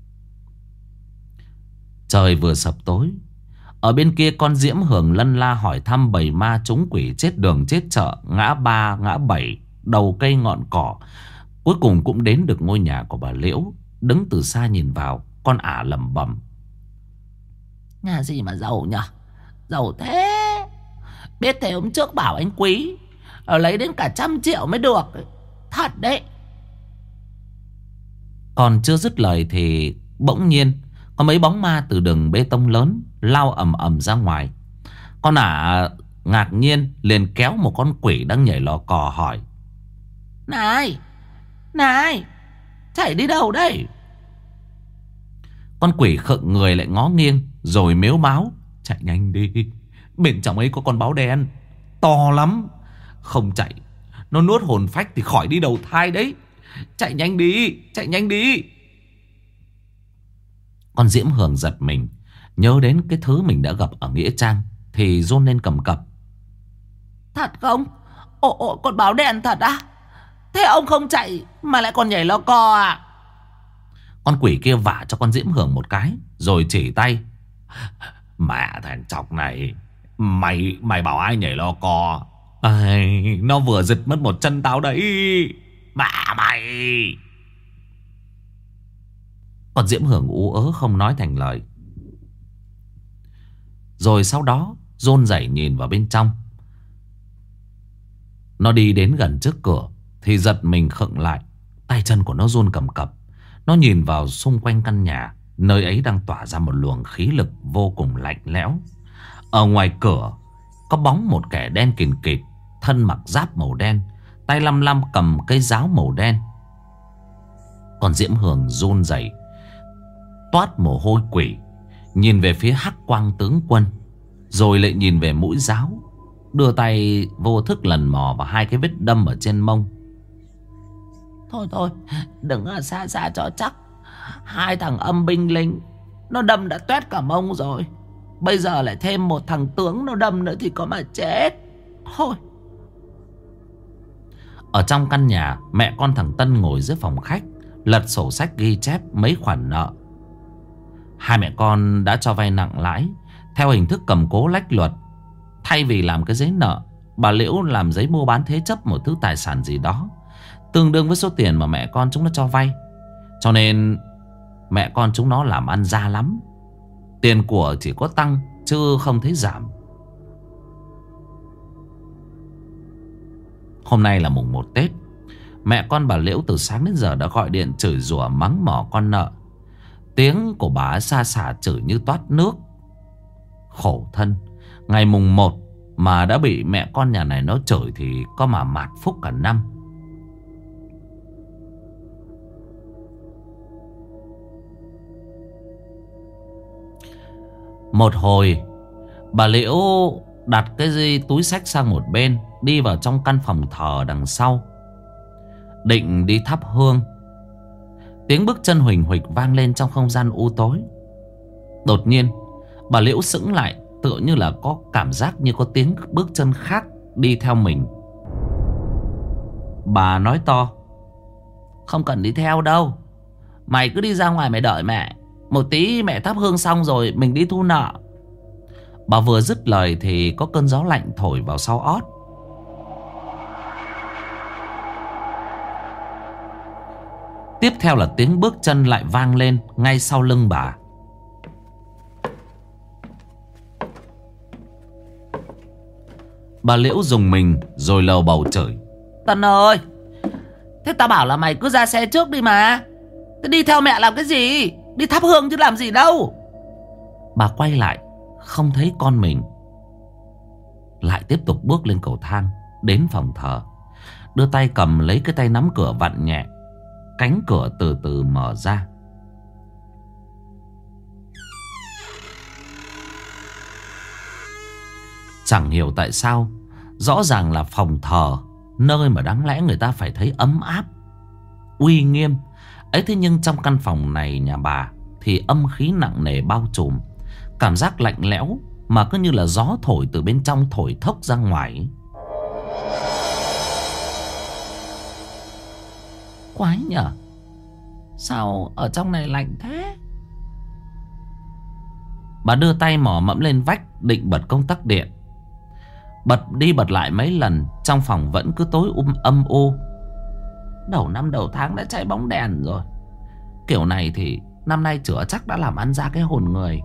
Trời vừa sập tối. Ở bên kia con Diễm Hường lân la hỏi thăm bầy ma trúng quỷ chết đường chết chợ, ngã ba ngã bảy, đầu cây ngọn cỏ. Cuối cùng cũng đến được ngôi nhà của bà Liễu. Đứng từ xa nhìn vào, con ả lẩm bẩm: Nhà gì mà giàu nhở? Giàu thế. Biết thế hôm trước bảo anh Quý lấy đến cả 100 triệu mới được. Thật đấy. Còn chưa dứt lời thì bỗng nhiên có mấy bóng ma từ đường bê tông lớn lao ầm ầm ra ngoài. Con ả ngạc nhiên liền kéo một con quỷ đang nhảy lò cò hỏi: Này, chạy đi đâu đây? Con quỷ khựng người lại ngó nghiêng rồi mếu máo: Chạy nhanh đi, bên trong ấy có con báo đen to lắm. Không chạy, nó nuốt hồn phách thì khỏi đi đầu thai đấy. Chạy nhanh đi. Con Diễm Hường giật mình, nhớ đến cái thứ mình đã gặp ở Nghĩa Trang. thì run lên cầm cập. Thật không? Ồ, con báo đen thật á? Thế ông không chạy mà lại còn nhảy lo co à? Con quỷ kia vả cho con Diễm Hưởng một cái, rồi chỉ tay. Mẹ thằng chọc này, Mày bảo ai nhảy lo co? Nó vừa giật mất một chân tao đấy. Mẹ mày! Con Diễm Hưởng ú ớ không nói thành lời. Rồi sau đó run rẩy nhìn vào bên trong. Nó đi đến gần trước cửa thì giật mình khựng lại. Tay chân của nó run cầm cập. Nó nhìn vào xung quanh căn nhà. Nơi ấy đang tỏa ra một luồng khí lực vô cùng lạnh lẽo. Ở ngoài cửa có bóng một kẻ đen kìn kịt, thân mặc giáp màu đen, tay lăm lăm cầm cây giáo màu đen. Còn Diễm Hưởng run rẩy, toát mồ hôi quỷ, nhìn về phía hắc quang tướng quân, rồi lại nhìn về mũi giáo, đưa tay vô thức lần mò vào hai cái vết đâm ở trên mông. Thôi, đừng ở xa xa cho chắc. Hai thằng âm binh lính nó đâm đã toét cả mông rồi. Bây giờ lại thêm một thằng tướng nó đâm nữa thì có mà chết. Thôi. Ở trong căn nhà, mẹ con thằng Tân ngồi dưới phòng khách, lật sổ sách ghi chép mấy khoản nợ. Hai mẹ con đã cho vay nặng lãi theo hình thức cầm cố lách luật. Thay vì làm cái giấy nợ, bà Liễu làm giấy mua bán thế chấp một thứ tài sản gì đó tương đương với số tiền mà mẹ con chúng nó cho vay. Cho nên mẹ con chúng nó làm ăn ra lắm. Tiền của chỉ có tăng chứ không thấy giảm. Hôm nay là mùng 1 Tết. Mẹ con bà Liễu từ sáng đến giờ đã gọi điện chửi rủa mắng mỏ con nợ. Tiếng của bà xa xả chửi như toát nước. Khổ thân, ngày mùng 1 mà đã bị mẹ con nhà này nó chửi thì có mà mạt phúc cả năm. Một hồi, bà Liễu đặt cái túi xách sang một bên, đi vào trong căn phòng thờ đằng sau, định đi thắp hương. Tiếng bước chân huỳnh huỳnh vang lên trong không gian u tối. Đột nhiên bà Liễu sững lại, tựa như là có cảm giác như có tiếng bước chân khác đi theo mình. Bà nói to: Không cần đi theo đâu. Mày cứ đi ra ngoài mày đợi mẹ. Một tí mẹ thắp hương xong rồi mình đi thu nợ. Bà vừa dứt lời thì có cơn gió lạnh thổi vào sau ót. Tiếp theo là tiếng bước chân lại vang lên ngay sau lưng bà. Bà Liễu rùng mình rồi lầu bầu chửi: Tân ơi, thế tao bảo là mày cứ ra xe trước đi mà. Thế đi theo mẹ làm cái gì? Đi thắp hương chứ làm gì đâu. Bà quay lại không thấy con mình, lại tiếp tục bước lên cầu thang đến phòng thờ, đưa tay cầm lấy cái tay nắm cửa vặn nhẹ. Cánh cửa từ từ mở ra. Chẳng hiểu tại sao, rõ ràng là phòng thờ, nơi mà đáng lẽ người ta phải thấy ấm áp, uy nghiêm ấy, thế nhưng trong căn phòng này nhà bà thì âm khí nặng nề bao trùm. Cảm giác lạnh lẽo mà cứ như là gió thổi từ bên trong thổi thốc ra ngoài. Quái nhở, sao ở trong này lạnh thế? Bà đưa tay mò mẫm lên vách định bật công tắc điện. Bật đi bật lại mấy lần, trong phòng vẫn cứ tối âm u. Đầu năm đầu tháng đã cháy bóng đèn rồi. Kiểu này thì năm nay chữa chắc đã làm ăn ra cái hồn người.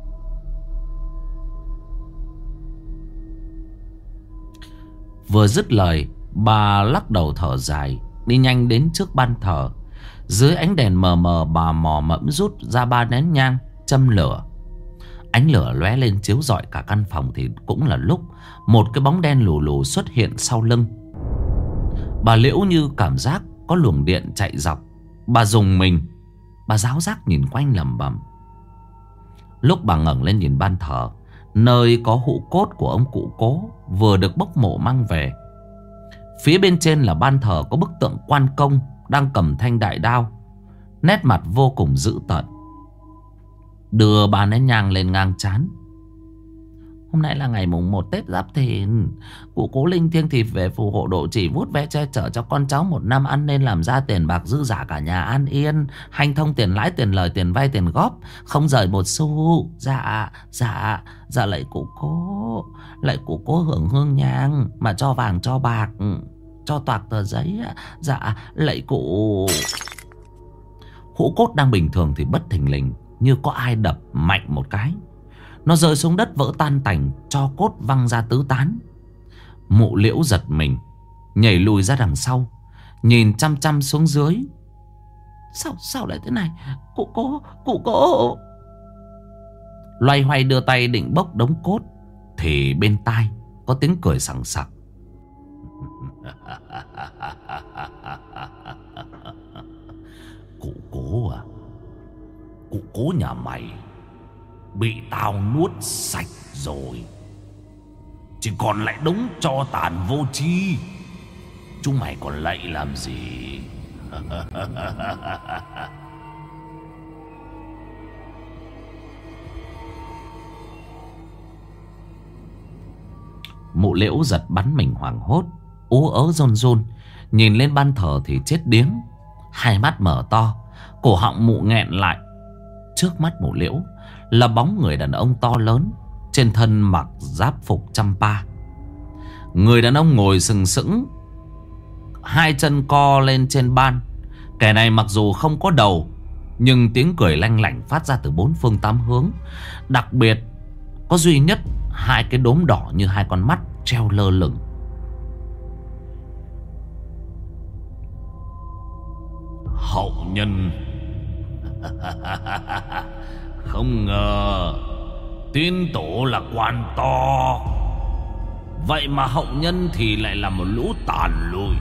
Vừa dứt lời, bà lắc đầu thở dài, đi nhanh đến trước ban thờ. Dưới ánh đèn mờ mờ, bà mò mẫm rút ra 3 nén nhang, châm lửa. Ánh lửa lóe lên chiếu rọi cả căn phòng thì cũng là lúc một cái bóng đen lù lù xuất hiện sau lưng. Bà Liễu như cảm giác có luồng điện chạy dọc. Bà rùng mình, bà ráo rác nhìn quanh lẩm bẩm. Lúc bà ngẩng lên nhìn ban thờ, nơi có hũ cốt của ông cụ Cố vừa được bốc mộ mang về, phía bên trên là ban thờ có bức tượng quan công đang cầm thanh đại đao, nét mặt vô cùng dữ tợn. Đưa 3 nén nhang lên ngang trán. Hôm nay là ngày mùng 1 Tết Giáp Thìn. Cụ cố linh thiêng thịt về phù hộ độ trì vút ve che chở cho con cháu một năm ăn nên làm ra tiền bạc dư giả, cả nhà an yên, hanh thông tiền lãi tiền lời tiền vay tiền góp, không rời một xu. Dạ lạy cụ cố. Lạy cụ cố hưởng hương nhang mà cho vàng cho bạc, cho toạc tờ giấy. Dạ lạy cụ. Hũ cốt đang bình thường thì bất thình lình như có ai đập mạnh một cái, nó rơi xuống đất vỡ tan tành, tro cốt văng ra tứ tán. Mụ Liễu giật mình, nhảy lùi ra đằng sau, nhìn chăm chăm xuống dưới. Sao lại thế này? Cụ cố. Loay hoay đưa tay định bốc đống cốt thì bên tai có tiếng cười sằng sặc. Cụ cố à? Cụ cố nhà mày bị tao nuốt sạch rồi, chỉ còn lại đống tro tàn vô tri. Chúng mày còn lạy làm gì? Mụ Liễu giật bắn mình hoảng hốt, ú ớ run run, nhìn lên ban thờ thì chết điếng, hai mắt mở to, cổ họng mụ nghẹn lại. Trước mắt mụ Liễu là bóng người đàn ông to lớn, trên thân mặc giáp phục champa. Người đàn ông ngồi sừng sững, hai chân co lên trên ban. Kẻ này mặc dù không có đầu, nhưng tiếng cười lanh lảnh phát ra từ bốn phương tám hướng. Đặc biệt có duy nhất hai cái đốm đỏ như hai con mắt treo lơ lửng. Hậu nhân. Không ngờ tiên tổ là quan to, vậy mà hậu nhân thì lại là một lũ tàn lùi.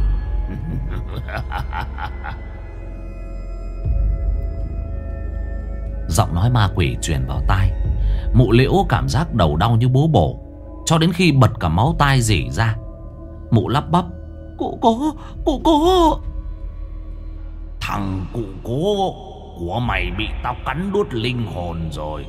Giọng nói ma quỷ truyền vào tai. Mụ Liễu cảm giác đầu đau như búa bổ, cho đến khi bật cả máu tai rỉ ra. Mụ lắp bắp: Cụ cố. Thằng cụ cố của mày bị tao cắn đuốt linh hồn rồi.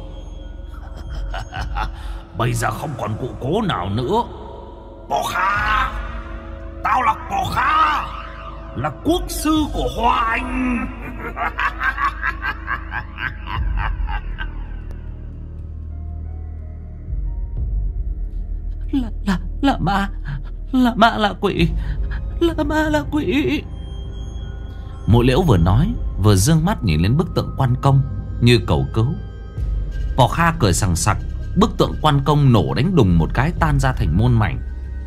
Bây giờ không còn cụ cố nào nữa. Bò Kha, tao là Bò Kha, là quốc sư của Hoa Anh. Là ma, là quỷ, là ma là quỷ. Mụ Liễu vừa nói vừa dương mắt nhìn lên bức tượng quan công như cầu cứu. Bò Kha cười sằng sặc, bức tượng quan công nổ đánh đùng một cái tan ra thành muôn mảnh.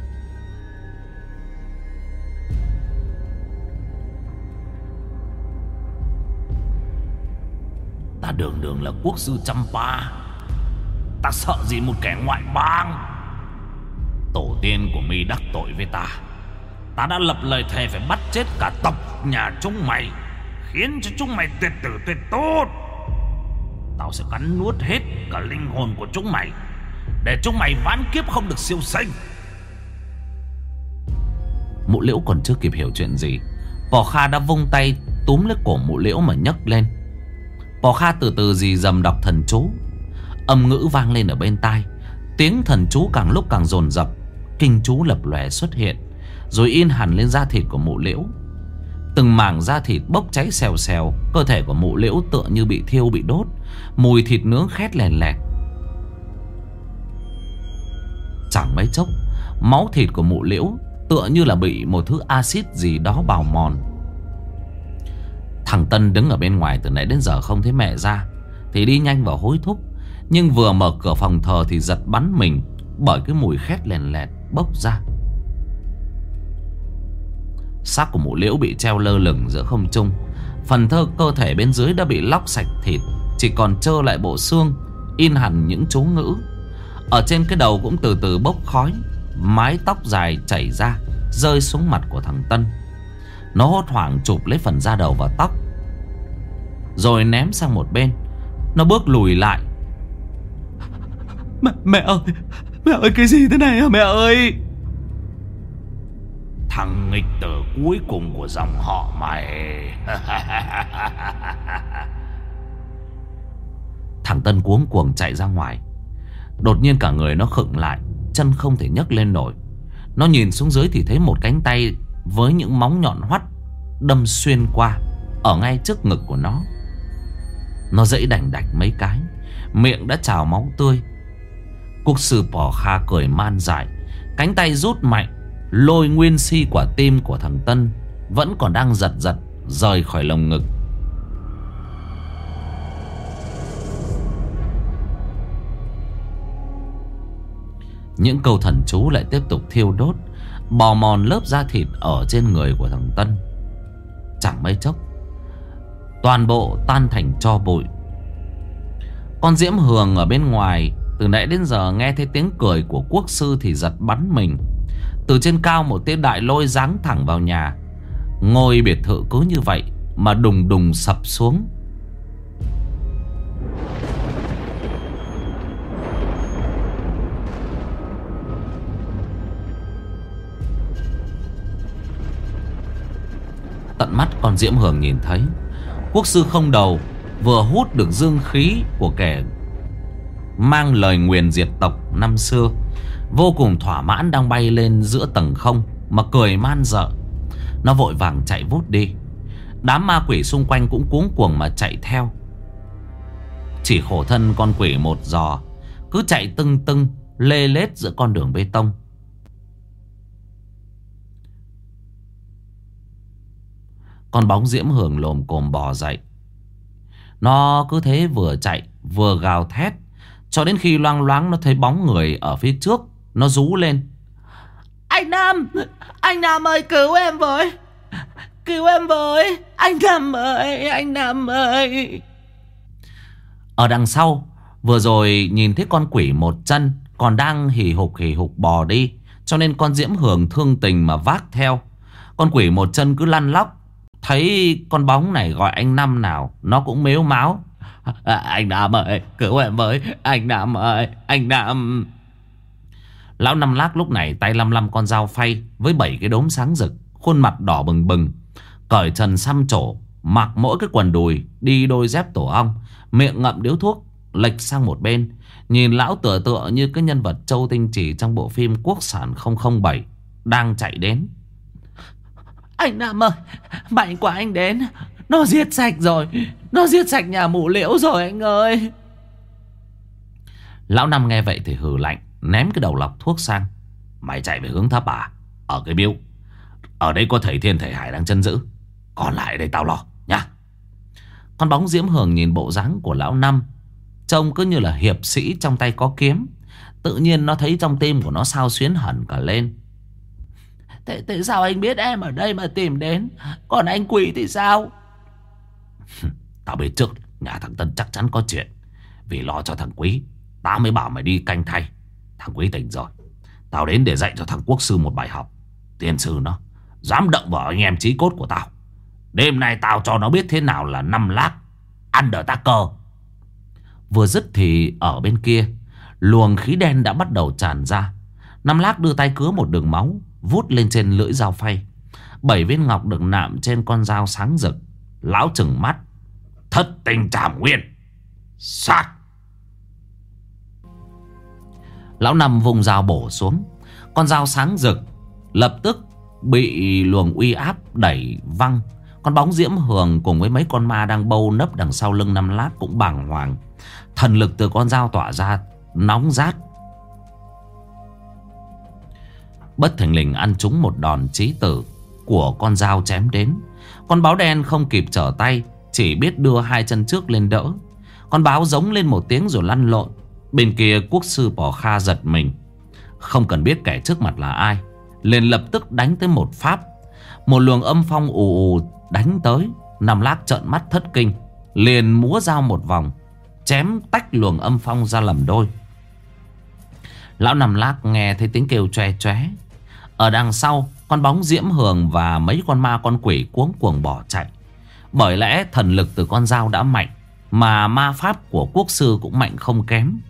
Ta đường là quốc sư Champa, ta sợ gì một kẻ ngoại bang. Tổ tiên của mi đắc tội với ta, ta đã lập lời thề phải bắt chết cả tộc nhà chúng mày, khiến cho chúng mày tuyệt tử tuyệt tốt. Tao sẽ cắn nuốt hết cả linh hồn của chúng mày, để chúng mày vãn kiếp không được siêu sinh. Mụ Liễu còn chưa kịp hiểu chuyện gì, Bò Kha đã vung tay túm lấy cổ mụ Liễu mà nhấc lên. Bò Kha từ từ rì rầm đọc thần chú. Âm ngữ vang lên ở bên tai, tiếng thần chú càng lúc càng dồn dập. Kinh chú lập lòe xuất hiện, rồi in hẳn lên da thịt của mụ Liễu. Từng mảng da thịt bốc cháy xèo xèo. Cơ thể của mụ Liễu tựa như bị thiêu bị đốt, mùi thịt nướng khét lèn lẹt. Chẳng mấy chốc, máu thịt của mụ Liễu tựa như là bị một thứ axit gì đó bào mòn. Thằng Tân đứng ở bên ngoài từ nãy đến giờ không thấy mẹ ra, thì đi nhanh vào hối thúc. Nhưng vừa mở cửa phòng thờ thì giật bắn mình bởi cái mùi khét lèn lẹt bốc ra. Xác của mụ Liễu bị treo lơ lửng giữa không trung. Phần cơ thể bên dưới đã bị lóc sạch thịt, chỉ còn trơ lại bộ xương, in hẳn những chú ngữ. Ở trên cái đầu cũng từ từ bốc khói. Mái tóc dài chảy ra, rơi xuống mặt của thằng Tân. Nó hốt hoảng chụp lấy phần da đầu và tóc, rồi ném sang một bên. Nó bước lùi lại. Mẹ ơi, cái gì thế này hả mẹ ơi? Thằng nghịch tử cuối cùng của dòng họ mày. Thằng Tân cuống cuồng chạy ra ngoài. Đột nhiên cả người nó khựng lại, chân không thể nhấc lên nổi. Nó nhìn xuống dưới thì thấy một cánh tay với những móng nhọn hoắt đâm xuyên qua ở ngay trước ngực của nó. Nó giãy đành đạch mấy cái, miệng đã trào máu tươi. Quốc sư Pò Kha cười man dại, cánh tay rút mạnh, lôi nguyên si quả tim của thằng Tân vẫn còn đang giật giật rời khỏi lồng ngực. Những câu thần chú lại tiếp tục thiêu đốt, bò mòn lớp da thịt ở trên người của thằng Tân. Chẳng mấy chốc, toàn bộ tan thành tro bụi. Con Diễm Hường ở bên ngoài từ nãy đến giờ nghe thấy tiếng cười của quốc sư thì giật bắn mình. Từ trên cao một tia đại lôi giáng thẳng vào nhà. Ngôi biệt thự cứ như vậy mà đùng đùng sập xuống. Tận mắt con Diễm Hường nhìn thấy quốc sư không đầu vừa hút được dương khí của kẻ mang lời nguyền diệt tộc năm xưa, vô cùng thỏa mãn đang bay lên giữa tầng không mà cười man dợ. Nó vội vàng chạy vút đi. Đám ma quỷ xung quanh cũng cuống cuồng mà chạy theo. Chỉ khổ thân con quỷ một giò cứ chạy tưng tưng lê lết giữa con đường bê tông. Con bóng Diễm Hường lồm cồm bò dậy. Nó cứ thế vừa chạy vừa gào thét, cho đến khi loang loáng nó thấy bóng người ở phía trước. Nó rú lên: Anh Nam ơi, cứu em với, cứu em với, anh Nam ơi, anh Nam ơi. Ở đằng sau vừa rồi nhìn thấy con quỷ một chân còn đang hì hục bò đi, cho nên con Diễm Hường thương tình mà vác theo. Con quỷ một chân cứ lăn lóc, thấy con bóng này gọi anh Năm nào nó cũng mếu máo: Anh Nam ơi, cứu em với, anh Nam ơi, anh Nam. Lão Năm Lác lúc này tay lăm lăm con dao phay với 7 cái đốm sáng rực, khuôn mặt đỏ bừng bừng, cởi trần xăm trổ, mặc mỗi cái quần đùi, đi đôi dép tổ ong, miệng ngậm điếu thuốc, lệch sang một bên. Nhìn lão tựa tựa như cái nhân vật Châu Tinh Trì trong bộ phim Quốc sản 007 đang chạy đến. Anh Nam ơi, mạnh quá anh đến, nó giết sạch rồi, nó giết sạch nhà mụ Liễu rồi anh ơi. Lão Năm nghe vậy thì hừ lạnh, ném cái đầu lọc thuốc sang: Mày chạy về hướng thấp à? Ở cái miếu ở đây có thầy Thiên thầy Hải đang chân giữ, còn lại đây tao lo nhá. Con bóng Diễm Hường nhìn bộ dáng của lão Năm trông cứ như là hiệp sĩ trong tay có kiếm. Tự nhiên nó thấy trong tim của nó xao xuyến hẳn cả lên. Thế sao anh biết em ở đây mà tìm đến? Còn anh Quỷ thì sao? Tao biết trước nhà thằng Tân chắc chắn có chuyện. Vì lo cho thằng Quý, tao mới bảo mày đi canh thay. Thằng Quý tỉnh rồi, tao đến để dạy cho thằng quốc sư một bài học. Tiên sư nó dám động vào anh em chí cốt của tao, đêm nay tao cho nó biết thế nào là Năm Lác Undertaker. Vừa dứt thì ở bên kia, luồng khí đen đã bắt đầu tràn ra. Năm Lác đưa tay cứa một đường máu vút lên trên lưỡi dao phay. 7 viên ngọc được nạm trên con dao sáng rực. Lão trừng mắt: Thất tinh trảm nguyên, sát! Lão Năm vùng dao bổ xuống. Con dao sáng rực lập tức bị luồng uy áp đẩy văng. Con bóng Diễm Hường cùng với mấy con ma đang bâu nấp đằng sau lưng Năm Lác cũng bàng hoàng. Thần lực từ con dao tỏa ra nóng rát. Bất thình lình ăn trúng một đòn chí tử của con dao chém đến. Con báo đen không kịp trở tay, chỉ biết đưa hai chân trước lên đỡ. Con báo giống lên một tiếng rồi lăn lộn. Bên kia quốc sư Pò Kha giật mình, không cần biết kẻ trước mặt là ai, liền lập tức đánh tới một pháp. Một luồng âm phong ù ù đánh tới. Năm Lác trợn mắt thất kinh, liền múa dao một vòng, chém tách luồng âm phong ra làm đôi. Lão Năm Lác nghe thấy tiếng kêu choe choé. Ở đằng sau, con bóng Diễm Hường và mấy con ma con quỷ cuống cuồng bỏ chạy. Bởi lẽ thần lực từ con dao đã mạnh, mà ma pháp của quốc sư cũng mạnh không kém.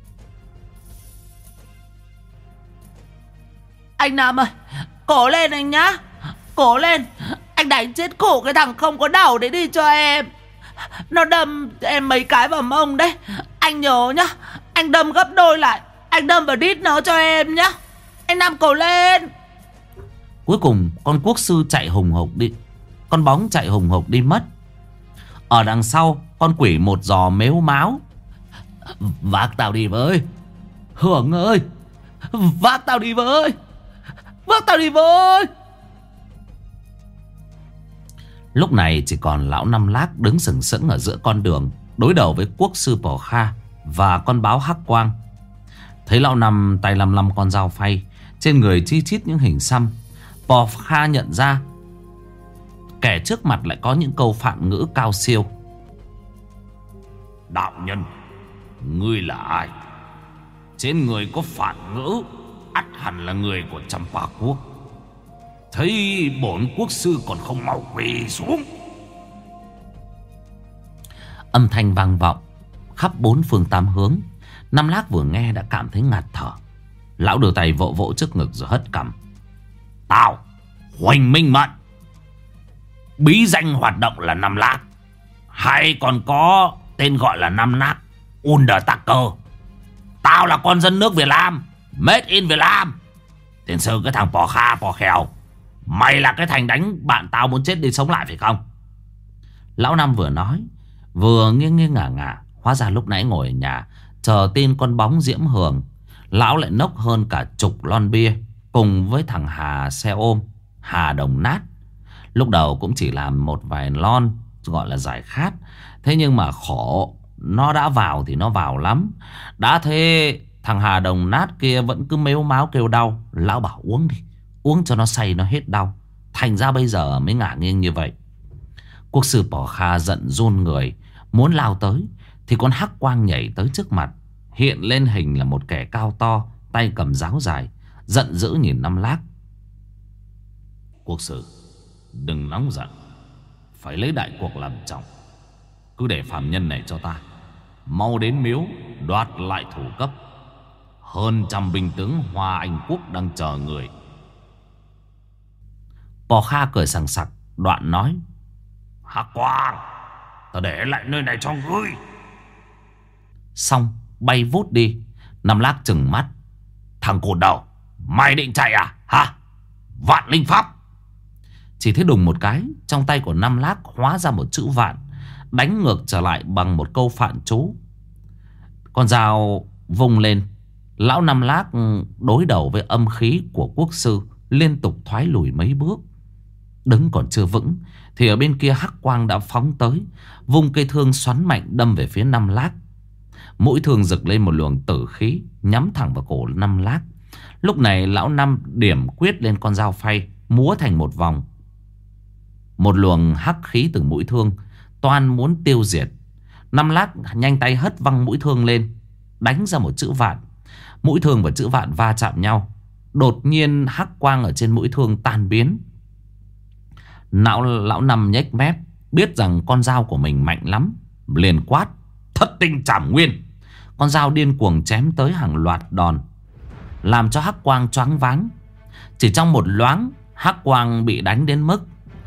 Anh Nam ơi, cố lên anh nhá, cố lên. Anh đánh chết khổ cái thằng không có đầu đấy đi cho em. Nó đâm em mấy cái vào mông đấy. Anh nhớ nhá, Anh đâm gấp đôi lại. Anh đâm vào đít nó cho em nhá. Anh Năm cầu lên. Cuối cùng con quốc sư chạy hùng hục đi. Con bóng chạy hùng hục đi mất. Ở đằng sau con quỷ một giò mếu máo: vác tao đi với Hưởng ơi, vác tao đi với, vác tao đi với. Lúc này chỉ còn lão Năm Lác đứng sừng sững ở giữa con đường, đối đầu với quốc sư Pò Kha và con báo Hắc Quang. Thấy lão Năm tay lăm lăm con dao phay, trên người chi chít những hình xăm, Pò Kha nhận ra kẻ trước mặt lại có những câu phạn ngữ cao siêu. Đạo nhân, ngươi là ai? Trên người có phản ngữ, ắt hẳn là người của Champa quốc. Thấy bổn quốc sư còn không mau quỳ xuống. Âm thanh vang vọng khắp bốn phương tám hướng. Năm Lác vừa nghe đã cảm thấy ngạt thở. Lão đưa tay vỗ vỗ trước ngực rồi hất cằm. Tao Huỳnh Minh Mận, bí danh hoạt động là Năm Lác, hay còn có tên gọi là Năm Lác Undertaker. Tao là con dân nước Việt Nam, made in Việt Nam. Tiền sư cái thằng Pò Kha Pò Khèo, mày là cái thằng đánh bạn tao muốn chết đi sống lại phải không? Lão Năm vừa nói vừa nghiêng nghiêng ngả ngả. Hóa ra lúc nãy ngồi ở nhà chờ tin con bóng Diễm Hường, lão lại nốc hơn cả chục lon bia cùng với thằng Hà xe ôm, Hà Đồng Nát. Lúc đầu cũng chỉ làm một vài lon gọi là giải khát. Thế nhưng mà khổ, nó đã vào thì nó vào lắm. Đã thế thằng Hà Đồng Nát kia vẫn cứ mếu máo kêu đau. Lão bảo uống đi, uống cho nó say nó hết đau. Thành ra bây giờ mới ngả nghiêng như vậy. Quốc sư Pò Kha giận run người, muốn lao tới thì con Hắc Quang nhảy tới trước mặt, hiện lên hình là một kẻ cao to, tay cầm giáo dài, giận dữ nhìn Năm Lác. Quốc sư, đừng nóng giận, phải lấy đại cuộc làm trọng. Cứ để phàm nhân này cho ta, mau đến miếu đoạt lại thủ cấp. Hơn trăm binh tướng Hoa Anh quốc đang chờ người. Pò Kha cười sằng sặc, đoạn nói: Hắc Quang, ta để lại nơi này cho ngươi. Xong bay vút đi. Năm Lác trừng mắt: Thằng cột đầu, mày định chạy à hả? Vạn linh pháp. Chỉ thấy đùng một cái, trong tay của Năm Lác hóa ra một chữ vạn, đánh ngược trở lại bằng một câu phạn chú. Con dao vung lên, lão Năm Lác đối đầu với âm khí của quốc sư, liên tục thoái lùi mấy bước. Đứng còn chưa vững thì ở bên kia Hắc Quang đã phóng tới, vung cây thương xoắn mạnh đâm về phía Năm Lác. Mũi thương rực lên một luồng tử khí, nhắm thẳng vào cổ Năm Lác. Lúc này lão Năm điểm quyết lên con dao phay, múa thành một vòng. Một luồng hắc khí từ mũi thương toan muốn tiêu diệt. Năm Lác nhanh tay hất văng mũi thương lên, đánh ra một chữ vạn. Mũi thương và chữ vạn va chạm nhau. Đột nhiên hắc quang ở trên mũi thương tan biến. Lão Năm nhếch mép, biết rằng con dao của mình mạnh lắm, liền quát: Thất tinh trảm nguyên. Con dao điên cuồng chém tới hàng loạt đòn, làm cho hắc quang choáng váng. Chỉ trong một loáng, hắc quang bị đánh đến mức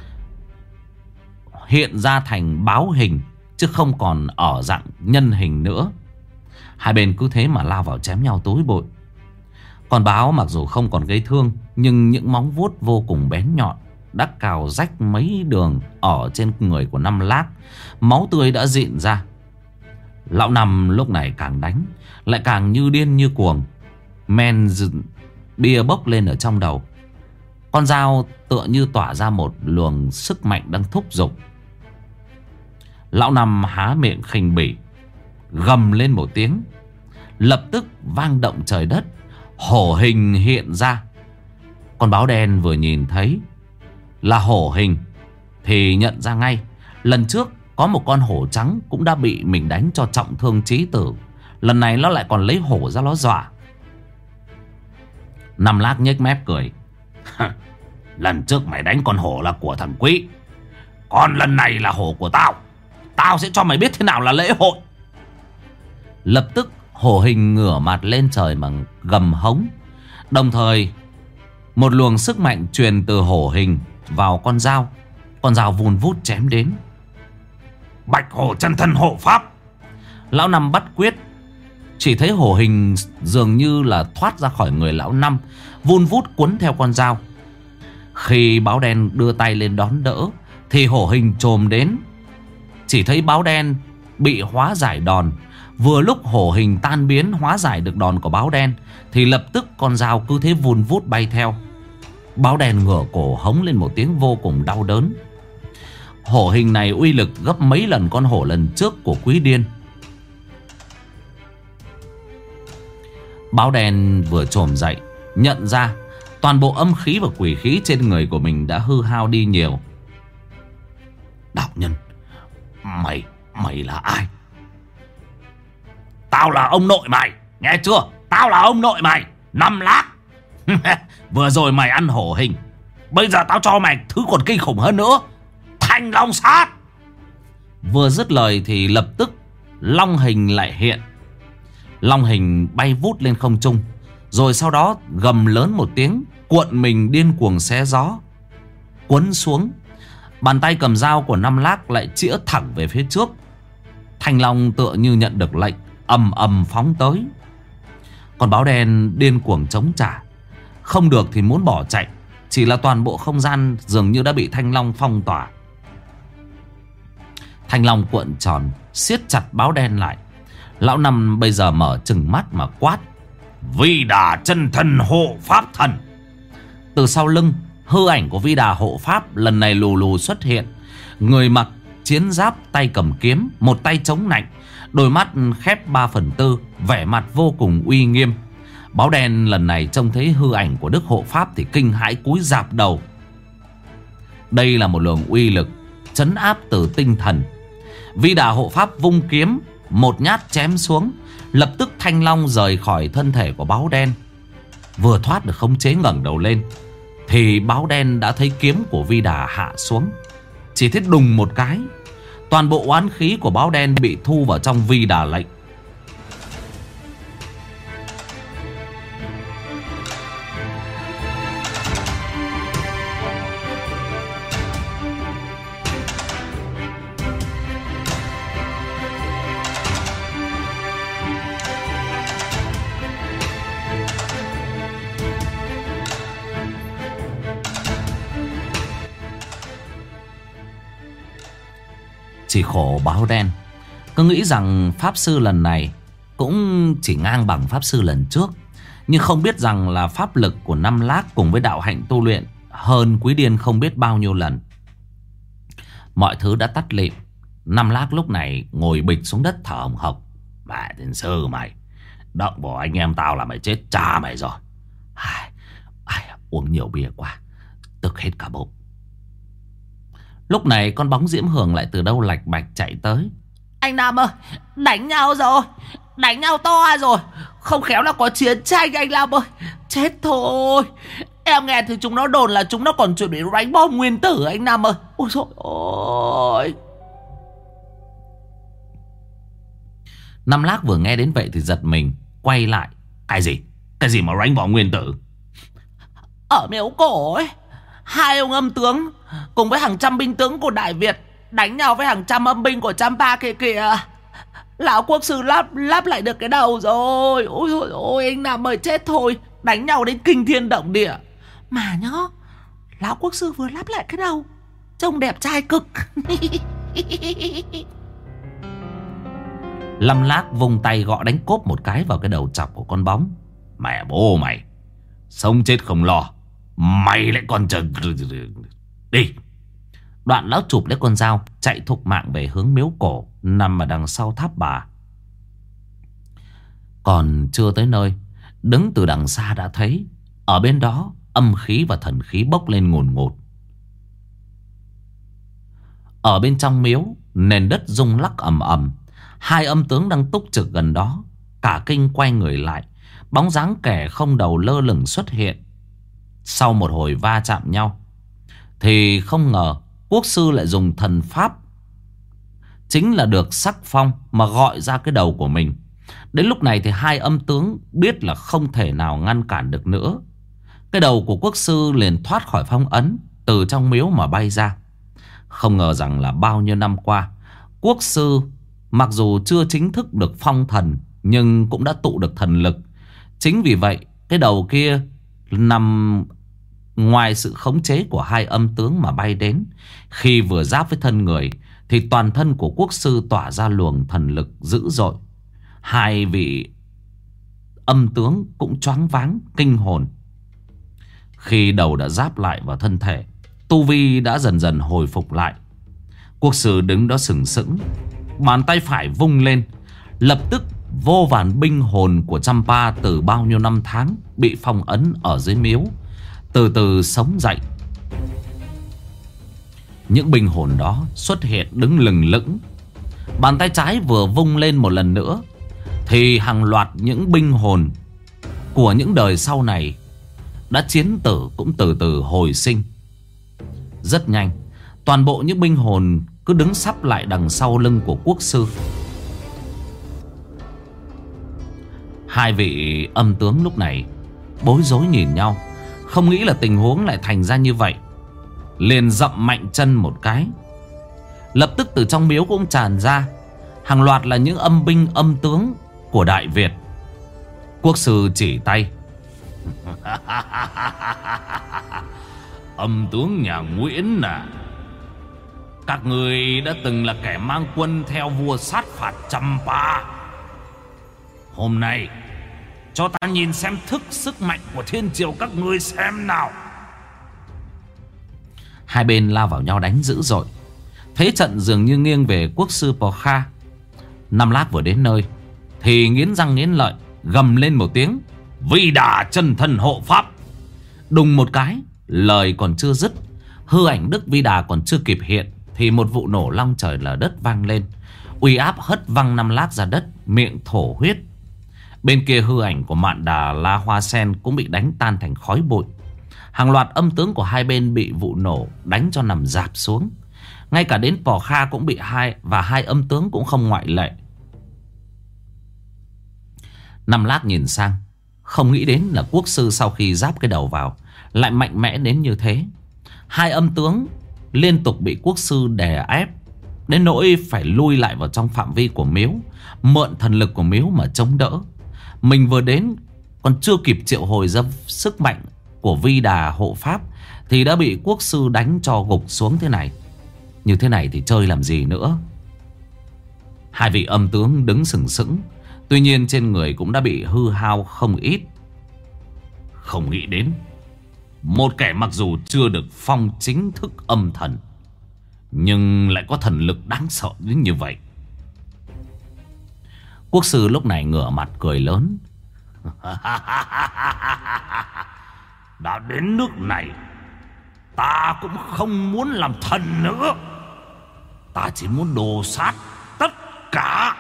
hiện ra thành báo hình, chứ không còn ở dạng nhân hình nữa. Hai bên cứ thế mà lao vào chém nhau tối bội. Con báo mặc dù không còn gây thương, nhưng những móng vuốt vô cùng bén nhọn đã cào rách mấy đường ở trên người của Năm Lác. Máu tươi đã rịn ra. Lão Năm lúc này càng đánh lại càng như điên như cuồng. Men bia bốc lên ở trong đầu. Con dao tựa như tỏa ra một luồng sức mạnh đang thúc giục. Lão Năm há miệng khinh bỉ, gầm lên một tiếng. Lập tức vang động trời đất, hổ hình hiện ra. Con báo đen vừa nhìn thấy là hổ hình thì nhận ra ngay, lần trước có một con hổ trắng cũng đã bị mình đánh cho trọng thương chí tử. Lần này nó lại còn lấy hổ ra nó dọa. Năm Lác nhếch mép cười: Lần trước mày đánh con hổ là của thằng Quý, còn lần này là hổ của tao. Tao sẽ cho mày biết thế nào là lễ hội. Lập tức hổ hình ngửa mặt lên trời mà gầm hống. Đồng thời một luồng sức mạnh truyền từ hổ hình vào con dao. Con dao vun vút chém đến. Bạch hổ chân thân hộ pháp. Lão Năm bắt quyết Chỉ thấy hổ hình dường như là thoát ra khỏi người lão Năm, vun vút cuốn theo con dao. Khi báo đen đưa tay lên đón đỡ thì hổ hình chồm đến. Chỉ thấy báo đen bị hóa giải đòn. Vừa lúc hổ hình tan biến hóa giải được đòn của báo đen thì lập tức con dao cứ thế vun vút bay theo. Báo đen ngửa cổ hống lên một tiếng vô cùng đau đớn. Hổ hình này uy lực gấp mấy lần con hổ lần trước của Quý Điên. Báo đen vừa chồm dậy, nhận ra toàn bộ âm khí và quỷ khí trên người của mình đã hư hao đi nhiều. Đạo nhân, mày là ai? Tao là ông nội mày, nghe chưa? Tao là ông nội mày, Năm Lác. Vừa rồi mày ăn hổ hình, bây giờ tao cho mày thứ còn kinh khủng hơn nữa, Thanh Long Sát. Vừa dứt lời thì lập tức long hình lại hiện. Long hình bay vút lên không trung, rồi sau đó gầm lớn một tiếng, cuộn mình điên cuồng xé gió, quấn xuống. Bàn tay cầm dao của Năm Lác lại chĩa thẳng về phía trước. Thanh long tựa như nhận được lệnh, ầm ầm phóng tới. Còn báo đen điên cuồng chống trả, không được thì muốn bỏ chạy. Chỉ là toàn bộ không gian dường như đã bị thanh long phong tỏa. Thanh long cuộn tròn siết chặt báo đen lại. Lão Năm bây giờ mở trừng mắt mà quát: Vi Đà chân thân hộ pháp thần. Từ sau lưng, hư ảnh của Vi Đà hộ pháp lần này lù lù xuất hiện. Người mặc chiến giáp, tay cầm kiếm, một tay chống nạnh, đôi mắt khép 3/4, vẻ mặt vô cùng uy nghiêm. Báo đen lần này trông thấy hư ảnh của Đức hộ pháp thì kinh hãi cúi rạp đầu. Đây là một luồng uy lực trấn áp từ tinh thần. Vi Đà hộ pháp vung kiếm, một nhát chém xuống. Lập tức thanh long rời khỏi thân thể của báo đen. Vừa thoát được khống chế ngẩng đầu lên thì báo đen đã thấy kiếm của Vi Đà hạ xuống. Chỉ thấy đùng một cái, toàn bộ oán khí của báo đen bị thu vào trong Vi Đà lệnh. Chỉ khổ báo đen cứ nghĩ rằng pháp sư lần này cũng chỉ ngang bằng pháp sư lần trước, nhưng không biết rằng là pháp lực của Năm Lác cùng với đạo hạnh tu luyện hơn Quý Điên không biết bao nhiêu lần. Mọi thứ đã tắt lịm. Năm Lác lúc này ngồi bịch xuống đất thở hồng hộc. Mẹ thiên sư mày, động vào anh em tao là mày chết cha mày rồi. Uống nhiều bia quá, tức hết cả bụng. Lúc này con bóng Diễm Hường lại từ đâu lạch bạch chạy tới. Anh Nam ơi, đánh nhau rồi, đánh nhau to rồi, không khéo là có chiến tranh anh Nam ơi. Chết thôi, em nghe thì chúng nó đồn là chúng nó còn chuẩn bị đánh bom nguyên tử anh Nam ơi. Ôi dồi ôi. Năm Lác vừa nghe đến vậy thì giật mình, quay lại. Cái gì mà đánh bom nguyên tử? Ở miếu cổ ấy, hai ông âm tướng cùng với hàng trăm binh tướng của Đại Việt đánh nhau với hàng trăm âm binh của Champa kia kìa. Lão quốc sư lắp lại được cái đầu rồi. Ôi dồi ôi, anh Nam ơi, chết thôi. Đánh nhau đến kinh thiên động địa. Mà nhá, lão quốc sư vừa lắp lại cái đầu, trông đẹp trai cực. Năm Lác vung tay gõ đánh cốp một cái vào cái đầu chọc của con bóng. Mẹ bố mày, sống chết không lo, mày lại còn chờ. Đi. Đoạn lão chụp lấy con dao chạy thục mạng về hướng miếu cổ nằm ở đằng sau tháp bà. Còn chưa tới nơi, đứng từ đằng xa đã thấy ở bên đó âm khí và thần khí bốc lên ngùn ngụt. Ở bên trong miếu, nền đất rung lắc ầm ầm. Hai âm tướng đang túc trực gần đó cả kinh quay người lại. Bóng dáng kẻ không đầu lơ lửng xuất hiện. Sau một hồi va chạm nhau thì không ngờ quốc sư lại dùng thần pháp, chính là được sắc phong, mà gọi ra cái đầu của mình. Đến lúc này thì hai âm tướng biết là không thể nào ngăn cản được nữa. Cái đầu của quốc sư liền thoát khỏi phong ấn, từ trong miếu mà bay ra. Không ngờ rằng là bao nhiêu năm qua, quốc sư mặc dù chưa chính thức được phong thần, nhưng cũng đã tụ được thần lực. Chính vì vậy cái đầu kia nằm ngoài sự khống chế của hai âm tướng mà bay đến. Khi vừa giáp với thân người thì toàn thân của quốc sư tỏa ra luồng thần lực dữ dội. Hai vị âm tướng cũng choáng váng kinh hồn. Khi đầu đã giáp lại vào thân thể, tu vi đã dần dần hồi phục lại. Quốc sư đứng đó sừng sững, bàn tay phải vung lên. Lập tức vô vàn binh hồn của Champa từ bao nhiêu năm tháng bị phong ấn ở dưới miếu từ từ sống dậy. Những binh hồn đó xuất hiện đứng lừng lững. Bàn tay trái vừa vung lên một lần nữa thì hàng loạt những binh hồn của những đời sau này đã chiến tử cũng từ từ hồi sinh. Rất nhanh, toàn bộ những binh hồn cứ đứng sắp lại đằng sau lưng của quốc sư. Hai vị âm tướng lúc này bối rối nhìn nhau, không nghĩ là tình huống lại thành ra như vậy. Liền dậm mạnh chân một cái. Lập tức từ trong miếu cũng tràn ra hàng loạt là những âm binh âm tướng của Đại Việt. Quốc sư chỉ tay. Âm tướng nhà Nguyễn à, các người đã từng là kẻ mang quân theo vua sát phạt Champa. Hôm nay cho ta nhìn xem thức sức mạnh của thiên triều các ngươi xem nào. Hai bên lao vào nhau đánh dữ dội. Thế trận dường như nghiêng về quốc sư Pò Kha. Năm Lác vừa đến nơi thì nghiến răng nghiến lợi gầm lên một tiếng: Vi Đà chân thân hộ pháp. Đùng một cái, lời còn chưa dứt, hư ảnh Đức Vi Đà còn chưa kịp hiện thì một vụ nổ long trời lở đất vang lên. Uy áp hất văng Năm Lác ra đất, miệng thổ huyết. Bên kia hư ảnh của Mạn Đà La Hoa Sen cũng bị đánh tan thành khói bụi. Hàng loạt âm tướng của hai bên bị vụ nổ đánh cho nằm rạp xuống. Ngay cả đến Pò Kha cũng bị hai âm tướng cũng không ngoại lệ. Năm Lác nhìn sang, không nghĩ đến là quốc sư sau khi giáp cái đầu vào lại mạnh mẽ đến như thế. Hai âm tướng liên tục bị quốc sư đè ép đến nỗi phải lui lại vào trong phạm vi của miếu, mượn thần lực của miếu mà chống đỡ. Mình vừa đến còn chưa kịp triệu hồi ra sức mạnh của Vi Đà hộ pháp thì đã bị quốc sư đánh cho gục xuống thế này. Như thế này thì chơi làm gì nữa. Hai vị âm tướng đứng sừng sững, tuy nhiên trên người cũng đã bị hư hao không ít. Không nghĩ đến một kẻ mặc dù chưa được phong chính thức âm thần nhưng lại có thần lực đáng sợ đến như vậy. Quốc sư lúc này ngửa mặt cười lớn. Đã đến nước này, ta cũng không muốn làm thần nữa. Ta chỉ muốn đồ sát tất cả.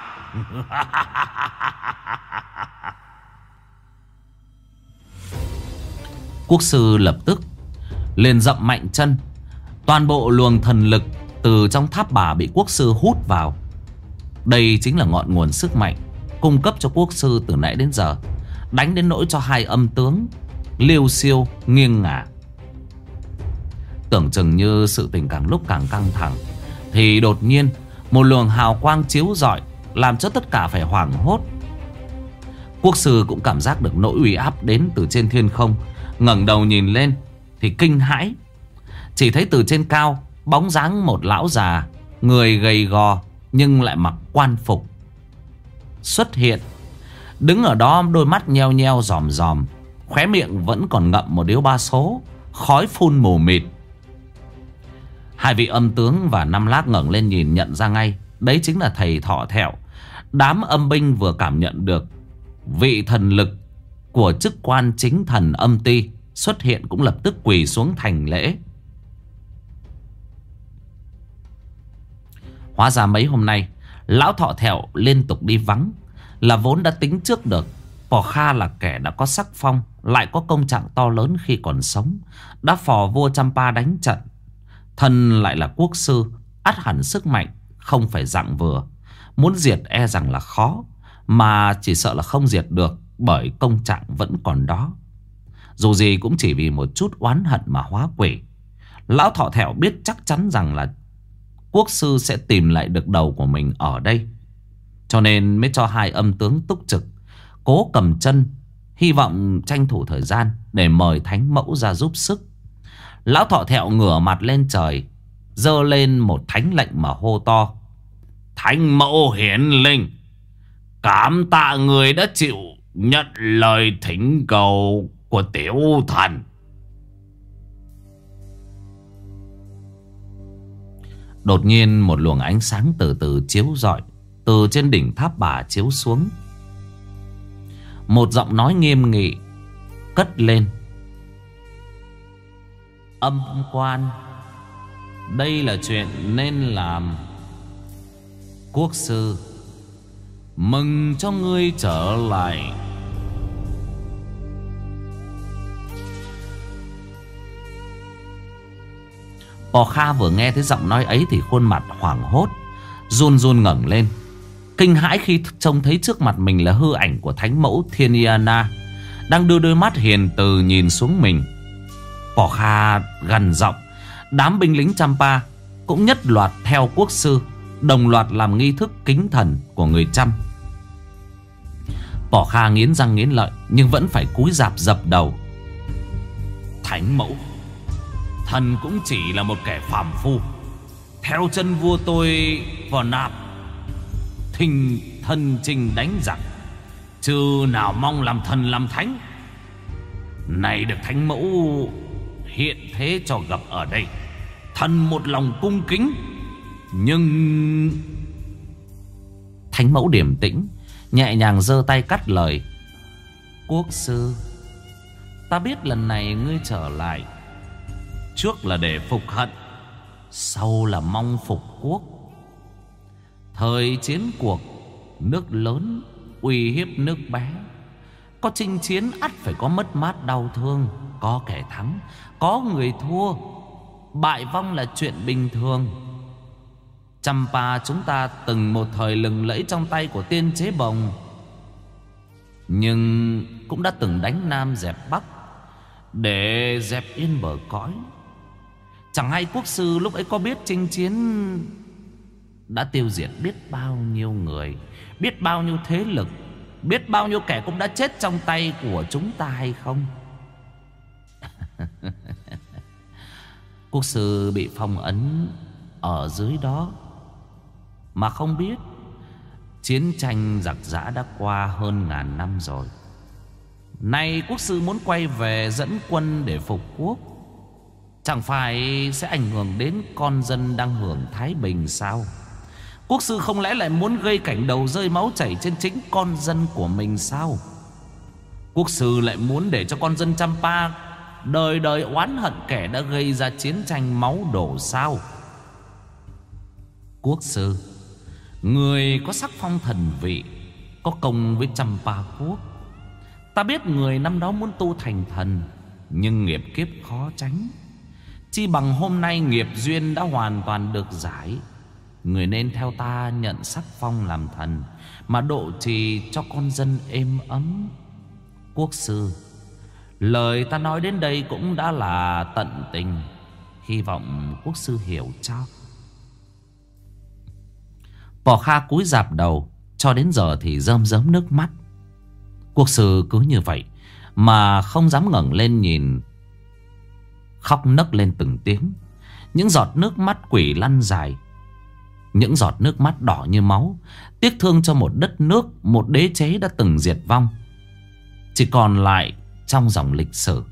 Quốc sư lập tức liền dậm mạnh chân. Toàn bộ luồng thần lực từ trong tháp bà bị quốc sư hút vào. Đây chính là ngọn nguồn sức mạnh cung cấp cho quốc sư từ nãy đến giờ, đánh đến nỗi cho hai âm tướng liêu xiêu nghiêng ngả. Tưởng chừng như sự tình càng lúc càng căng thẳng thì đột nhiên một luồng hào quang chiếu rọi làm cho tất cả phải hoảng hốt. Quốc sư cũng cảm giác được nỗi uy áp đến từ trên thiên không. Ngẩng đầu nhìn lên thì kinh hãi. Chỉ thấy từ trên cao bóng dáng một lão già, người gầy gò nhưng lại mặc quan phục xuất hiện. Đứng ở đó đôi mắt nheo nheo dòm dòm, khóe miệng vẫn còn ngậm một điếu ba số, khói phun mù mịt. Hai vị âm tướng và Năm Lác ngẩng lên nhìn nhận ra ngay, đấy chính là thầy Thọ Thẹo. Đám âm binh vừa cảm nhận được vị thần lực của chức quan chính thần âm ty xuất hiện cũng lập tức quỳ xuống thành lễ. Hóa ra mấy hôm nay lão Thọ Thẹo liên tục đi vắng là vốn đã tính trước được. Pò Kha là kẻ đã có sắc phong, lại có công trạng to lớn khi còn sống, đã phò vua Champa đánh trận. Thân lại là quốc sư, ắt hẳn sức mạnh không phải dạng vừa. Muốn diệt e rằng là khó, mà chỉ sợ là không diệt được, bởi công trạng vẫn còn đó. Dù gì cũng chỉ vì một chút oán hận mà hóa quỷ. Lão Thọ Thẹo biết chắc chắn rằng là quốc sư sẽ tìm lại được đầu của mình ở đây. cho nên mới cho hai âm tướng túc trực, cố cầm chân, hy vọng tranh thủ thời gian để mời thánh mẫu ra giúp sức. Lão Thọ Thẹo ngửa mặt lên trời, giơ lên một thánh lệnh mà hô to: Thánh mẫu hiển linh, cảm tạ người đã chịu nhận lời thỉnh cầu của tiểu thần. Đột nhiên một luồng ánh sáng từ từ chiếu rọi từ trên đỉnh tháp bà chiếu xuống. Một giọng nói nghiêm nghị cất lên: Âm quan, đây là chuyện nên làm. Quốc sư, mừng cho ngươi trở lại. Pò Kha vừa nghe thấy giọng nói ấy thì khuôn mặt hoảng hốt, run run ngẩng lên, kinh hãi khi trông thấy trước mặt mình là hư ảnh của thánh mẫu Thiên-y-na đang đưa đôi mắt hiền từ nhìn xuống mình. Pò Kha gằn giọng, đám binh lính Champa cũng nhất loạt theo quốc sư, đồng loạt làm nghi thức kính thần của người Chăm. Pò Kha nghiến răng nghiến lợi nhưng vẫn phải cúi rạp dập đầu: Thánh mẫu, thần cũng chỉ là một kẻ phàm phu, theo chân vua tôi vào nạp thình thân trình đánh giặc, chứ nào mong làm thần làm thánh. Này được thánh mẫu hiện thế cho gặp ở đây, thần một lòng cung kính. Nhưng thánh mẫu điềm tĩnh, nhẹ nhàng giơ tay cắt lời: Quốc sư, ta biết lần này ngươi trở lại, trước là để phục hận, sau là mong phục quốc. Thời chiến cuộc, nước lớn uy hiếp nước bé, có chinh chiến ắt phải có mất mát đau thương, có kẻ thắng, có người thua. Bại vong là chuyện bình thường. Champa chúng ta từng một thời lừng lẫy trong tay của tiên chế bồng, nhưng cũng đã từng đánh Nam dẹp Bắc để dẹp yên bờ cõi. Chẳng hay quốc sư lúc ấy có biết chinh chiến đã tiêu diệt biết bao nhiêu người, biết bao nhiêu thế lực, biết bao nhiêu kẻ cũng đã chết trong tay của chúng ta hay không? Quốc sư bị phong ấn ở dưới đó mà không biết chiến tranh giặc giã đã qua hơn ngàn năm rồi. Nay quốc sư muốn quay về dẫn quân để phục quốc, chẳng phải sẽ ảnh hưởng đến con dân đang hưởng thái bình sao? Quốc sư không lẽ lại muốn gây cảnh đầu rơi máu chảy trên chính con dân của mình sao? Quốc sư lại muốn để cho con dân Champa đời đời oán hận kẻ đã gây ra chiến tranh máu đổ sao? Quốc sư, người có sắc phong thần vị, có công với Champa quốc. Ta biết người năm đó muốn tu thành thần, nhưng nghiệp kiếp khó tránh. Chi bằng hôm nay nghiệp duyên đã hoàn toàn được giải, người nên theo ta nhận sắc phong làm thần, mà độ trì cho con dân êm ấm. Quốc sư, lời ta nói đến đây cũng đã là tận tình, hy vọng quốc sư hiểu cho. Pò Kha cúi rạp đầu, cho đến giờ thì rơm rớm nước mắt. Quốc sư cứ như vậy mà không dám ngẩng lên nhìn, khóc nấc lên từng tiếng. Những giọt nước mắt quỷ lăn dài, những giọt nước mắt đỏ như máu, tiếc thương cho một đất nước, một đế chế đã từng diệt vong, chỉ còn lại trong dòng lịch sử.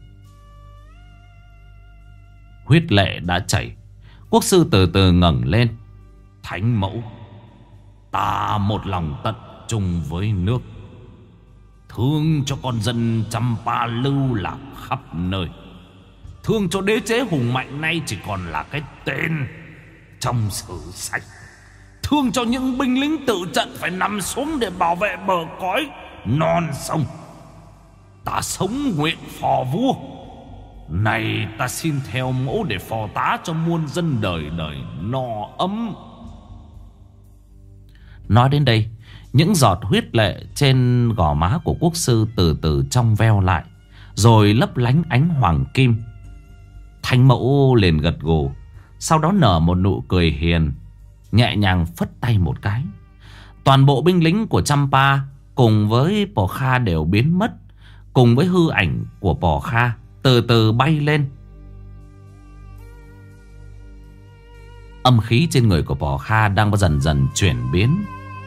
Huyết lệ đã chảy. Quốc sư từ từ ngẩng lên: Thánh mẫu, ta một lòng tận chung với nước, thương cho con dân Champa lưu lạc khắp nơi, thương cho đế chế hùng mạnh nay chỉ còn là cái tên trong sử sách, thương cho những binh lính tự trận phải nằm xuống để bảo vệ bờ cõi non sông. Ta sống nguyện phò vua, này ta xin theo mẫu để phò tá cho muôn dân đời đời no ấm. Nói đến đây, những giọt huyết lệ trên gò má của quốc sư từ từ trong veo lại, rồi lấp lánh ánh hoàng kim. Thánh mẫu liền gật gù, sau đó nở một nụ cười hiền, nhẹ nhàng phất tay một cái. Toàn bộ binh lính của Champa cùng với Pò Kha đều biến mất, cùng với hư ảnh của Pò Kha từ từ bay lên. Âm khí trên người của Pò Kha đang dần dần chuyển biến.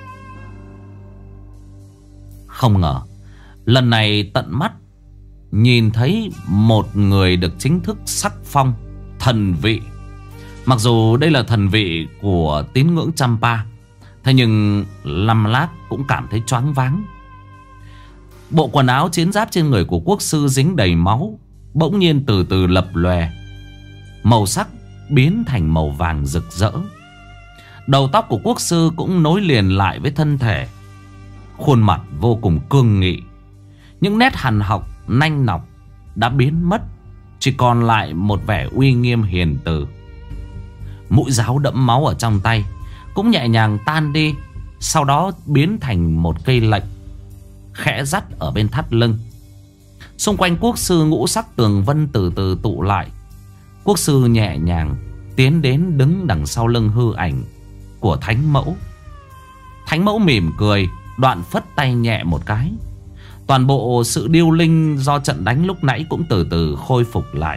Không ngờ lần này tận mắt nhìn thấy một người được chính thức sắc phong thần vị. Mặc dù đây là thần vị của tín ngưỡng Champa, thế nhưng Lâm Lác cũng cảm thấy choáng váng. Bộ quần áo chiến giáp trên người của quốc sư dính đầy máu bỗng nhiên từ từ lập lòe, màu sắc biến thành màu vàng rực rỡ. Đầu tóc của quốc sư cũng nối liền lại với thân thể. Khuôn mặt vô cùng cương nghị, những nét hằn học nanh nọc đã biến mất, chỉ còn lại một vẻ uy nghiêm hiền từ. Mũi giáo đẫm máu ở trong tay cũng nhẹ nhàng tan đi, sau đó biến thành một cây lệnh khẽ dắt ở bên thắt lưng. Xung quanh quốc sư ngũ sắc tường vân từ từ tụ lại. Quốc sư nhẹ nhàng tiến đến đứng đằng sau lưng hư ảnh của Thánh Mẫu. Thánh Mẫu mỉm cười, đoạn phất tay nhẹ một cái. Toàn bộ sự điêu linh do trận đánh lúc nãy cũng từ từ khôi phục lại.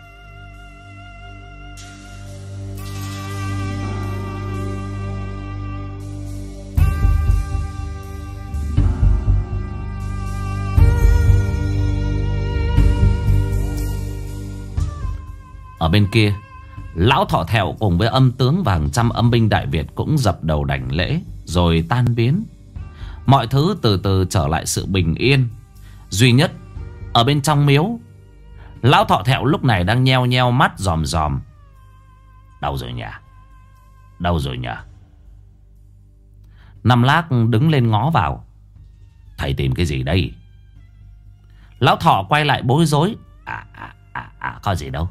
Ở bên kia, Lão Thọ Thẹo cùng với âm tướng và hàng trăm âm binh Đại Việt cũng dập đầu đảnh lễ rồi tan biến. Mọi thứ từ từ trở lại sự bình yên. Duy nhất ở bên trong miếu, Lão Thọ Thẹo lúc này đang nheo nheo mắt dòm dòm. Đâu rồi nhỉ? Đâu rồi nhỉ? Năm Lác đứng lên ngó vào. Thầy tìm cái gì đây? Lão Thọ quay lại bối rối. Có gì đâu.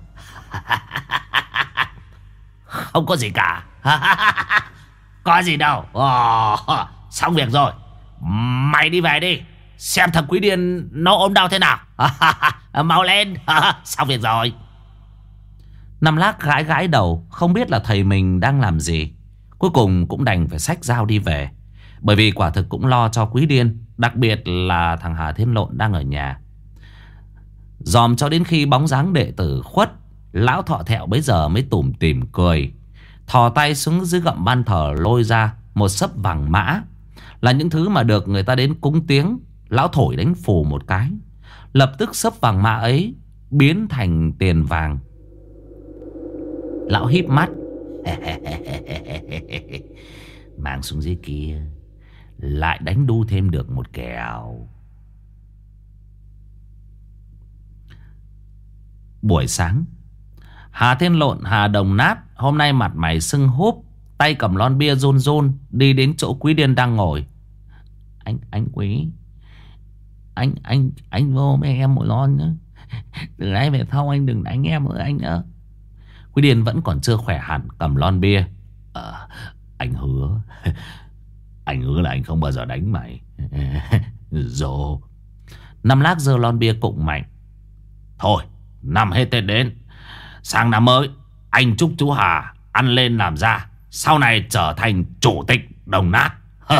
Không có gì cả. Có gì đâu. Xong việc rồi. Mày đi về đi, xem thằng Quý Điên nó ốm đau thế nào. Mau lên. Xong việc rồi. Năm Lác gãi gãi đầu, không biết là thầy mình đang làm gì. Cuối cùng cũng đành phải xách dao đi về, bởi vì quả thực cũng lo cho Quý Điên, đặc biệt là thằng Hà Thiên Lộn đang ở nhà. Dòm cho đến khi bóng dáng đệ tử khuất, Lão Thọ Thẹo bấy giờ mới tủm tỉm cười, thò tay xuống dưới gầm ban thờ lôi ra một sấp vàng mã, là những thứ mà được người ta đến cúng tiếng. Lão thổi đánh phù một cái, lập tức sấp vàng mã ấy biến thành tiền vàng. Lão híp mắt. Mang xuống dưới kia lại đánh đu thêm được một kèo. Buổi sáng, Hà Thiên Lộn, Hà Đồng Nát hôm nay mặt mày sưng húp, tay cầm lon bia run run đi đến chỗ Quý Điên đang ngồi. Anh Quý, anh vô với em một lon nữa. Từ nay về sau anh đừng đánh em nữa anh nữa. Quý Điên vẫn còn chưa khỏe hẳn, cầm lon bia. Anh hứa. Anh hứa là anh không bao giờ đánh mày. Dồ. Năm Lác giơ lon bia cụng mạnh. Thôi, năm hết Tết đến, sang năm mới anh chúc chú Hà ăn lên làm ra, sau này trở thành chủ tịch Đồng Nát.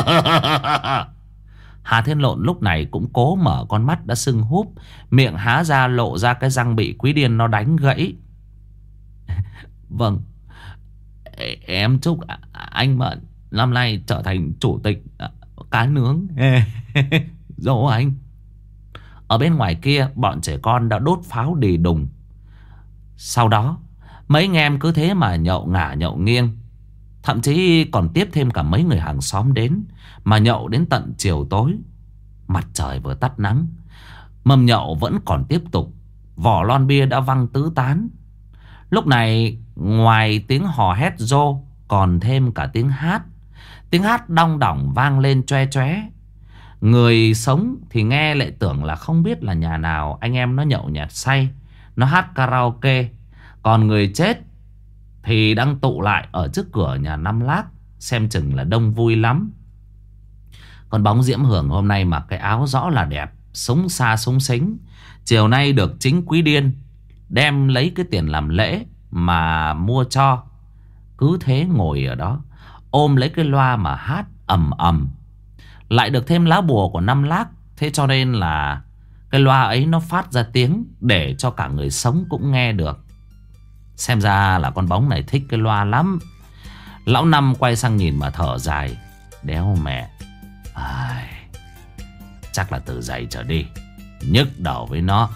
Hà Thiên Lộn lúc này cũng cố mở con mắt đã sưng húp, miệng há ra lộ ra cái răng bị Quý Điên nó đánh gãy. Vâng, em chúc anh Mận năm nay trở thành chủ tịch cá nướng. Dỗ anh. Ở bên ngoài kia, bọn trẻ con đã đốt pháo đì đùng. Sau đó mấy anh em cứ thế mà nhậu ngả nhậu nghiêng. Thậm chí còn tiếp thêm cả mấy người hàng xóm đến, mà nhậu đến tận chiều tối. Mặt trời vừa tắt nắng, mâm nhậu vẫn còn tiếp tục. Vỏ lon bia đã văng tứ tán. Lúc này ngoài tiếng hò hét rô, còn thêm cả tiếng hát. Tiếng hát đong đỏng vang lên choe choé. Người sống thì nghe lại tưởng là không biết là nhà nào anh em nó nhậu nhẹt say, nó hát karaoke. Còn người chết thì đang tụ lại ở trước cửa nhà Năm Lác, xem chừng là đông vui lắm. Còn bóng Diễm Hưởng hôm nay mặc cái áo rõ là đẹp, sống xa sống xính. Chiều nay được chính Quý Điên đem lấy cái tiền làm lễ mà mua cho. Cứ thế ngồi ở đó ôm lấy cái loa mà hát ầm ầm. Lại được thêm lá bùa của Năm Lác. Thế cho nên là cái loa ấy nó phát ra tiếng để cho cả người sống cũng nghe được. Xem ra là con bóng này thích cái loa lắm. Lão Năm quay sang nhìn mà thở dài. Đéo mẹ. Chắc là từ giày trở đi nhức đầu với nó.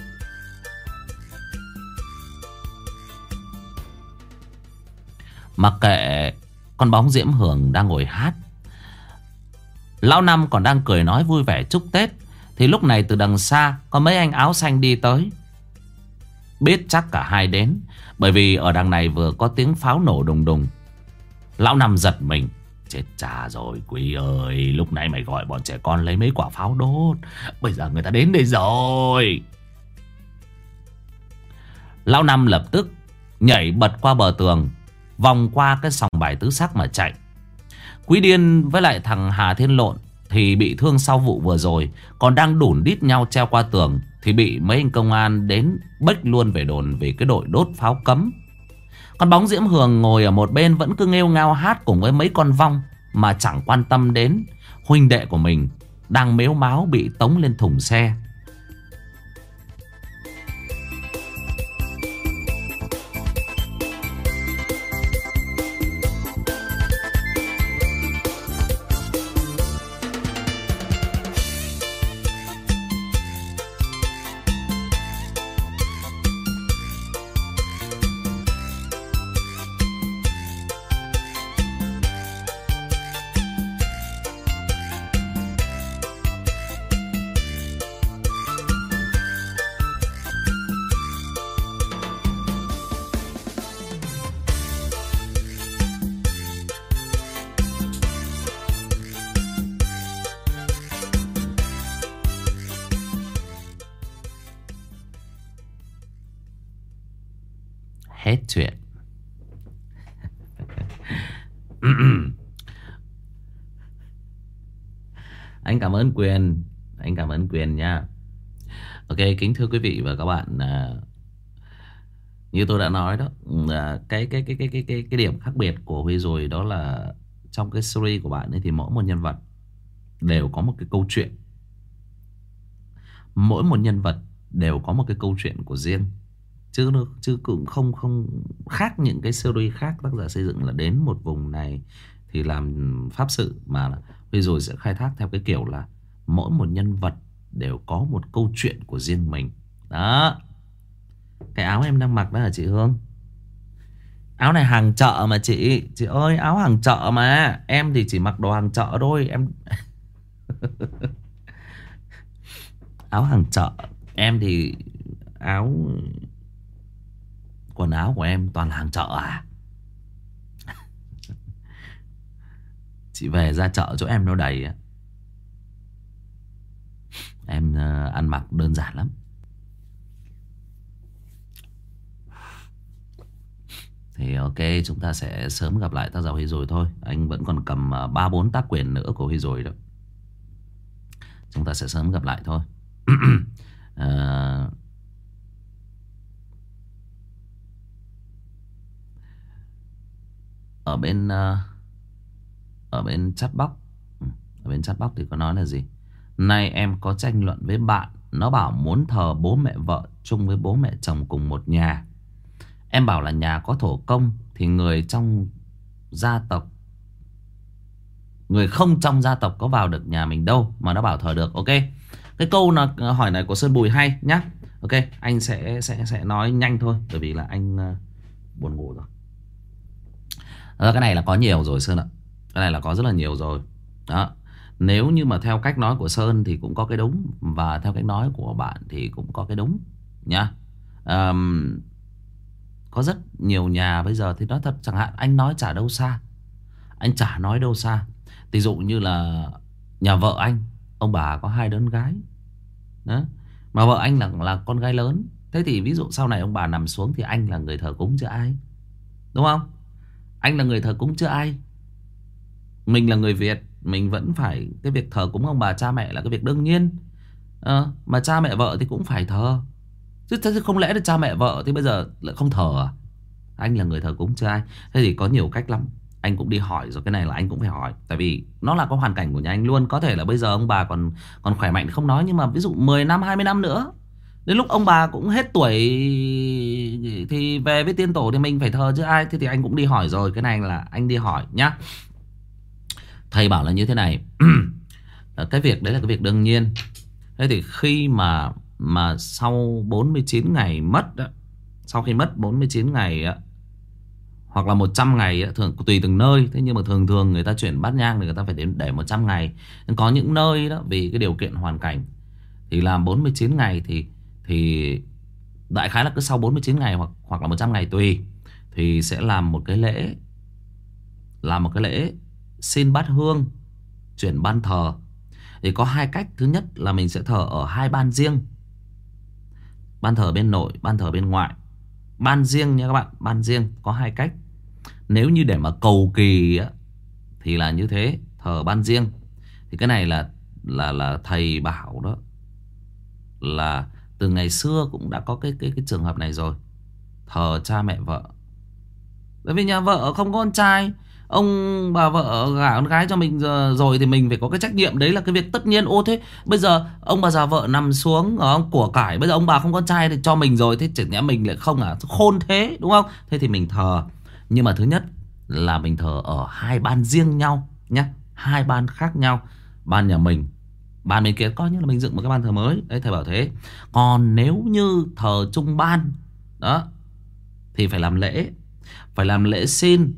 Mặc kệ con bóng Diễm Hường đang ngồi hát, Lão Năm còn đang cười nói vui vẻ chúc Tết, thì lúc này từ đằng xa có mấy anh áo xanh đi tới. Biết chắc cả hai đến, bởi vì ở đằng này vừa có tiếng pháo nổ đùng đùng. Lão Năm giật mình. Chết cha rồi Quý ơi, lúc nãy mày gọi bọn trẻ con lấy mấy quả pháo đốt, bây giờ người ta đến đây rồi. Lão Năm lập tức nhảy bật qua bờ tường, vòng qua cái sòng bài tứ sắc mà chạy. Quý Điên với lại thằng Hà Thiên Lộn thì bị thương sau vụ vừa rồi, còn đang đủn đít nhau treo qua tường thì bị mấy anh công an đến bếch luôn về đồn vì cái đội đốt pháo cấm. Con bóng Diễm Hường ngồi ở một bên vẫn cứ nghêu ngao hát cùng với mấy con vong, mà chẳng quan tâm đến huynh đệ của mình đang mếu máo bị tống lên thùng xe. Hết chuyện. Anh cảm ơn Quyền. Anh cảm ơn Quyền nha. Ok, kính thưa quý vị và các bạn, như tôi đã nói đó, cái điểm khác biệt của Huy rồi đó là trong cái series của bạn ấy thì mỗi một nhân vật đều có một cái câu chuyện. Mỗi một nhân vật đều có một cái câu chuyện của riêng, chứ cũng không khác những cái series khác tác giả xây dựng là đến một vùng này thì làm pháp sự, mà bây giờ sẽ khai thác theo cái kiểu là mỗi một nhân vật đều có một câu chuyện của riêng mình. Đó. Cái áo em đang mặc đó hả chị Hương? Áo này hàng chợ mà chị ơi, áo hàng chợ mà. Em thì chỉ mặc đồ hàng chợ thôi em. Áo hàng chợ. Em thì quần áo của em toàn là hàng chợ à? Chị về ra chợ chỗ em nó đầy. Em ăn mặc đơn giản lắm. Thì ok, chúng ta sẽ sớm gặp lại tác giả Huy rồi thôi. Anh vẫn còn cầm 3-4 tác quyền nữa của Huy rồi đó. Chúng ta sẽ sớm gặp lại thôi. Ở bên chat box, ở bên chat box thì có nói là gì? Nay em có tranh luận với bạn, nó bảo muốn thờ bố mẹ vợ chung với bố mẹ chồng cùng một nhà. Em bảo là nhà có thổ công thì người trong gia tộc, người không trong gia tộc có vào được nhà mình đâu mà nó bảo thờ được. Ok, cái câu hỏi này của Sơn Bùi hay nhá. Ok, anh sẽ nói nhanh thôi, bởi vì là anh buồn ngủ rồi. Cái này là có nhiều rồi Sơn ạ. Cái này là có rất là nhiều rồi. Đó. Nếu như mà theo cách nói của Sơn thì cũng có cái đúng, và theo cách nói của bạn thì cũng có cái đúng nhá. Có rất nhiều nhà bây giờ thì nói thật, chẳng hạn anh nói chả đâu xa, anh chả nói đâu xa. Ví dụ như là nhà vợ anh, ông bà có 2 đứa gái đó, mà vợ anh là con gái lớn. Thế thì ví dụ sau này ông bà nằm xuống thì anh là người thờ cúng chứ ai, đúng không? Anh là người thờ cúng chứ ai. Mình là người Việt, mình vẫn phải, cái việc thờ cúng ông bà cha mẹ là cái việc đương nhiên. Mà cha mẹ vợ thì cũng phải thờ chứ không lẽ là cha mẹ vợ thì bây giờ lại không thờ à? Anh là người thờ cúng chứ ai. Thế thì có nhiều cách lắm. anh cũng đi hỏi rồi. Cái này là anh cũng phải hỏi, tại vì nó là có hoàn cảnh của nhà anh luôn. Có thể là bây giờ ông bà còn còn khỏe mạnh thì không nói, nhưng mà ví dụ 10 năm 20 năm nữa, đến lúc ông bà cũng hết tuổi thì về với tiên tổ thì mình phải thờ chứ ai. Thế thì anh cũng đi hỏi rồi. Cái này là anh đi hỏi nhá. Thầy bảo là như thế này. Cái việc đấy là cái việc đương nhiên. Thế thì khi mà sau 49 ngày mất đó, sau khi mất 49 ngày á, hoặc là 100 ngày á, thường tùy từng nơi. Thế nhưng mà thường thường người ta chuyển bát nhang thì người ta phải đến để 100 ngày. Có những nơi đó vì cái điều kiện hoàn cảnh thì làm 49 ngày thì đại khái là cứ sau 49 ngày hoặc là 100 ngày tùy, thì sẽ làm một cái lễ, xin bát hương, chuyển ban thờ. Thì có hai cách. Thứ nhất là mình sẽ thờ ở hai ban riêng, ban thờ bên nội, ban thờ bên ngoại. Ban riêng nha các bạn, ban riêng có hai cách. Nếu như để mà cầu kỳ á, thì là như thế, thờ ban riêng. Thì cái này là thầy bảo đó, là từ ngày xưa cũng đã có cái trường hợp này rồi. Thờ cha mẹ vợ. Bởi vì nhà vợ không có con trai, ông bà vợ gả con gái cho mình rồi thì mình phải có cái trách nhiệm. Đấy là cái việc tất nhiên. Ô thế bây giờ ông bà già vợ nằm xuống của cải, bây giờ ông bà không con trai thì cho mình rồi, thế chẳng nhẽ mình lại không à? Khôn thế đúng không? Thế thì mình thờ. Nhưng mà thứ nhất là mình thờ ở hai ban riêng nhau nhé, hai ban khác nhau. Ban nhà mình, ban bên kia coi như là mình dựng một cái ban thờ mới. Đấy, thầy bảo thế. Còn nếu như thờ chung ban đó thì phải làm lễ, phải làm lễ xin.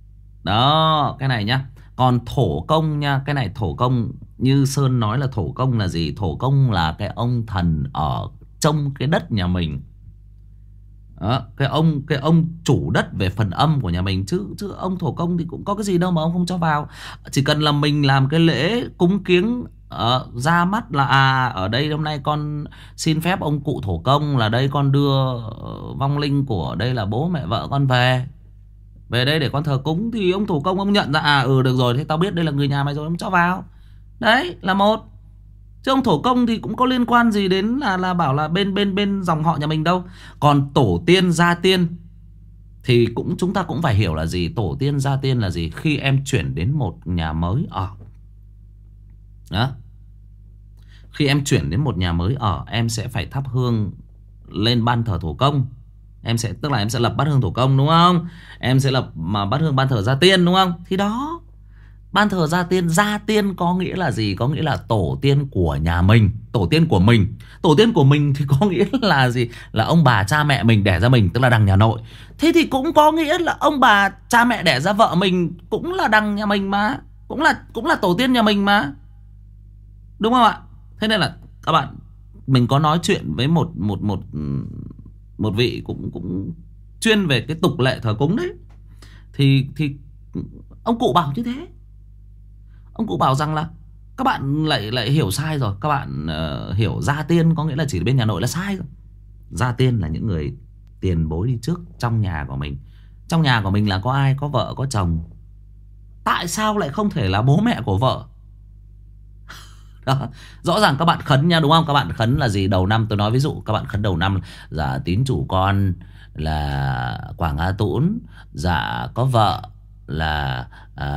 Đó, cái này nhá. Còn thổ công nha, cái này thổ công như Sơn nói là thổ công là gì? Thổ công là cái ông thần ở trong cái đất nhà mình. Đó, cái ông chủ đất về phần âm của nhà mình, chứ ông thổ công thì cũng có cái gì đâu mà ông không cho vào. Chỉ cần là mình làm cái lễ cúng kiếng ra mắt là ở đây hôm nay con xin phép ông cụ thổ công là đây con đưa vong linh của đây là bố mẹ vợ con về đây để con thờ cúng, thì ông thủ công ông nhận ra được rồi, thế tao biết đây là người nhà mày rồi, ông cho vào. Đấy là một. Chứ ông thổ công thì cũng có liên quan gì đến là bảo là bên dòng họ nhà mình đâu. Còn tổ tiên gia tiên thì chúng ta cũng phải hiểu là gì. Tổ tiên gia tiên là gì? Khi em chuyển đến một nhà mới ở đó, khi em chuyển đến một nhà mới ở, em sẽ phải thắp hương lên ban thờ thổ công. Tức là em sẽ lập bát hương thổ công đúng không? Em sẽ lập mà bát hương ban thờ gia tiên đúng không? Thì đó, ban thờ gia tiên có nghĩa là gì? Có nghĩa là tổ tiên của nhà mình, tổ tiên của mình. Tổ tiên của mình thì có nghĩa là gì? Là ông bà cha mẹ mình đẻ ra mình, tức là đằng nhà nội. Thế thì cũng có nghĩa là ông bà cha mẹ đẻ ra vợ mình cũng là đằng nhà mình mà, cũng là tổ tiên nhà mình mà. Đúng không ạ? Thế nên là các bạn, mình có nói chuyện với một vị cũng chuyên về cái tục lệ thờ cúng đấy, thì ông cụ bảo như thế. Ông cụ bảo rằng là các bạn lại hiểu sai rồi. Các bạn hiểu gia tiên có nghĩa là chỉ bên nhà nội là sai rồi. Gia tiên là những người tiền bối đi trước trong nhà của mình. Trong nhà của mình là có ai? Có vợ, có chồng. Tại sao lại không thể là bố mẹ của vợ? Đó. Rõ ràng các bạn khấn nha, đúng không? Các bạn khấn là gì? Đầu năm tôi nói ví dụ các bạn khấn đầu năm: dạ tín chủ con là Quảng A Tũng, dạ có vợ là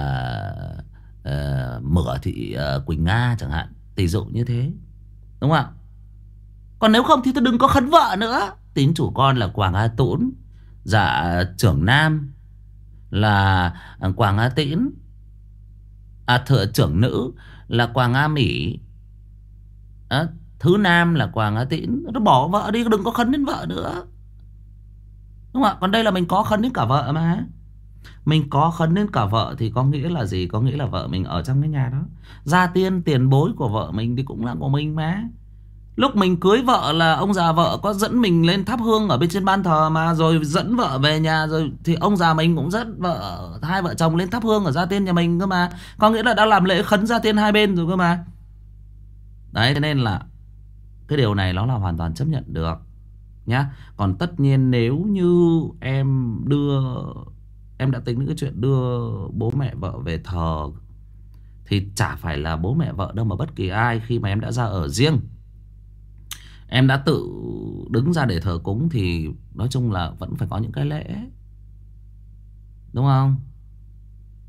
Mửa Thị Quỳnh Nga chẳng hạn, tỷ dụ như thế, đúng không ạ? Còn nếu không thì tôi đừng có khấn vợ nữa. Tín chủ con là Quảng A Tũng, dạ trưởng nam là Quảng A Tĩnh, trưởng nữ là Quảng A Mỹ, thứ nam là Quảng A Tĩnh. Nó bỏ vợ đi, đừng có khấn đến vợ nữa, đúng không ạ? Còn đây là mình có khấn đến cả vợ mà. Mình có khấn đến cả vợ thì có nghĩa là gì? Có nghĩa là vợ mình ở trong cái nhà đó. Gia tiên tiền bối của vợ mình thì cũng là của mình mà. Lúc mình cưới vợ là ông già vợ có dẫn mình lên thắp hương ở bên trên ban thờ mà, rồi dẫn vợ về nhà rồi thì ông già mình cũng dẫn vợ, hai vợ chồng lên thắp hương ở gia tiên nhà mình cơ mà. Có nghĩa là đã làm lễ khấn gia tiên hai bên rồi cơ mà. Đấy, thế nên là cái điều này nó là hoàn toàn chấp nhận được nhá. Còn tất nhiên nếu như em đã tính đến cái chuyện đưa bố mẹ vợ về thờ thì chả phải là bố mẹ vợ đâu mà bất kỳ ai. Khi mà em đã ra ở riêng, em đã tự đứng ra để thờ cúng thì nói chung là vẫn phải có những cái lễ, đúng không?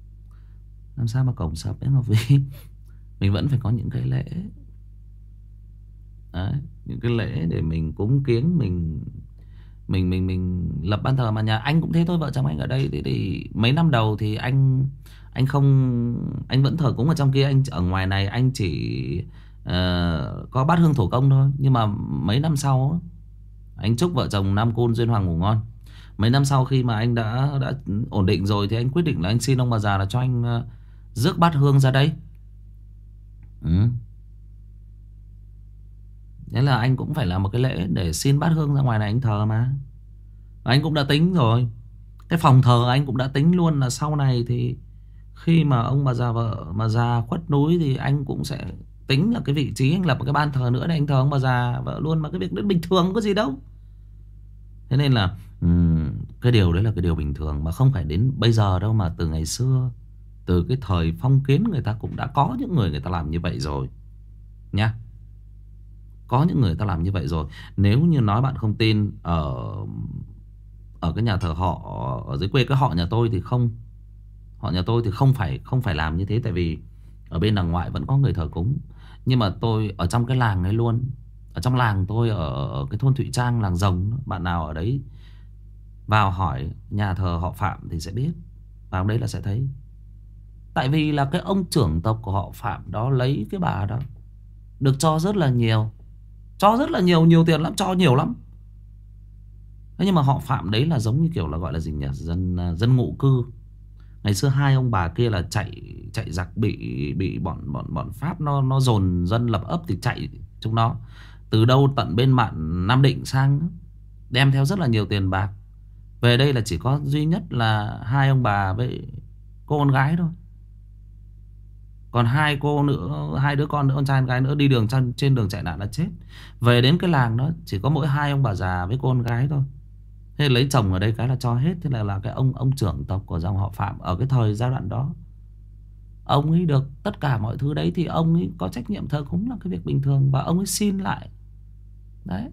Làm sao mà cổng sập ấy Ngọc Vy. Mình vẫn phải có những cái lễ. Đấy, những cái lễ để mình cúng kiếng, mình lập ban thờ. Mà nhà anh cũng thế thôi, vợ chồng anh ở đây thì mấy năm đầu thì anh không, anh vẫn thờ cúng ở trong kia, anh ở ngoài này anh chỉ có bát hương thổ công thôi. Nhưng mà mấy năm sau anh chúc vợ chồng Nam Cun duyên hoàng ngủ ngon. Mấy năm sau khi mà anh đã ổn định rồi thì anh quyết định là anh xin ông bà già là cho anh rước bát hương ra đây. Ừ. Thế là anh cũng phải làm một cái lễ để xin bát hương ra ngoài này anh thờ mà. Anh cũng đã tính rồi. Cái phòng thờ anh cũng đã tính luôn là sau này thì khi mà ông bà già vợ mà già khuất núi thì anh cũng sẽ tính là cái vị trí anh lập một cái ban thờ nữa để anh thờ ông bà già vợ luôn. Mà cái việc đấy bình thường có gì đâu. Thế nên là cái điều đấy là cái điều bình thường, mà không phải đến bây giờ đâu, mà từ ngày xưa, từ cái thời phong kiến người ta cũng đã có những người ta làm như vậy rồi nhá. Có những người ta làm như vậy rồi. Nếu như nói bạn không tin, ở cái nhà thờ họ ở dưới quê, cái họ nhà tôi thì không. Họ nhà tôi thì không phải làm như thế. Tại vì ở bên đằng ngoại vẫn có người thờ cúng. Nhưng mà tôi ở trong cái làng ấy luôn. Ở trong làng tôi, ở cái thôn Thụy Trang, làng Rồng, bạn nào ở đấy vào hỏi nhà thờ họ Phạm thì sẽ biết. Vào đấy là sẽ thấy. Tại vì là cái ông trưởng tộc của họ Phạm đó lấy cái bà đó được cho rất là nhiều. Cho rất là nhiều, nhiều tiền lắm, cho nhiều lắm. Thế nhưng mà họ Phạm đấy là giống như kiểu là gọi là gì nhỉ? Dân ngụ cư. Ngày xưa hai ông bà kia là chạy giặc, bị bọn Pháp nó dồn dân lập ấp thì chạy chúng nó từ đâu tận bên mạn Nam Định sang, đem theo rất là nhiều tiền bạc. Về đây là chỉ có duy nhất là hai ông bà với cô con gái thôi. Còn hai cô nữa, hai đứa con nữa, con trai con gái nữa đi đường trên đường chạy nạn là chết. Về đến cái làng đó chỉ có mỗi hai ông bà già với cô con gái thôi. Thế lấy chồng ở đây cái là cho hết. Thế là cái ông trưởng tộc của dòng họ Phạm ở cái thời giai đoạn đó, ông ấy được tất cả mọi thứ đấy thì ông ấy có trách nhiệm thờ cúng là cái việc bình thường. Và ông ấy xin lại. Đấy.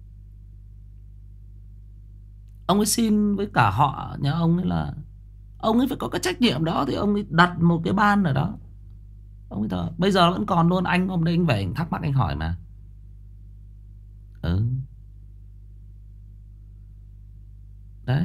Ông ấy xin với cả họ nhà ông ấy là ông ấy phải có cái trách nhiệm đó. Thì ông ấy đặt một cái ban ở đó. Ông ấy thờ. Bây giờ vẫn còn luôn. Anh hôm nay anh về anh thắc mắc anh hỏi mà. Ừ. Đấy.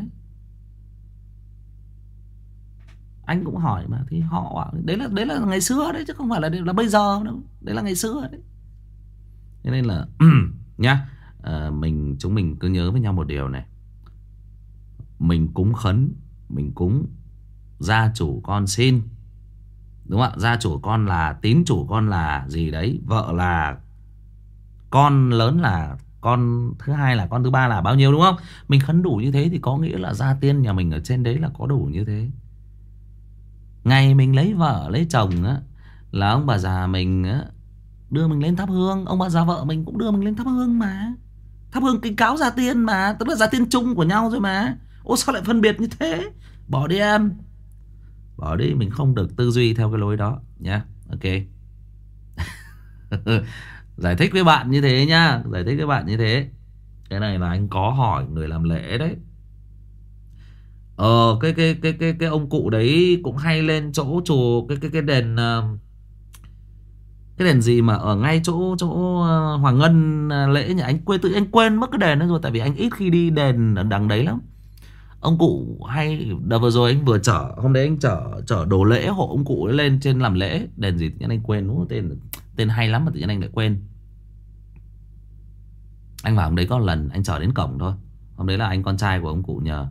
Anh cũng hỏi mà. Thì họ bảo đấy là ngày xưa đấy, chứ không phải là bây giờ đâu. Đấy là ngày xưa đấy. Thế nên là nhá, chúng mình cứ nhớ với nhau một điều này. Mình cúng khấn, mình cúng gia chủ con xin, đúng không ạ? Gia chủ con là tín chủ con là gì đấy, vợ là con lớn, là con thứ hai, là con thứ ba là bao nhiêu, đúng không? Mình khấn đủ như thế thì có nghĩa là gia tiên nhà mình ở trên đấy là có đủ như thế. Ngày mình lấy vợ lấy chồng á, là ông bà già mình á đưa mình lên thắp hương. Ông bà già vợ mình cũng đưa mình lên thắp hương mà. Thắp hương kính cáo gia tiên mà. Tức là gia tiên chung của nhau rồi mà. Ô sao lại phân biệt như thế? Bỏ đi em. Bỏ đi, mình không được tư duy theo cái lối đó nhá. Ok. Giải thích với bạn như thế nhá. Giải thích với bạn như thế. Cái này là anh có hỏi người làm lễ đấy. Cái ông cụ đấy cũng hay lên chỗ chùa cái đền, cái đền gì mà ở ngay chỗ Hoàng Ngân lễ nhỉ? Anh quên mất cái đền đó rồi. Tại vì anh ít khi đi đền ở đằng đấy lắm. Ông cụ hay, đợt vừa rồi anh vừa hôm đấy anh chở đồ lễ hộ ông cụ ấy lên trên làm lễ. Đền gì tự nhiên anh quên, đúng không? Tên hay lắm mà tự nhiên anh lại quên. Anh vào hôm đấy có một lần anh chở đến cổng thôi. Hôm đấy là anh con trai của ông cụ nhờ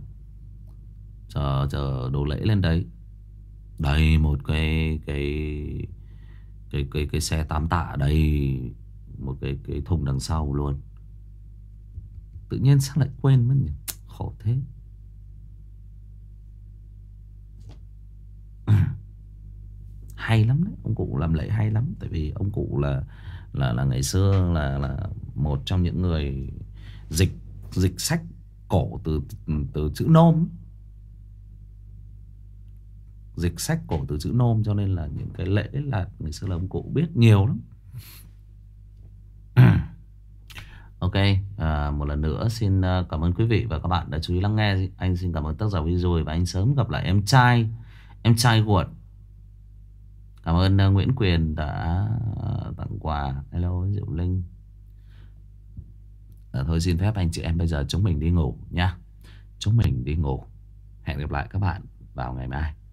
chở đồ lễ lên đấy. Đây một cái xe tám tạ đây, một cái thùng đằng sau luôn. Tự nhiên sao lại quên mất nhỉ? Khổ thế. Hay lắm đấy, ông cụ làm lễ hay lắm. Tại vì ông cụ là ngày xưa là một trong những người dịch sách cổ từ chữ Nôm. Dịch sách cổ từ chữ Nôm, cho nên là những cái lễ là ngày xưa là ông cụ biết nhiều lắm. Ok, một lần nữa xin cảm ơn quý vị và các bạn đã chú ý lắng nghe. Anh xin cảm ơn tác giả video và anh sớm gặp lại em trai ruột Cảm ơn Nguyễn Quyền đã tặng quà. Hello Diệu Linh. Thôi xin phép anh chị em bây giờ chúng mình đi ngủ nha. Chúng mình đi ngủ. Hẹn gặp lại các bạn vào ngày mai.